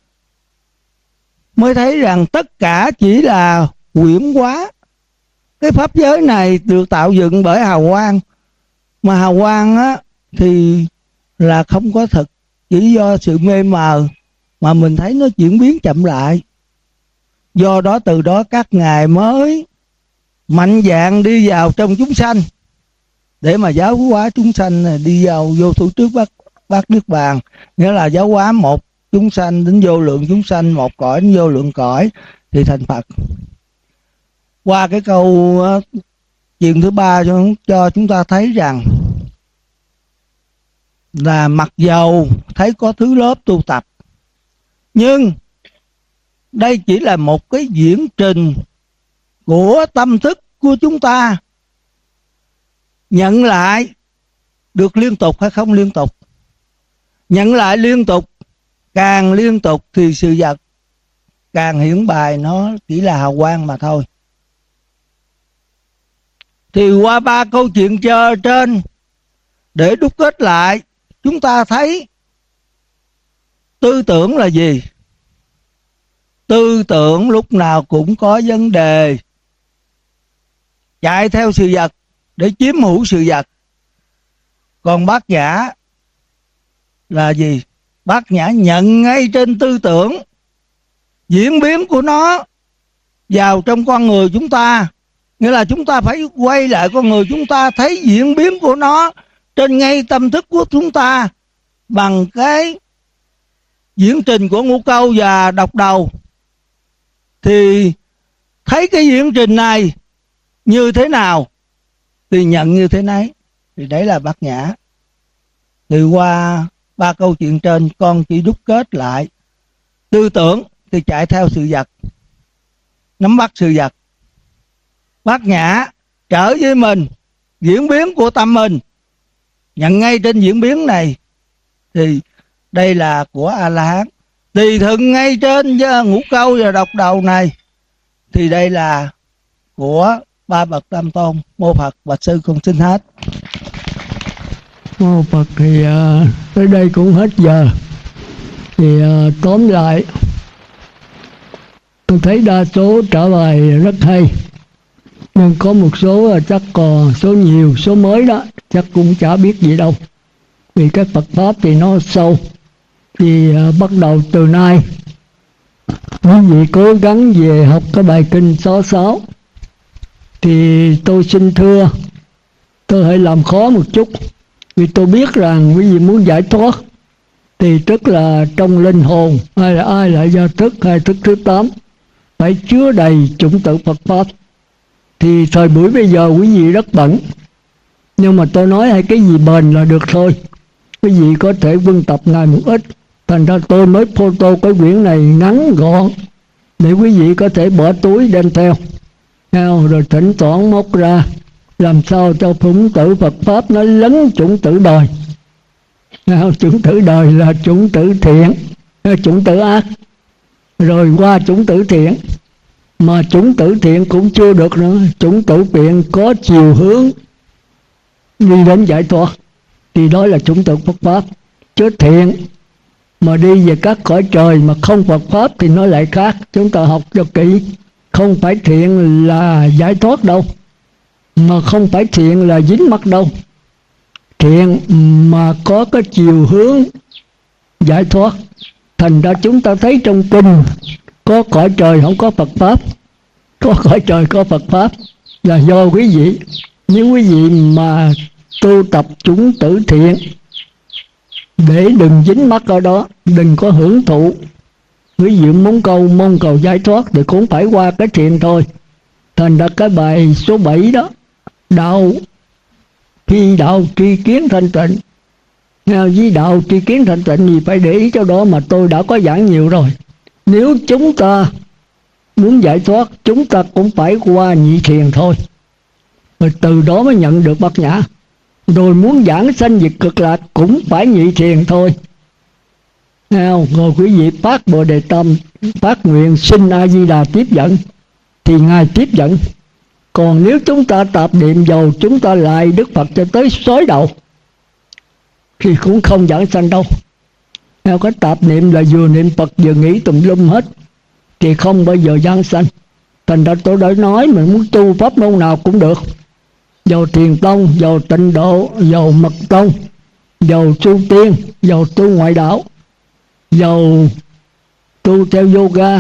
mới thấy rằng tất cả chỉ là quyển hóa. Cái pháp giới này được tạo dựng bởi hào quang, mà hào quang á, thì là không có thực, chỉ do sự mê mờ mà mình thấy nó chuyển biến chậm lại. Do đó từ đó các ngài mới mạnh dạn đi vào trong chúng sanh để mà giáo hóa chúng sanh, đi vào vô thủ trước bát bát niết bàn, nghĩa là giáo hóa một chúng sanh đến vô lượng chúng sanh, một cõi đến vô lượng cõi thì thành Phật. Qua cái câu uh, chuyện thứ ba cho, cho chúng ta thấy rằng là mặc dầu thấy có thứ lớp tu tập, nhưng đây chỉ là một cái diễn trình của tâm thức của chúng ta. Nhận lại được liên tục hay không liên tục? Nhận lại liên tục, càng liên tục thì sự vật càng hiển bày, nó chỉ là hào quang mà thôi. Thì qua ba câu chuyện chơi trên để đúc kết lại, chúng ta thấy tư tưởng là gì? Tư tưởng lúc nào cũng có vấn đề, chạy theo sự vật để chiếm hữu sự vật. Còn bát nhã là gì? Bát nhã nhận ngay trên tư tưởng, diễn biến của nó vào trong con người chúng ta. Nghĩa là chúng ta phải quay lại con người chúng ta, thấy diễn biến của nó trên ngay tâm thức của chúng ta bằng cái diễn trình của ngũ câu và độc đầu. Thì thấy cái diễn trình này như thế nào thì nhận như thế nấy. Thì đấy là bát nhã. Thì qua ba câu chuyện trên, con chỉ đúc kết lại tư tưởng thì chạy theo sự vật, nắm bắt sự vật. Bát nhã trở với mình, diễn biến của tâm mình, nhận ngay trên diễn biến này thì đây là của A-la-hán. Tùy thuận ngay trên ngũ câu và độc đầu này thì đây là của ba bậc tam tôn. Mô Phật, bạch sư con xin hết. Mô Phật. Thì uh, tới đây cũng hết giờ. Thì uh, tóm lại, tôi thấy đa số trả lời rất hay, nhưng có một số chắc còn số nhiều, số mới đó chắc cũng chả biết gì đâu. Vì cái Phật Pháp thì nó sâu. Thì uh, bắt đầu từ nay quý vị cố gắng về học cái bài kinh số sáu. Thì tôi xin thưa, tôi hãy làm khó một chút, vì tôi biết rằng quý vị muốn giải thoát thì tức là trong linh hồn, hay là ai lại do thức hay thức thứ tám phải chứa đầy chủng tử Phật Pháp. Thì thời buổi bây giờ quý vị rất bận, Nhưng mà tôi nói hay cái gì bền là được thôi. Quý vị có thể quân tập ngày một ít. Thành ra tôi mới photo cái quyển này ngắn gọn để quý vị có thể bỏ túi đem theo. Rồi thỉnh thoảng móc ra, làm sao cho chủng tử Phật Pháp nó lấn chủng tử đời. Chủng tử đời là chủng tử thiện, chủng tử ác, rồi qua chủng tử thiện. Mà chủng tử thiện cũng chưa được nữa. Chủng tử thiện có chiều hướng đi đến giải thoát, thì đó là chủng tử Phật Pháp. Chứ thiện mà đi về các cõi trời mà không Phật Pháp thì nó lại khác. Chúng ta học cho kỹ. Không phải thiện là giải thoát đâu, mà không phải thiện là dính mắc đâu. Thiện mà có cái chiều hướng giải thoát. Thành ra chúng ta thấy trong kinh có cõi trời không có Phật Pháp, có cõi trời có Phật Pháp là do quý vị. Nếu quý vị mà tu tập chủng tử thiện để đừng dính mắc ở đó, đừng có hưởng thụ. Quý vị muốn cầu mong cầu giải thoát thì cũng phải qua cái thiện thôi. Thành ra cái bài số bảy đó, đạo khi đạo tri kiến thanh tịnh, với đạo tri kiến thanh tịnh thì phải để ý cho đó, mà tôi đã có giảng nhiều rồi. Nếu chúng ta muốn giải thoát, chúng ta cũng phải qua nhị thiền thôi, rồi từ đó mới nhận được bát nhã. Rồi muốn giảng sanh diệt cực lạc cũng phải nhị thiền thôi. Rồi quý vị phát Bồ Đề Tâm, phát nguyện xin A Di Đà tiếp dẫn thì Ngài tiếp dẫn. Còn nếu chúng ta tạp niệm dầu chúng ta lại Đức Phật cho tới xói đầu thì cũng không giảng sanh đâu. Theo cái tạp niệm là vừa niệm Phật vừa nghĩ tùm lum hết thì không bao giờ giảng sanh. Thành ra tôi đã nói mình muốn tu pháp môn nào cũng được, dầu thiền tông, dầu tịnh độ, dầu mật tông, dầu tu tiên, dầu tu ngoại đạo, dầu tu theo yoga,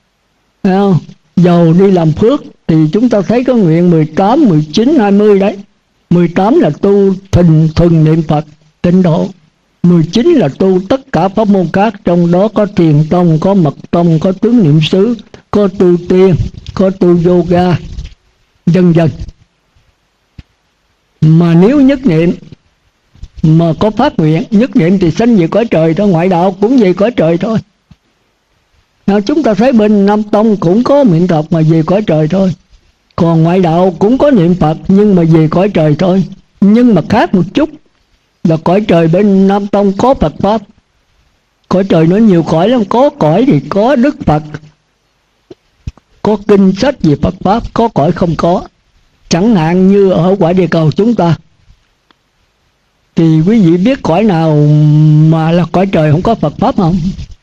dầu đi làm phước. Thì chúng ta thấy có nguyện mười tám, mười chín, hai mươi đấy. mười tám là tu thuần thuần niệm Phật tịnh độ, mười chín là tu tất cả pháp môn khác, trong đó có thiền tông, có mật tông, có tướng niệm xứ, có tu tiên, có tu yoga, vân vân. Mà nếu nhất niệm mà có phát nguyện, nhất niệm thì sanh về cõi trời thôi, ngoại đạo cũng về cõi trời thôi. Nào, chúng ta thấy bên Nam Tông cũng có niệm Phật mà về cõi trời thôi. Còn ngoại đạo cũng có niệm Phật nhưng mà về cõi trời thôi. Nhưng mà khác một chút là cõi trời bên Nam Tông có Phật Pháp. Cõi trời nó nhiều cõi lắm, có cõi thì có Đức Phật, có kinh sách về Phật Pháp, có cõi không có. Chẳng hạn như ở quả địa cầu chúng ta, thì quý vị biết cõi nào mà là cõi trời không có Phật Pháp không?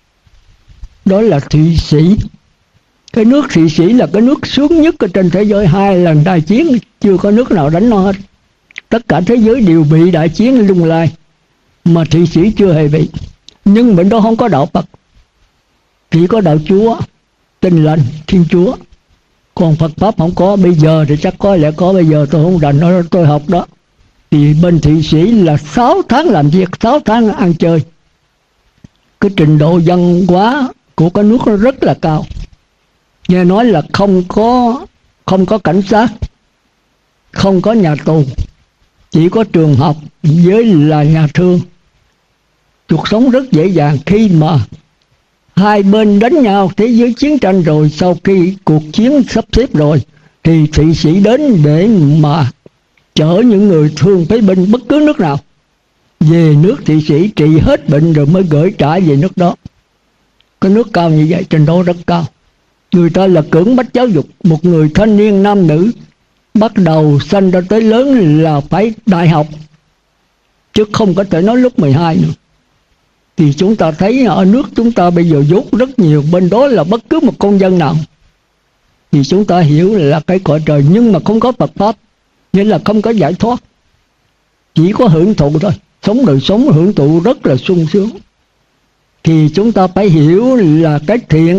Đó là Thụy Sĩ. Cái nước Thụy Sĩ là cái nước sướng nhất ở trên thế giới. Hai lần đại chiến chưa có nước nào đánh nó hết. Tất cả thế giới đều bị đại chiến lung lai, mà Thụy Sĩ chưa hề bị. Nhưng bên đó không có đạo Phật, chỉ có đạo Chúa, Tin Lành, Thiên Chúa. Còn Phật Pháp không có. Bây giờ thì chắc có lẽ có, bây giờ tôi không rành đó, tôi học đó. Thì bên Thụy Sĩ là sáu tháng làm việc, sáu tháng ăn chơi. Cái trình độ văn hóa của cái nước nó rất là cao. Nghe nói là không có không có cảnh sát, không có nhà tù, chỉ có trường học với là nhà thương. Cuộc sống rất dễ dàng. Khi mà hai bên đánh nhau, thế giới chiến tranh rồi, sau khi cuộc chiến sắp xếp rồi, thì Thụy Sĩ đến để mà chở những người thương phế binh bất cứ nước nào về nước Thụy Sĩ trị hết bệnh rồi mới gửi trả về nước đó. Cái nước cao như vậy, trình độ rất cao. Người ta là cưỡng bách giáo dục. Một người thanh niên nam nữ bắt đầu sanh ra tới lớn là phải đại học, chứ không có thể nói lúc mười hai nữa. Thì chúng ta thấy ở nước chúng ta bây giờ dốt rất nhiều. Bên đó là bất cứ một con dân nào thì chúng ta hiểu là cái cõi trời, nhưng mà không có Phật Pháp, nghĩa là không có giải thoát, chỉ có hưởng thụ thôi. Sống đời sống hưởng thụ rất là sung sướng. Thì chúng ta phải hiểu là cái thiện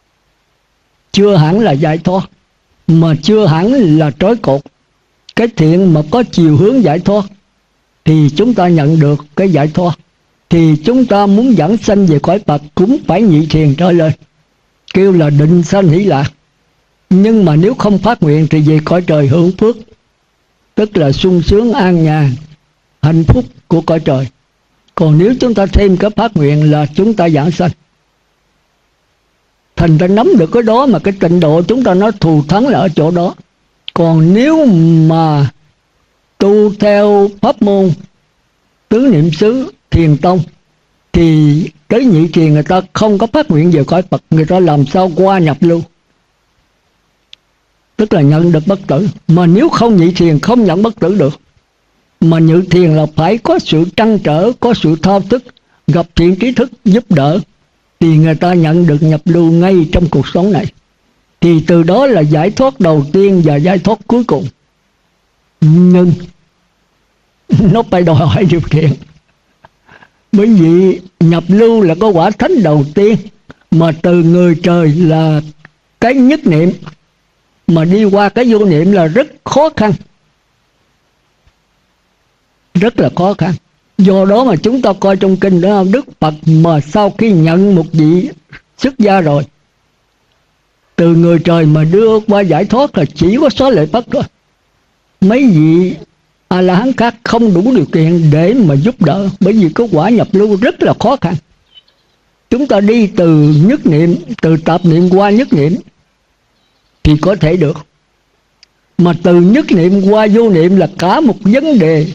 chưa hẳn là giải thoát, mà chưa hẳn là trói cột. Cái thiện mà có chiều hướng giải thoát thì chúng ta nhận được cái giải thoát. Thì chúng ta muốn dẫn sanh về cõi Phật cũng phải nhị thiền trở lên, kêu là định sanh hỷ lạc. Nhưng mà nếu không phát nguyện thì về cõi trời hưởng phước. tức là sung sướng an nhàn, hạnh phúc của cõi trời. Còn nếu chúng ta thêm cái phát nguyện là chúng ta giảng sanh. Thành ra nắm được cái đó mà cái trình độ chúng ta nói thù thắng là ở chỗ đó. Còn nếu mà tu theo pháp môn tứ niệm xứ, thiền tông, thì tới nhị thiền người ta không có phát nguyện về cõi Phật, người ta làm sao qua nhập lưu, tức là nhận được bất tử. Mà nếu không nhị thiền không nhận bất tử được. Mà nhị thiền là phải có sự trăn trở, có sự thao thức, gặp thiện trí thức giúp đỡ, thì người ta nhận được nhập lưu ngay trong cuộc sống này. Thì từ đó là giải thoát đầu tiên và giải thoát cuối cùng. Nhưng nó phải đòi hỏi điều kiện. Bởi vì nhập lưu là có quả thánh đầu tiên, mà từ người trời là cái nhất niệm, mà đi qua cái vô niệm là rất khó khăn. Rất là khó khăn. Do đó mà chúng ta coi trong kinh đó, Đức Phật mà sau khi nhận một vị xuất gia rồi, từ người trời mà đưa qua giải thoát là chỉ có Xá Lợi Phất thôi. Mấy vị A-la-hán khác không đủ điều kiện để mà giúp đỡ, bởi vì cái quả nhập lưu rất là khó khăn. Chúng ta đi từ nhất niệm, từ tạp niệm qua nhất niệm thì có thể được. Mà từ nhất niệm qua vô niệm là cả một vấn đề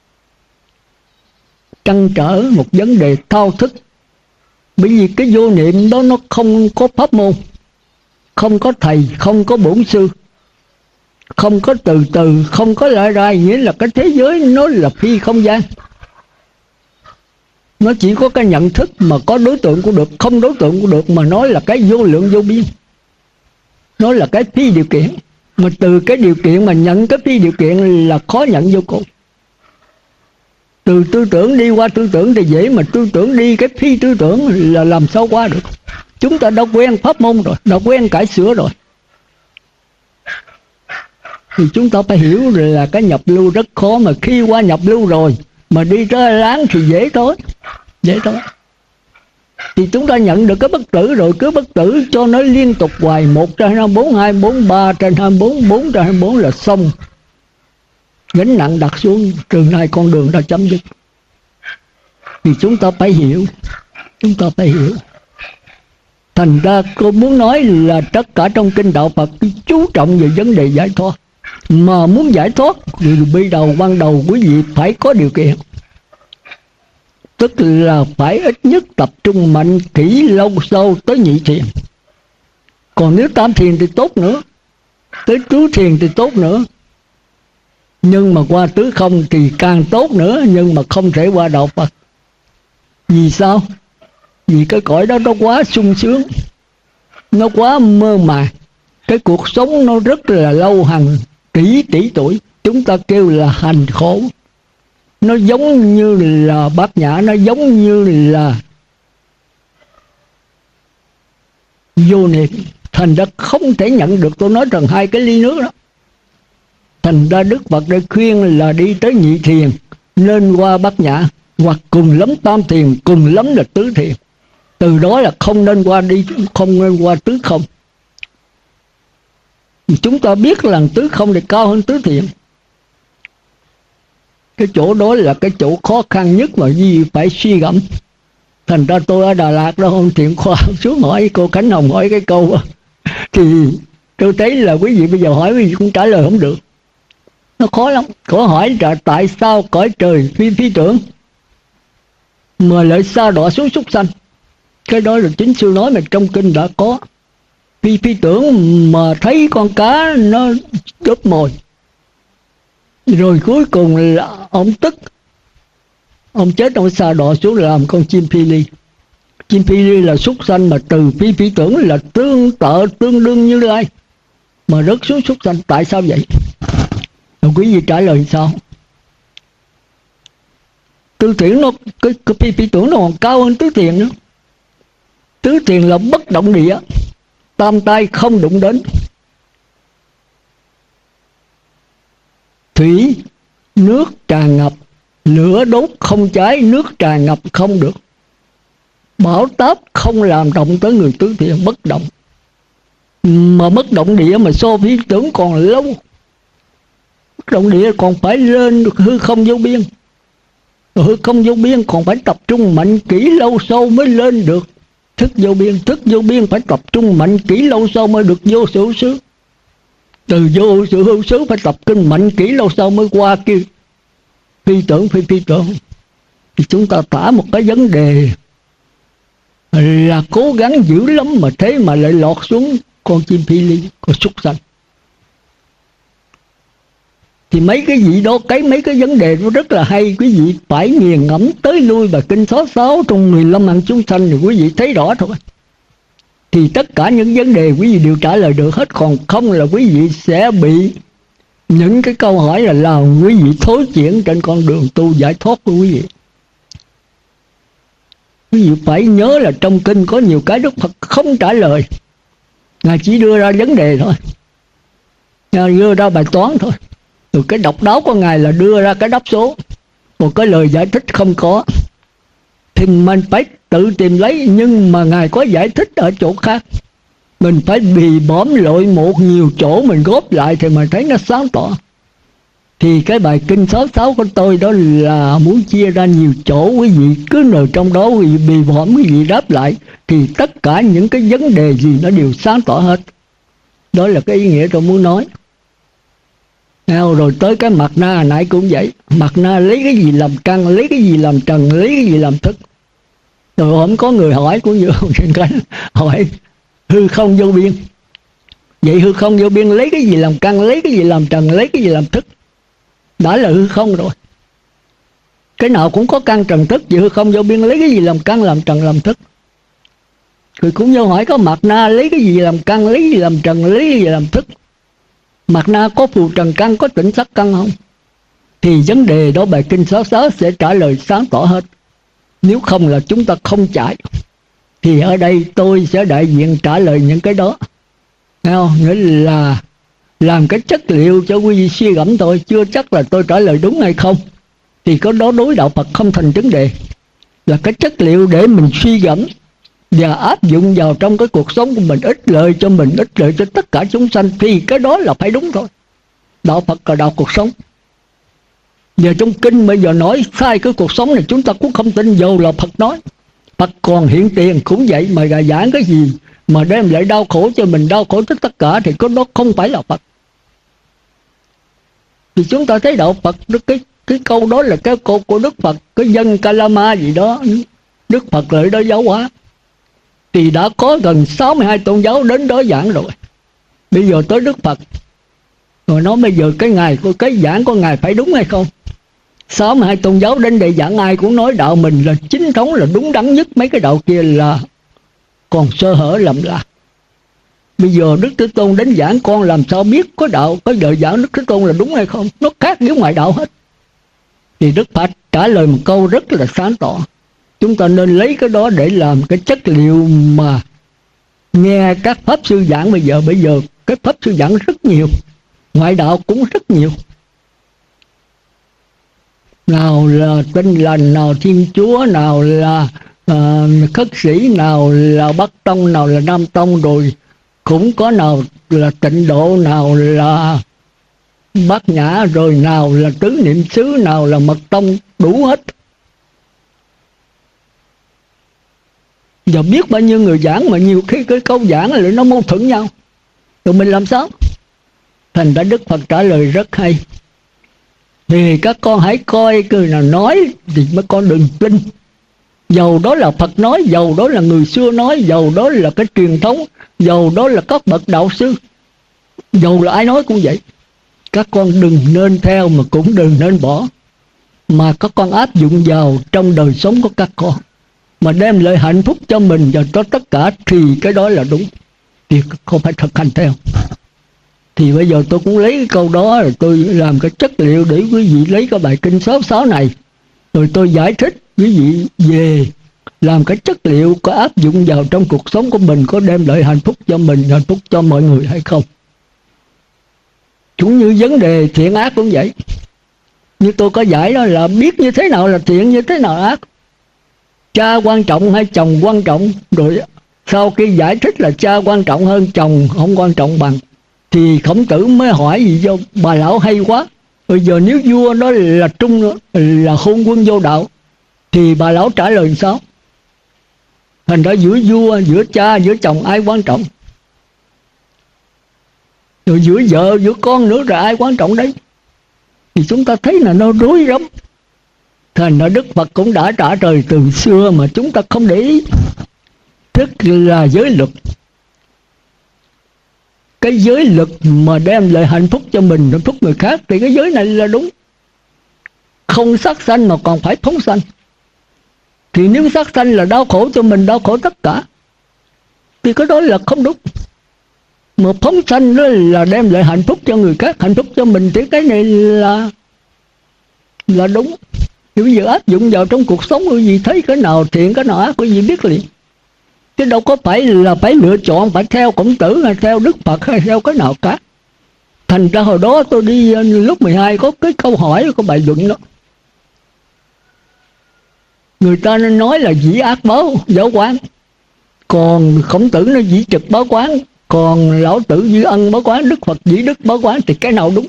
trăn trở, một vấn đề thao thức. Bởi vì cái vô niệm đó nó không có pháp môn, không có thầy, không có bổn sư, không có từ từ, không có lại ra, nghĩa là cái thế giới nó là phi không gian. Nó chỉ có cái nhận thức mà có đối tượng cũng được, không đối tượng cũng được, mà nói là cái vô lượng vô biên. Nó là cái phi điều kiện. Mà từ cái điều kiện mà nhận cái phi điều kiện là khó nhận vô cùng. Từ tư tưởng đi qua tư tưởng thì dễ, mà tư tưởng đi cái phi tư tưởng là làm sao qua được. Chúng ta đã quen pháp môn rồi, đã quen cải sửa rồi. Thì chúng ta phải hiểu là cái nhập lưu rất khó, mà khi qua nhập lưu rồi mà đi tới láng thì dễ thôi, dễ thôi. Thì chúng ta nhận được cái bất tử rồi, cứ bất tử cho nó liên tục hoài, một trên hai mươi bốn, hai mươi bốn, ba trên hai mươi bốn, bốn trên hai mươi bốn là xong. Gánh nặng đặt xuống, từ nay con đường đã chấm dứt. Thì chúng ta phải hiểu, chúng ta phải hiểu. Thành ra cô muốn nói là tất cả trong kinh đạo Phật chú trọng về vấn đề giải thoát. Mà muốn giải thoát thì bây đầu ban đầu quý vị phải có điều kiện, tức là phải ít nhất tập trung mạnh kỹ lâu sâu tới nhị thiền. Còn nếu tam thiền thì tốt nữa, tới tứ thiền thì tốt nữa. Nhưng mà qua tứ không thì càng tốt nữa, nhưng mà không thể qua đạo Phật. Vì sao? Vì cái cõi đó nó quá sung sướng, nó quá mơ màng. Cái cuộc sống nó rất là lâu hàng tỷ tỷ tuổi. Chúng ta kêu là hành khổ. Nó giống như là bát nhã, nó giống như là vô niệm. Thành ra không thể nhận được, tôi nói rằng hai cái ly nước đó. Thành ra Đức Phật đã khuyên là đi tới nhị thiền nên qua bát nhã, hoặc cùng lắm tam thiền, cùng lắm là tứ thiền. Từ đó là không nên qua đi, không nên qua tứ không. Chúng ta biết là tứ không thì cao hơn tứ thiền. Cái chỗ đó là cái chỗ khó khăn nhất mà gì phải suy gẫm. Thành ra tôi ở Đà Lạt đó, hôm Thiện Khoa xuống hỏi cô Khánh Hồng hỏi cái câu đó, thì tôi thấy là quý vị bây giờ hỏi quý vị cũng trả lời không được. Nó khó lắm. Có hỏi là tại sao cõi trời phi phi tưởng mà lại sa đọa xuống súc sanh. Cái đó là chính sư nói mà trong kinh đã có. Phi phi tưởng mà thấy con cá nó đốt mồi, rồi cuối cùng là ông tức, ông chết, ông sa đọa xuống làm con chim phi ly. Chim phi ly là súc sanh, mà từ phi phi tưởng là tương tự tương đương như ai mà rớt xuống súc sanh. Tại sao vậy? Rồi quý vị trả lời sao? Tư thiền nó, cái, cái phi phi tưởng nó còn cao hơn tứ thiền nữa. Tứ thiền là bất động địa, tam tai không đụng đến. Thủy, nước tràn ngập, lửa đốt không cháy, nước tràn ngập không được. Bão táp không làm động tới người tứ thiền, bất động. Mà bất động địa mà so phi tưởng còn lâu. động địa còn phải lên được hư không vô biên. Hư không vô biên còn phải tập trung mạnh kỹ lâu sâu mới lên được thức vô biên. Thức vô biên phải tập trung mạnh kỹ lâu sâu mới được vô sự hữu xứ. Từ vô sự hữu xứ phải tập kinh mạnh kỹ lâu sâu mới qua kia phi tưởng phi phi tưởng. Thì chúng ta tả một cái vấn đề là cố gắng dữ lắm mà thế mà lại lọt xuống con chim phi ly, con súc sanh. Thì mấy cái gì đó, cái mấy cái vấn đề nó rất là hay, quý vị phải nghiền ngẫm tới lui và kinh sáu sáu trong mười lăm hạng chúng sanh thì quý vị thấy rõ thôi. Thì tất cả những vấn đề quý vị đều trả lời được hết, còn không là quý vị sẽ bị những cái câu hỏi là làm quý vị thối chuyển trên con đường tu giải thoát của quý vị. Quý vị phải nhớ là trong kinh có nhiều cái Đức Phật không trả lời, Ngài chỉ đưa ra vấn đề thôi, Ngài đưa ra bài toán thôi. Rồi cái độc đáo của Ngài là đưa ra cái đáp số, một cái lời giải thích không có, thì mình phải tự tìm lấy. Nhưng mà Ngài có giải thích ở chỗ khác, mình phải bì bõm lội một nhiều chỗ mình góp lại thì mình thấy nó sáng tỏ. Thì cái bài kinh sáu sáu của tôi đó là muốn chia ra nhiều chỗ, quý vị cứ ngồi trong đó quý vị bì bõm, quý vị đáp lại thì tất cả những cái vấn đề gì nó đều sáng tỏ hết. Đó là cái ý nghĩa tôi muốn nói. Rồi tới cái mặt na nãy cũng vậy, mặt na lấy cái gì làm căn, lấy cái gì làm trần, lấy cái gì làm thức. Rồi hôm có người hỏi cũng như ông Trần Khánh hỏi hư không vô biên, vậy hư không vô biên lấy cái gì làm căn, lấy cái gì làm trần, lấy cái gì làm thức? Đã là hư không rồi, cái nào cũng có căn trần thức. Vậy hư không vô biên lấy cái gì làm căn, làm trần, làm thức? Rồi cũng như hỏi có mặt na lấy cái gì làm căn, lấy cái gì làm trần, lấy cái gì làm thức? Mặt na có phù trần căn, có tỉnh sắc căn không? Thì vấn đề đó bài kinh sáu sáu sẽ trả lời sáng tỏ hết. Nếu không là chúng ta không trải. Thì ở đây tôi sẽ đại diện trả lời những cái đó. Thấy không? Nghĩa là làm cái chất liệu cho quý vị suy gẫm tôi, chưa chắc là tôi trả lời đúng hay không. Thì có đó đối đạo Phật không thành vấn đề. Là cái chất liệu để mình suy gẫm và áp dụng vào trong cái cuộc sống của mình, ích lợi cho mình, ích lợi cho tất cả chúng sanh, thì cái đó là phải đúng thôi. Đạo Phật là đạo cuộc sống. Giờ trong kinh bây giờ nói sai cái cuộc sống này chúng ta cũng không tin, dầu là Phật nói. Phật còn hiện tiền cũng vậy, mà gà giảng cái gì mà đem lại đau khổ cho mình, đau khổ tới tất cả, thì cái đó không phải là Phật. Thì chúng ta thấy đạo Phật, cái cái câu đó là cái câu của Đức Phật, cái dân Kalama gì đó, Đức Phật lại đó giáo hóa. Thì đã có gần sáu mươi hai tôn giáo đến đó giảng rồi. Bây giờ tới Đức Phật rồi nói bây giờ cái ngày của cái giảng của Ngài phải đúng hay không? sáu mươi hai tôn giáo đến đây giảng ai cũng nói đạo mình là chính thống, là đúng đắn nhất, mấy cái đạo kia là còn sơ hở lầm lạc. Bây giờ Đức Thế Tôn đến giảng, con làm sao biết có đạo, có lời giảng Đức Thế Tôn là đúng hay không? Nó khác với ngoại đạo hết. Thì Đức Phật trả lời một câu rất là sáng tỏ. Chúng ta nên lấy cái đó để làm cái chất liệu mà nghe các pháp sư giảng bây giờ. Bây giờ cái pháp sư giảng rất nhiều, ngoại đạo cũng rất nhiều. Nào là Tin Lành, nào Thiên Chúa, nào là uh, Khất Sĩ, nào là Bắc Tông, nào là Nam Tông, rồi cũng có nào là Tịnh Độ, nào là Bát Nhã, rồi nào là Tứ Niệm Xứ, nào là Mật Tông, đủ hết. Giờ biết bao nhiêu người giảng mà nhiều khi cái câu giảng là nó mâu thuẫn nhau, rồi mình làm sao? Thành ra Đức Phật trả lời rất hay. Thì các con hãy coi người nào nói thì mấy con đừng tin. Dầu đó là Phật nói, dầu đó là người xưa nói, dầu đó là cái truyền thống, dầu đó là các bậc đạo sư, dầu là ai nói cũng vậy. Các con đừng nên theo mà cũng đừng nên bỏ, mà các con áp dụng vào trong đời sống của các con, mà đem lại hạnh phúc cho mình và cho tất cả, thì cái đó là đúng. Thì không phải thực hành theo. Thì bây giờ tôi cũng lấy cái câu đó rồi tôi làm cái chất liệu để quý vị lấy cái bài kinh sáu sáu này, rồi tôi giải thích quý vị về làm cái chất liệu có áp dụng vào trong cuộc sống của mình, có đem lại hạnh phúc cho mình, hạnh phúc cho mọi người hay không. Cũng như vấn đề thiện ác cũng vậy. Như tôi có giải đó là biết như thế nào là thiện, như thế nào là ác. Cha quan trọng hay chồng quan trọng, rồi sau khi giải thích là cha quan trọng hơn chồng không quan trọng bằng, thì Khổng Tử mới hỏi gì vô bà lão hay quá, Bây giờ nếu vua đó là trung, là hôn quân vô đạo, thì bà lão trả lời sao? Thành ra giữa vua, giữa cha, giữa chồng ai quan trọng? Rồi giữa vợ, giữa con nữa rồi ai quan trọng đấy? Thì chúng ta thấy là nó rối rắm. Thành ra Đức Phật cũng đã trả lời từ xưa mà chúng ta không để ý. Tức là giới luật. Cái giới luật mà đem lại hạnh phúc cho mình, hạnh phúc người khác, thì cái giới này là đúng. Không sát sanh mà còn phải phóng sanh. Thì nếu sát sanh là đau khổ cho mình, đau khổ tất cả, thì cái đó là không đúng. Mà phóng sanh đó là đem lại hạnh phúc cho người khác, hạnh phúc cho mình, thì cái này là là đúng. Thì bây giờ áp dụng vào trong cuộc sống, quý vị thấy cái nào thiện, cái nào ác, quý vị biết liền. Chứ đâu có phải là phải lựa chọn, phải theo Khổng Tử hay theo Đức Phật hay theo cái nào cả. Thành ra hồi đó tôi đi lúc mười hai có cái câu hỏi, có bài luận đó. Người ta nói là dĩ ác báo giáo quán, còn Khổng Tử nó dĩ trực báo quán, còn Lão Tử dĩ ân báo quán, Đức Phật dĩ đức báo quán, thì cái nào đúng?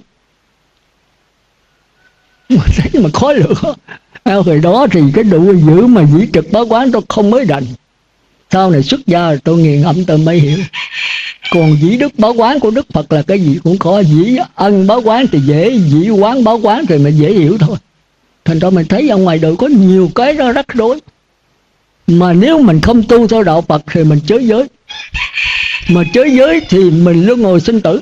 Mà thấy mà khó lựa. Hồi đó thì cái độ giữ mà dĩ trực báo quán tôi không mới đành. Sau này xuất gia tôi nghiền ngẫm tôi mới hiểu. Còn dĩ đức báo quán của Đức Phật là cái gì cũng có. Dĩ ân báo quán thì dễ, dĩ quán báo quán thì mình dễ hiểu thôi. Thành ra mình thấy ở ngoài đời có nhiều cái đó rắc rối. Mà nếu mình không tu theo đạo Phật thì mình chới giới. Mà chới giới thì mình luôn ngồi sinh tử.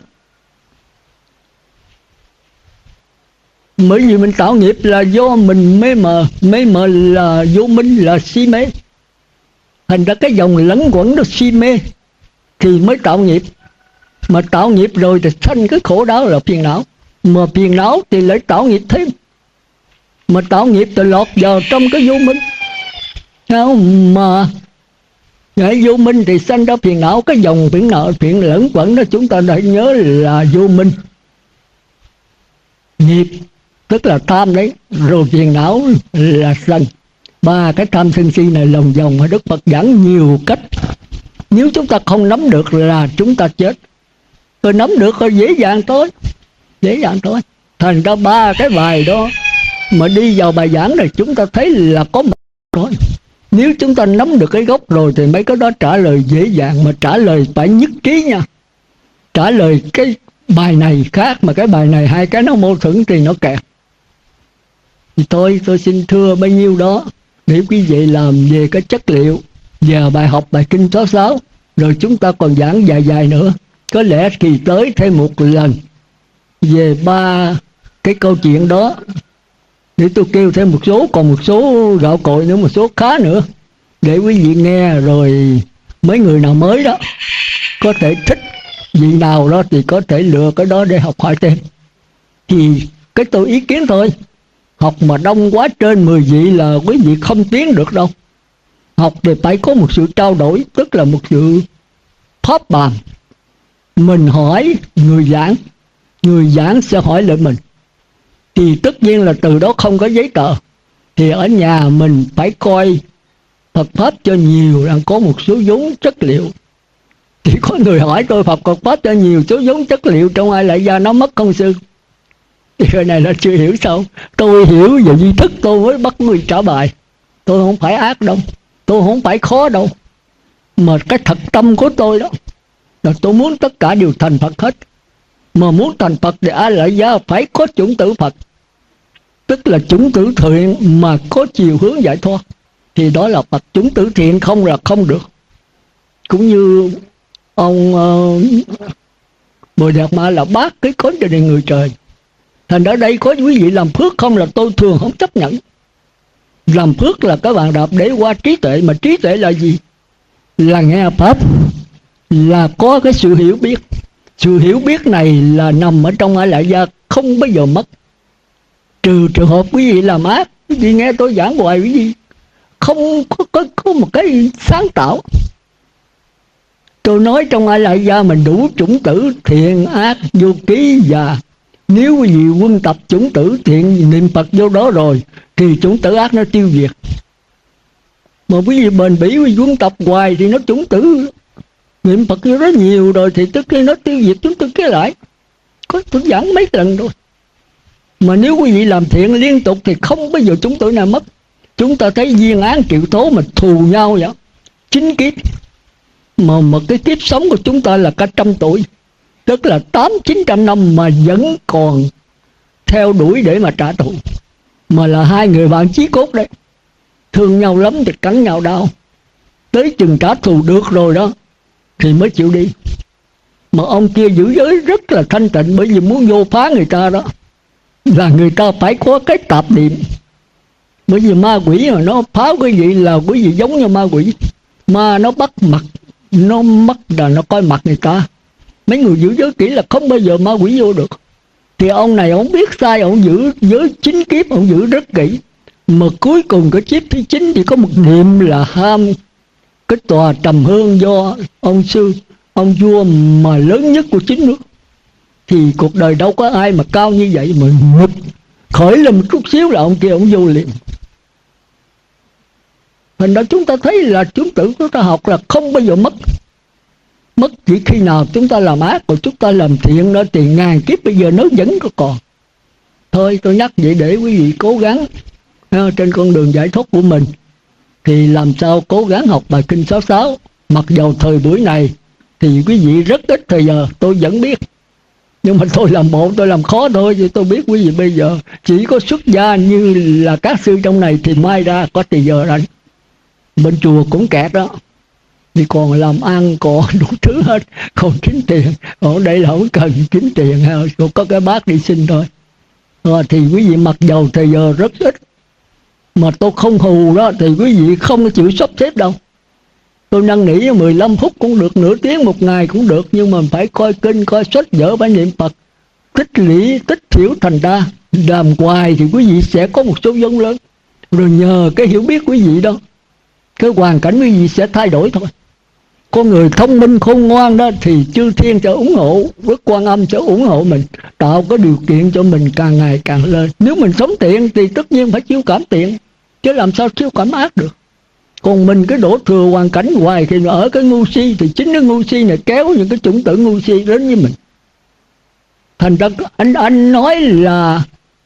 Bởi vì mình tạo nghiệp là do mình mê mờ. Mê mờ là vô minh, là si mê. Thành ra cái dòng lẫn quẩn nó si mê thì mới tạo nghiệp. Mà tạo nghiệp rồi thì sanh cái khổ đau là phiền não. Mà phiền não thì lại tạo nghiệp thêm. Mà tạo nghiệp thì lọt vào trong cái vô minh. Không, mà cái vô minh thì sanh ra phiền não. Cái dòng phiền não, phiền lẫn quẩn đó chúng ta đã nhớ là vô minh. Nghiệp tức là tham đấy. Rồi phiền não là sân. Ba cái tham sân si này lòng vòng mà Đức Phật giảng nhiều cách. Nếu chúng ta không nắm được là chúng ta chết. Rồi nắm được rồi dễ dàng thôi. Dễ dàng thôi. Thành ra ba cái bài đó mà đi vào bài giảng này chúng ta thấy là có một rồi. Nếu chúng ta nắm được cái gốc rồi thì mấy cái đó trả lời dễ dàng. Mà trả lời phải nhất trí nha. Trả lời cái bài này khác mà cái bài này hai cái nó mâu thuẫn thì nó kẹt. Thì thôi tôi xin thưa bấy nhiêu đó để quý vị làm về cái chất liệu và bài học bài kinh số sáu. Rồi chúng ta còn giảng dài dài nữa. Có lẽ kỳ tới thêm một lần về ba cái câu chuyện đó, để tôi kêu thêm một số, còn một số gạo cội nữa, một số khá nữa, để quý vị nghe. Rồi mấy người nào mới đó có thể thích vị nào đó thì có thể lựa cái đó để học hỏi thêm. Thì cái tôi ý kiến thôi. Học mà đông quá trên mười vị là quý vị không tiến được đâu. Học thì phải có một sự trao đổi, tức là một sự pháp bàn. Mình hỏi người giảng, người giảng sẽ hỏi lại mình. Thì tất nhiên là từ đó không có giấy tờ. Thì ở nhà mình phải coi Phật Pháp cho nhiều, đang có một số vốn chất liệu. Thì có người hỏi tôi Phật Phật Pháp cho nhiều số vốn chất liệu, trong ai lại ra nó mất không sư? Thì cái này là chưa hiểu sao. Tôi hiểu về duy thức tôi mới bắt người trả bài. Tôi không phải ác đâu, tôi không phải khó đâu. Mà cái thật tâm của tôi đó là tôi muốn tất cả đều thành Phật hết. Mà muốn thành Phật thì ai lại ra phải có chủng tử Phật. Tức là chủng tử thiện mà có chiều hướng giải thoát. Thì đó là Phật. Chủng tử thiện không là không được. Cũng như ông uh, Bồ Đạt Ma là bác cái cõi cho này người trời. Thành ở đây có quý vị làm phước không là tôi thường không chấp nhận. Làm phước là các bạn đạp để qua trí tuệ. Mà trí tuệ là gì? Là nghe Pháp, là có cái sự hiểu biết. Sự hiểu biết này là nằm ở trong ai lại gia, không bao giờ mất. Trừ trường hợp quý vị làm ác, quý vị nghe tôi giảng hoài quý vị không có, có, có một cái sáng tạo. Tôi nói trong ai lại gia mình đủ chủng tử thiện ác vô ký. Và nếu quý vị quân tập chủng tử thiện niệm Phật vô đó rồi thì chủng tử ác nó tiêu diệt. Mà quý vị bền bỉ quý vị quân tập hoài thì nó chủng tử niệm Phật vô đó nhiều rồi thì tức khi nó tiêu diệt chúng tôi cái lại. Có tôi giảng mấy lần rồi. Mà nếu quý vị làm thiện liên tục thì không bao giờ chúng tuổi nào mất. Chúng ta thấy viên án triệu tố mà thù nhau vậy, chín kiếp. Mà một cái kiếp sống của chúng ta là cả trăm tuổi, tức là tám chín trăm năm mà vẫn còn theo đuổi để mà trả thù. Mà là hai người bạn chí cốt đấy, thương nhau lắm thì cắn nhau đau. Tới chừng trả thù được rồi đó thì mới chịu đi. Mà ông kia giữ giới rất là thanh tịnh, bởi vì muốn vô phá người ta đó là người ta phải có cái tạp niệm. Bởi vì ma quỷ mà nó phá quý vị là quý vị giống như ma quỷ. Ma nó bắt mặt, nó mắt là nó coi mặt người ta. Mấy người giữ giới kỹ là không bao giờ ma quỷ vô được. Thì ông này ông biết sai, ông giữ giới chín kiếp, ông giữ rất kỹ. Mà cuối cùng cái kiếp thứ chín thì có một niệm là ham cái tòa trầm hương do ông sư, ông vua mà lớn nhất của chín nước. Thì cuộc đời đâu có ai mà cao như vậy, mà ngực khởi lên một chút xíu là ông kia ông vô liền. Thành ra chúng ta thấy là chúng tự chúng ta học là không bao giờ mất. Mất chỉ khi nào chúng ta làm ác, còn chúng ta làm thiện đó thì ngàn kiếp bây giờ nó vẫn có còn. Thôi tôi nhắc vậy để quý vị cố gắng uh, trên con đường giải thoát của mình. Thì làm sao cố gắng học bài kinh sáu sáu. Mặc dầu thời buổi này thì quý vị rất ít thời giờ, tôi vẫn biết. Nhưng mà tôi làm bộ, tôi làm khó thôi, chứ tôi biết quý vị bây giờ chỉ có xuất gia như là các sư trong này thì mai ra có thời giờ rảnh. Bên chùa cũng kẹt đó, thì còn làm ăn, còn đủ thứ hết, còn kiếm tiền. Ở đây là không cần kiếm tiền, còn có cái bát đi xin thôi. À, thì quý vị mặc dầu thời giờ rất ít, mà tôi không hù đó thì quý vị không chịu sắp xếp đâu. Tôi năn nỉ mười lăm phút cũng được, nửa tiếng một ngày cũng được, nhưng mà phải coi kinh, coi sách vở, phải niệm Phật, tích lũy, tích hiểu thành ra. Làm hoài thì quý vị sẽ có một số vốn lớn. Rồi nhờ cái hiểu biết quý vị đó, cái hoàn cảnh quý vị sẽ thay đổi thôi. Con người thông minh khôn ngoan đó thì chư thiên sẽ ủng hộ, Đức Quan Âm sẽ ủng hộ mình, tạo cái điều kiện cho mình càng ngày càng lên. Nếu mình sống tiện thì tất nhiên phải chiếu cảm tiện, chứ làm sao chiếu cảm ác được. Còn mình cái đổ thừa hoàn cảnh hoài thì ở cái ngu si, thì chính cái ngu si này kéo những cái chủng tử ngu si đến với mình. Thành ra anh anh nói là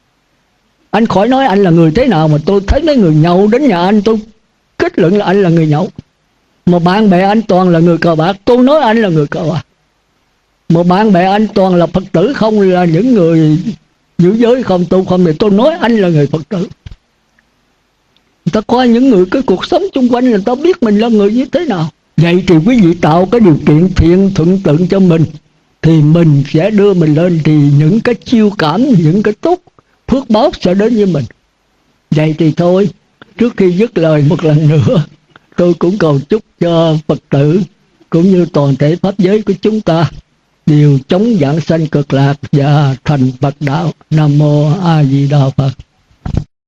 anh khỏi nói anh là người thế nào, mà tôi thấy mấy người nhậu đến nhà anh, tôi kết luận là anh là người nhậu. Mà bạn bè anh toàn là người cờ bạc, tôi nói anh là người cờ bạc. Mà bạn bè anh toàn là Phật tử không, là những người giữ giới không, tu không, thì tôi nói anh là người Phật tử. Người ta coi những người cái cuộc sống xung quanh, người ta biết mình là người như thế nào. Vậy thì quý vị tạo cái điều kiện thiện thuận tiện cho mình, thì mình sẽ đưa mình lên, thì những cái chiêu cảm, những cái tốt phước báo sẽ đến với mình. Vậy thì thôi, trước khi dứt lời một lần nữa, tôi cũng cầu chúc cho Phật tử cũng như toàn thể pháp giới của chúng ta đều chống vãng sanh cực lạc và thành Phật đạo. Nam mô A Di Đà Phật.